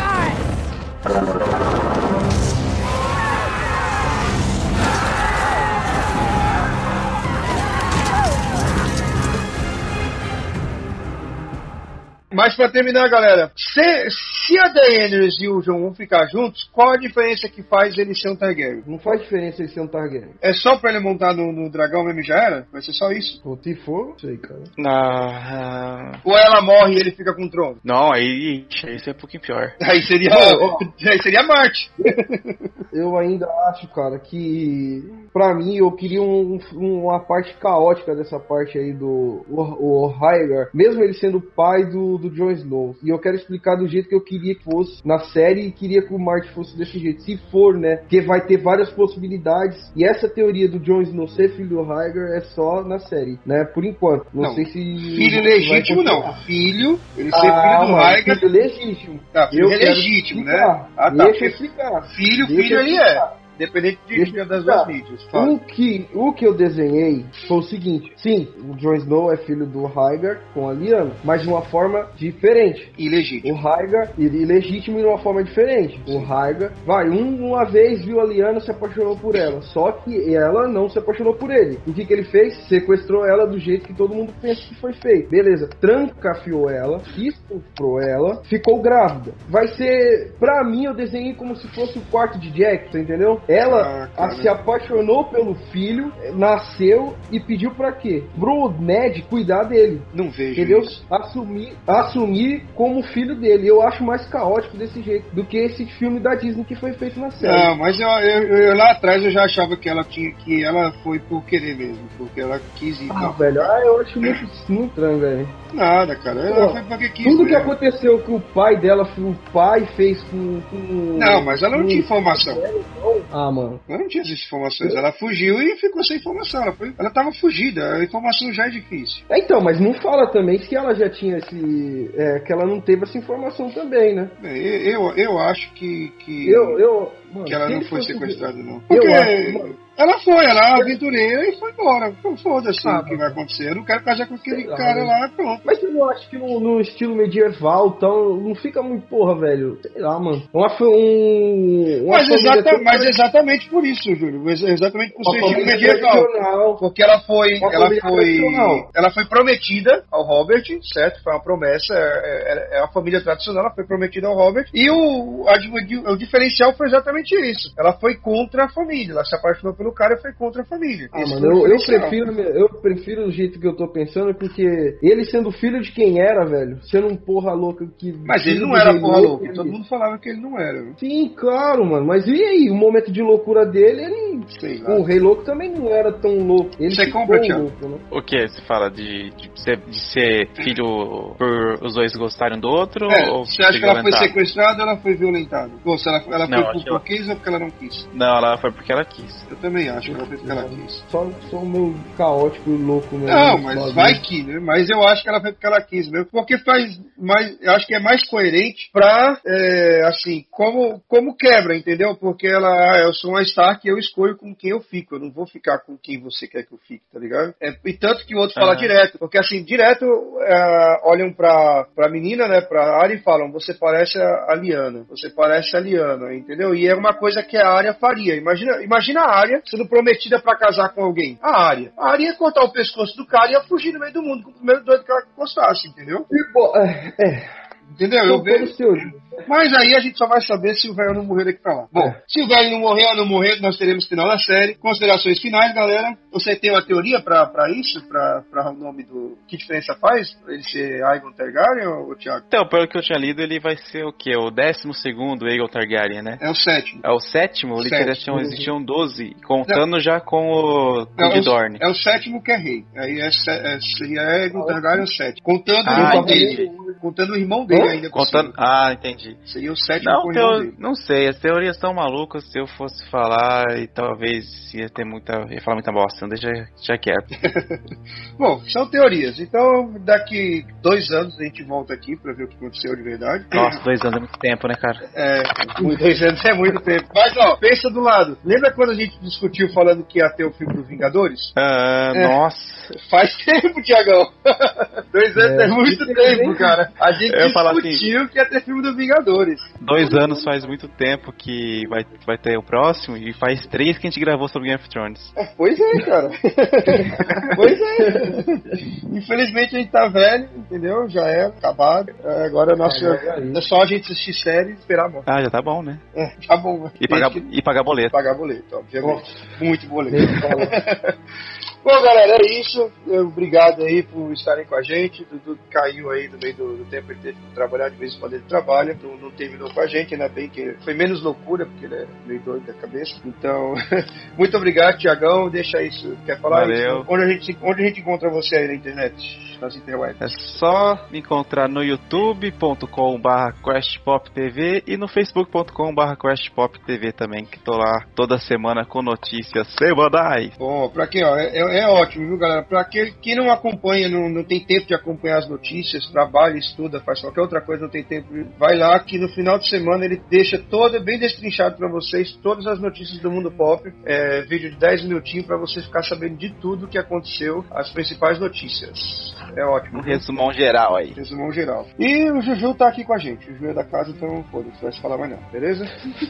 Mas pra terminar, galera, se, se a Daenerys e o Jon vão ficar juntos, qual a diferença que faz ele ser um Targaryen? Não faz diferença ele ser um Targaryen. É só pra ele montar no, no dragão mesmo e já era? Vai ser só isso? Ou se for, não sei, cara. Ah, Ou ela morre e ele fica com o trono? Não, aí isso é um pouquinho pior. Aí seria, oh, oh. aí seria Marte. Eu ainda acho, cara, que pra mim eu queria um, um, uma parte caótica dessa parte aí do o, o Rhaegar, mesmo ele sendo o pai do, do Jon Snow. E eu quero explicar do jeito que eu queria que fosse na série e queria que o Martin fosse desse jeito. Se for, né? Porque vai ter várias possibilidades. E essa teoria do Jon Snow ser filho do Rhaegar é só na série, né? Por enquanto. Não, não sei se... Filho legítimo não. Filho, ele ser ah, filho do Rhaegar... Filho legítimo. Tá, filho eu é legítimo, explicar. né? Ah, tá. Deixa eu explicar. Filho, Deixa filho eu ele é. Independente de, de das duas mídias. O que, o que eu desenhei foi o seguinte. Sim, o Jon Snow é filho do Rhaegar com a Lyanna, mas de uma forma diferente. Ilegítimo. O Rhaegar, ilegítimo de uma forma diferente. Sim. O Rhaegar, vai, um, uma vez viu a Lyanna, se apaixonou por ela. Só que ela não se apaixonou por ele. O que que ele fez? Sequestrou ela do jeito que todo mundo pensa que foi feito. Beleza, trancafiou ela, estuprou ela, ficou grávida. Vai ser, pra mim, eu desenhei como se fosse o quarto de Jack, você entendeu? Ela ah, se apaixonou pelo filho, nasceu e pediu pra quê? Pro Ned cuidar dele. Não vejo entendeu? Isso. Assumir, assumir como filho dele. Eu acho mais caótico desse jeito do que esse filme da Disney que foi feito na série. Não, mas eu, eu, eu lá atrás eu já achava que ela tinha, que ela foi por querer mesmo, porque ela quis ir. Ah, velho, ah, eu acho muito, muito estranho, velho. Nada, cara. Ela Pô, foi porque quis. Tudo mesmo. Que aconteceu com o pai dela, o pai fez com. com não, mas ela não com, tinha informação. Ah, mano. Ela não tinha essas informações. Ela fugiu e ficou sem informação. Ela, foi, ela tava fugida. A informação já é difícil. É, então, mas não fala também que ela já tinha esse. É, que ela não teve essa informação também, né? É, eu, eu acho que. que... Eu, eu, mano, que ela não foi sequestrada, não. Porque eu acho, ela foi, ela é aventureira e foi embora. Foda-se ah, o que vai acontecer. Eu não quero casar com aquele lá, cara lá, pronto. Mas eu não acho que no, no estilo medieval, tão, não fica muito porra, velho. Sei lá, mano. Uma, um, uma mas, exata, mas exatamente por isso, Júlio. Exatamente por ser estilo medieval. Porque ela foi. Ela foi, ela foi prometida ao Robert, certo? Foi uma promessa. É, é, é uma família tradicional, ela foi prometida ao Robert. E o, a, o diferencial foi exatamente isso. Ela foi contra a família. Ela se apaixonou pelo cara e foi contra a família. Ah, mano, eu, eu, prefiro, eu prefiro o jeito que eu tô pensando, porque ele sendo filho de quem era, velho, sendo um porra louca que... Mas ele não era porra louca, ele... todo mundo falava que ele não era. Viu? Sim, claro, mano, mas e aí, o momento de loucura dele, ele... Sei lá. O Rei Louco também não era tão louco. Ele Você compra, Thiago? Louco, né? O que? Você fala de, de, ser, de ser filho por os dois gostarem do outro? É, ou você acha que ela foi sequestrada ou ela foi violentada? Ou se ela, ela não, foi por quis ou porque ela não quis? Não, ela foi porque ela quis. Eu também acho que ela foi porque ela quis. Só, só o meu caótico e louco mesmo. Não, mas sozinho. Vai que, né? Mas eu acho que ela foi porque ela quis mesmo. Porque faz mais. Eu acho que é mais coerente pra, é, assim, como, como quebra, entendeu? Porque ela, ah, eu sou uma Stark e eu escolho com quem eu fico. Eu não vou ficar com quem você quer que eu fique, tá ligado? É, e tanto que o outro fala uhum. direto. Porque, assim, direto é, olham pra, pra menina, né? Pra Arya e falam: você parece a Lyanna. Você parece a Lyanna, entendeu? E é uma coisa que a Arya faria. Imagina, imagina a Arya sendo prometida pra casar com alguém. A Arya. A Arya ia cortar o pescoço do cara e ia fugir no meio do mundo com o primeiro doido que ela encostasse, entendeu? É. é. Entendeu? Eu vejo. Mas aí a gente só vai saber se o velho não morrer daqui pra lá. Bom, é. se o velho não morrer ou não morrer, nós teremos final da série. Considerações finais, galera. Você tem uma teoria pra, pra isso? Pra, pra o nome do... Que diferença faz? Pra ele ser Aegon Targaryen ou Thiago? Então, pelo que eu tinha lido, ele vai ser o quê? O décimo segundo Aegon Targaryen, né? É o sétimo. É o sétimo? Sétimo. Existiam doze, contando não. já com o, é, o de Dorne. É o sétimo que é rei. Aí é, é, seria Aegon Targaryen o sétimo. Contando ah, o irmão dele. Contando o irmão dele ainda. Contando... Ah, entendi. Seria o sétimo não, com o irmão irmão dele. dele. Não sei, as teorias estão malucas. Se eu fosse falar, e talvez ia ter muita... ia falar muita bosta, então deixa, deixa quieto. Bom, são teorias. Então, daqui dois anos a gente volta aqui pra ver o que aconteceu de verdade. Nossa, dois anos é muito tempo, né, cara? É, dois anos é muito tempo. Mas, ó, pensa do lado. Lembra quando a gente discutiu falando que ia ter o filme dos Vingadores? Ah, é, nossa. Faz tempo, Tiagão. Dois anos é, é muito tempo, cara. A gente eu discutiu assim, que ia ter filme dos Vingadores. Dois anos faz muito tempo que vai, vai ter o próximo, e faz três que a gente gravou sobre Game of Thrones. É, pois é, cara. Pois é. Infelizmente a gente tá velho, entendeu? Já é acabado. É, agora é, nossa, é, é só a gente assistir série e esperar a morte. Ah, já tá bom, né? É, tá bom. E pagar, que... e pagar boleto. Pagar boleto, obviamente. Oh. Muito boleto. Bom, galera, é isso. Obrigado aí por estarem com a gente. Dudu caiu aí no meio do, do tempo, ele teve que trabalhar, de vez em quando ele trabalha, não, não terminou com a gente, ainda bem que foi menos loucura, porque ele é meio doido da cabeça. Então, muito obrigado, Tiagão. Deixa isso. Quer falar? Valeu. Isso? Onde a gente, onde a gente encontra você aí na internet? Nas interwebs? É só me encontrar no youtube ponto com barra questpoptv e no facebook ponto com barra questpoptv também, que tô lá toda semana com notícias semanais. Bom, pra quem, ó, é, é ótimo, viu, galera? Pra quem, quem não acompanha, não, não tem tempo de acompanhar as notícias, trabalha, estuda, faz qualquer outra coisa, não tem tempo, vai lá que no final de semana ele deixa todo, bem destrinchado pra vocês, todas as notícias do mundo pop, é, vídeo de dez minutinhos pra vocês ficar sabendo de tudo que aconteceu, as principais notícias. É ótimo. Um resumão geral aí. Resumão geral. E o Juju tá aqui com a gente, o Juju é da casa, então foda-se, vai se falar mais não, beleza?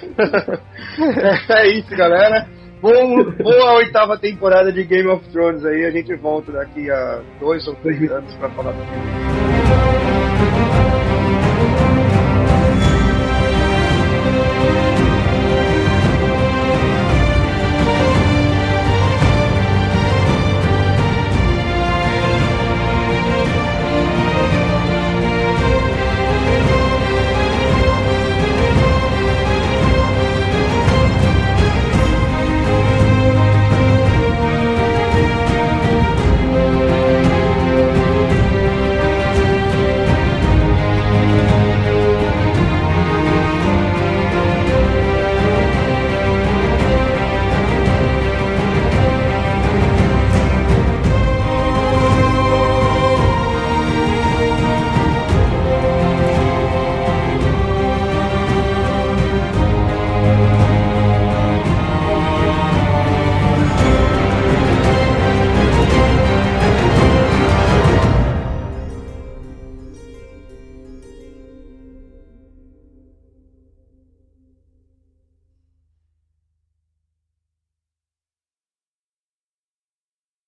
É isso, galera. Bom, boa oitava temporada de Game of Thrones aí. A gente volta daqui a dois ou três anos pra falar do filme.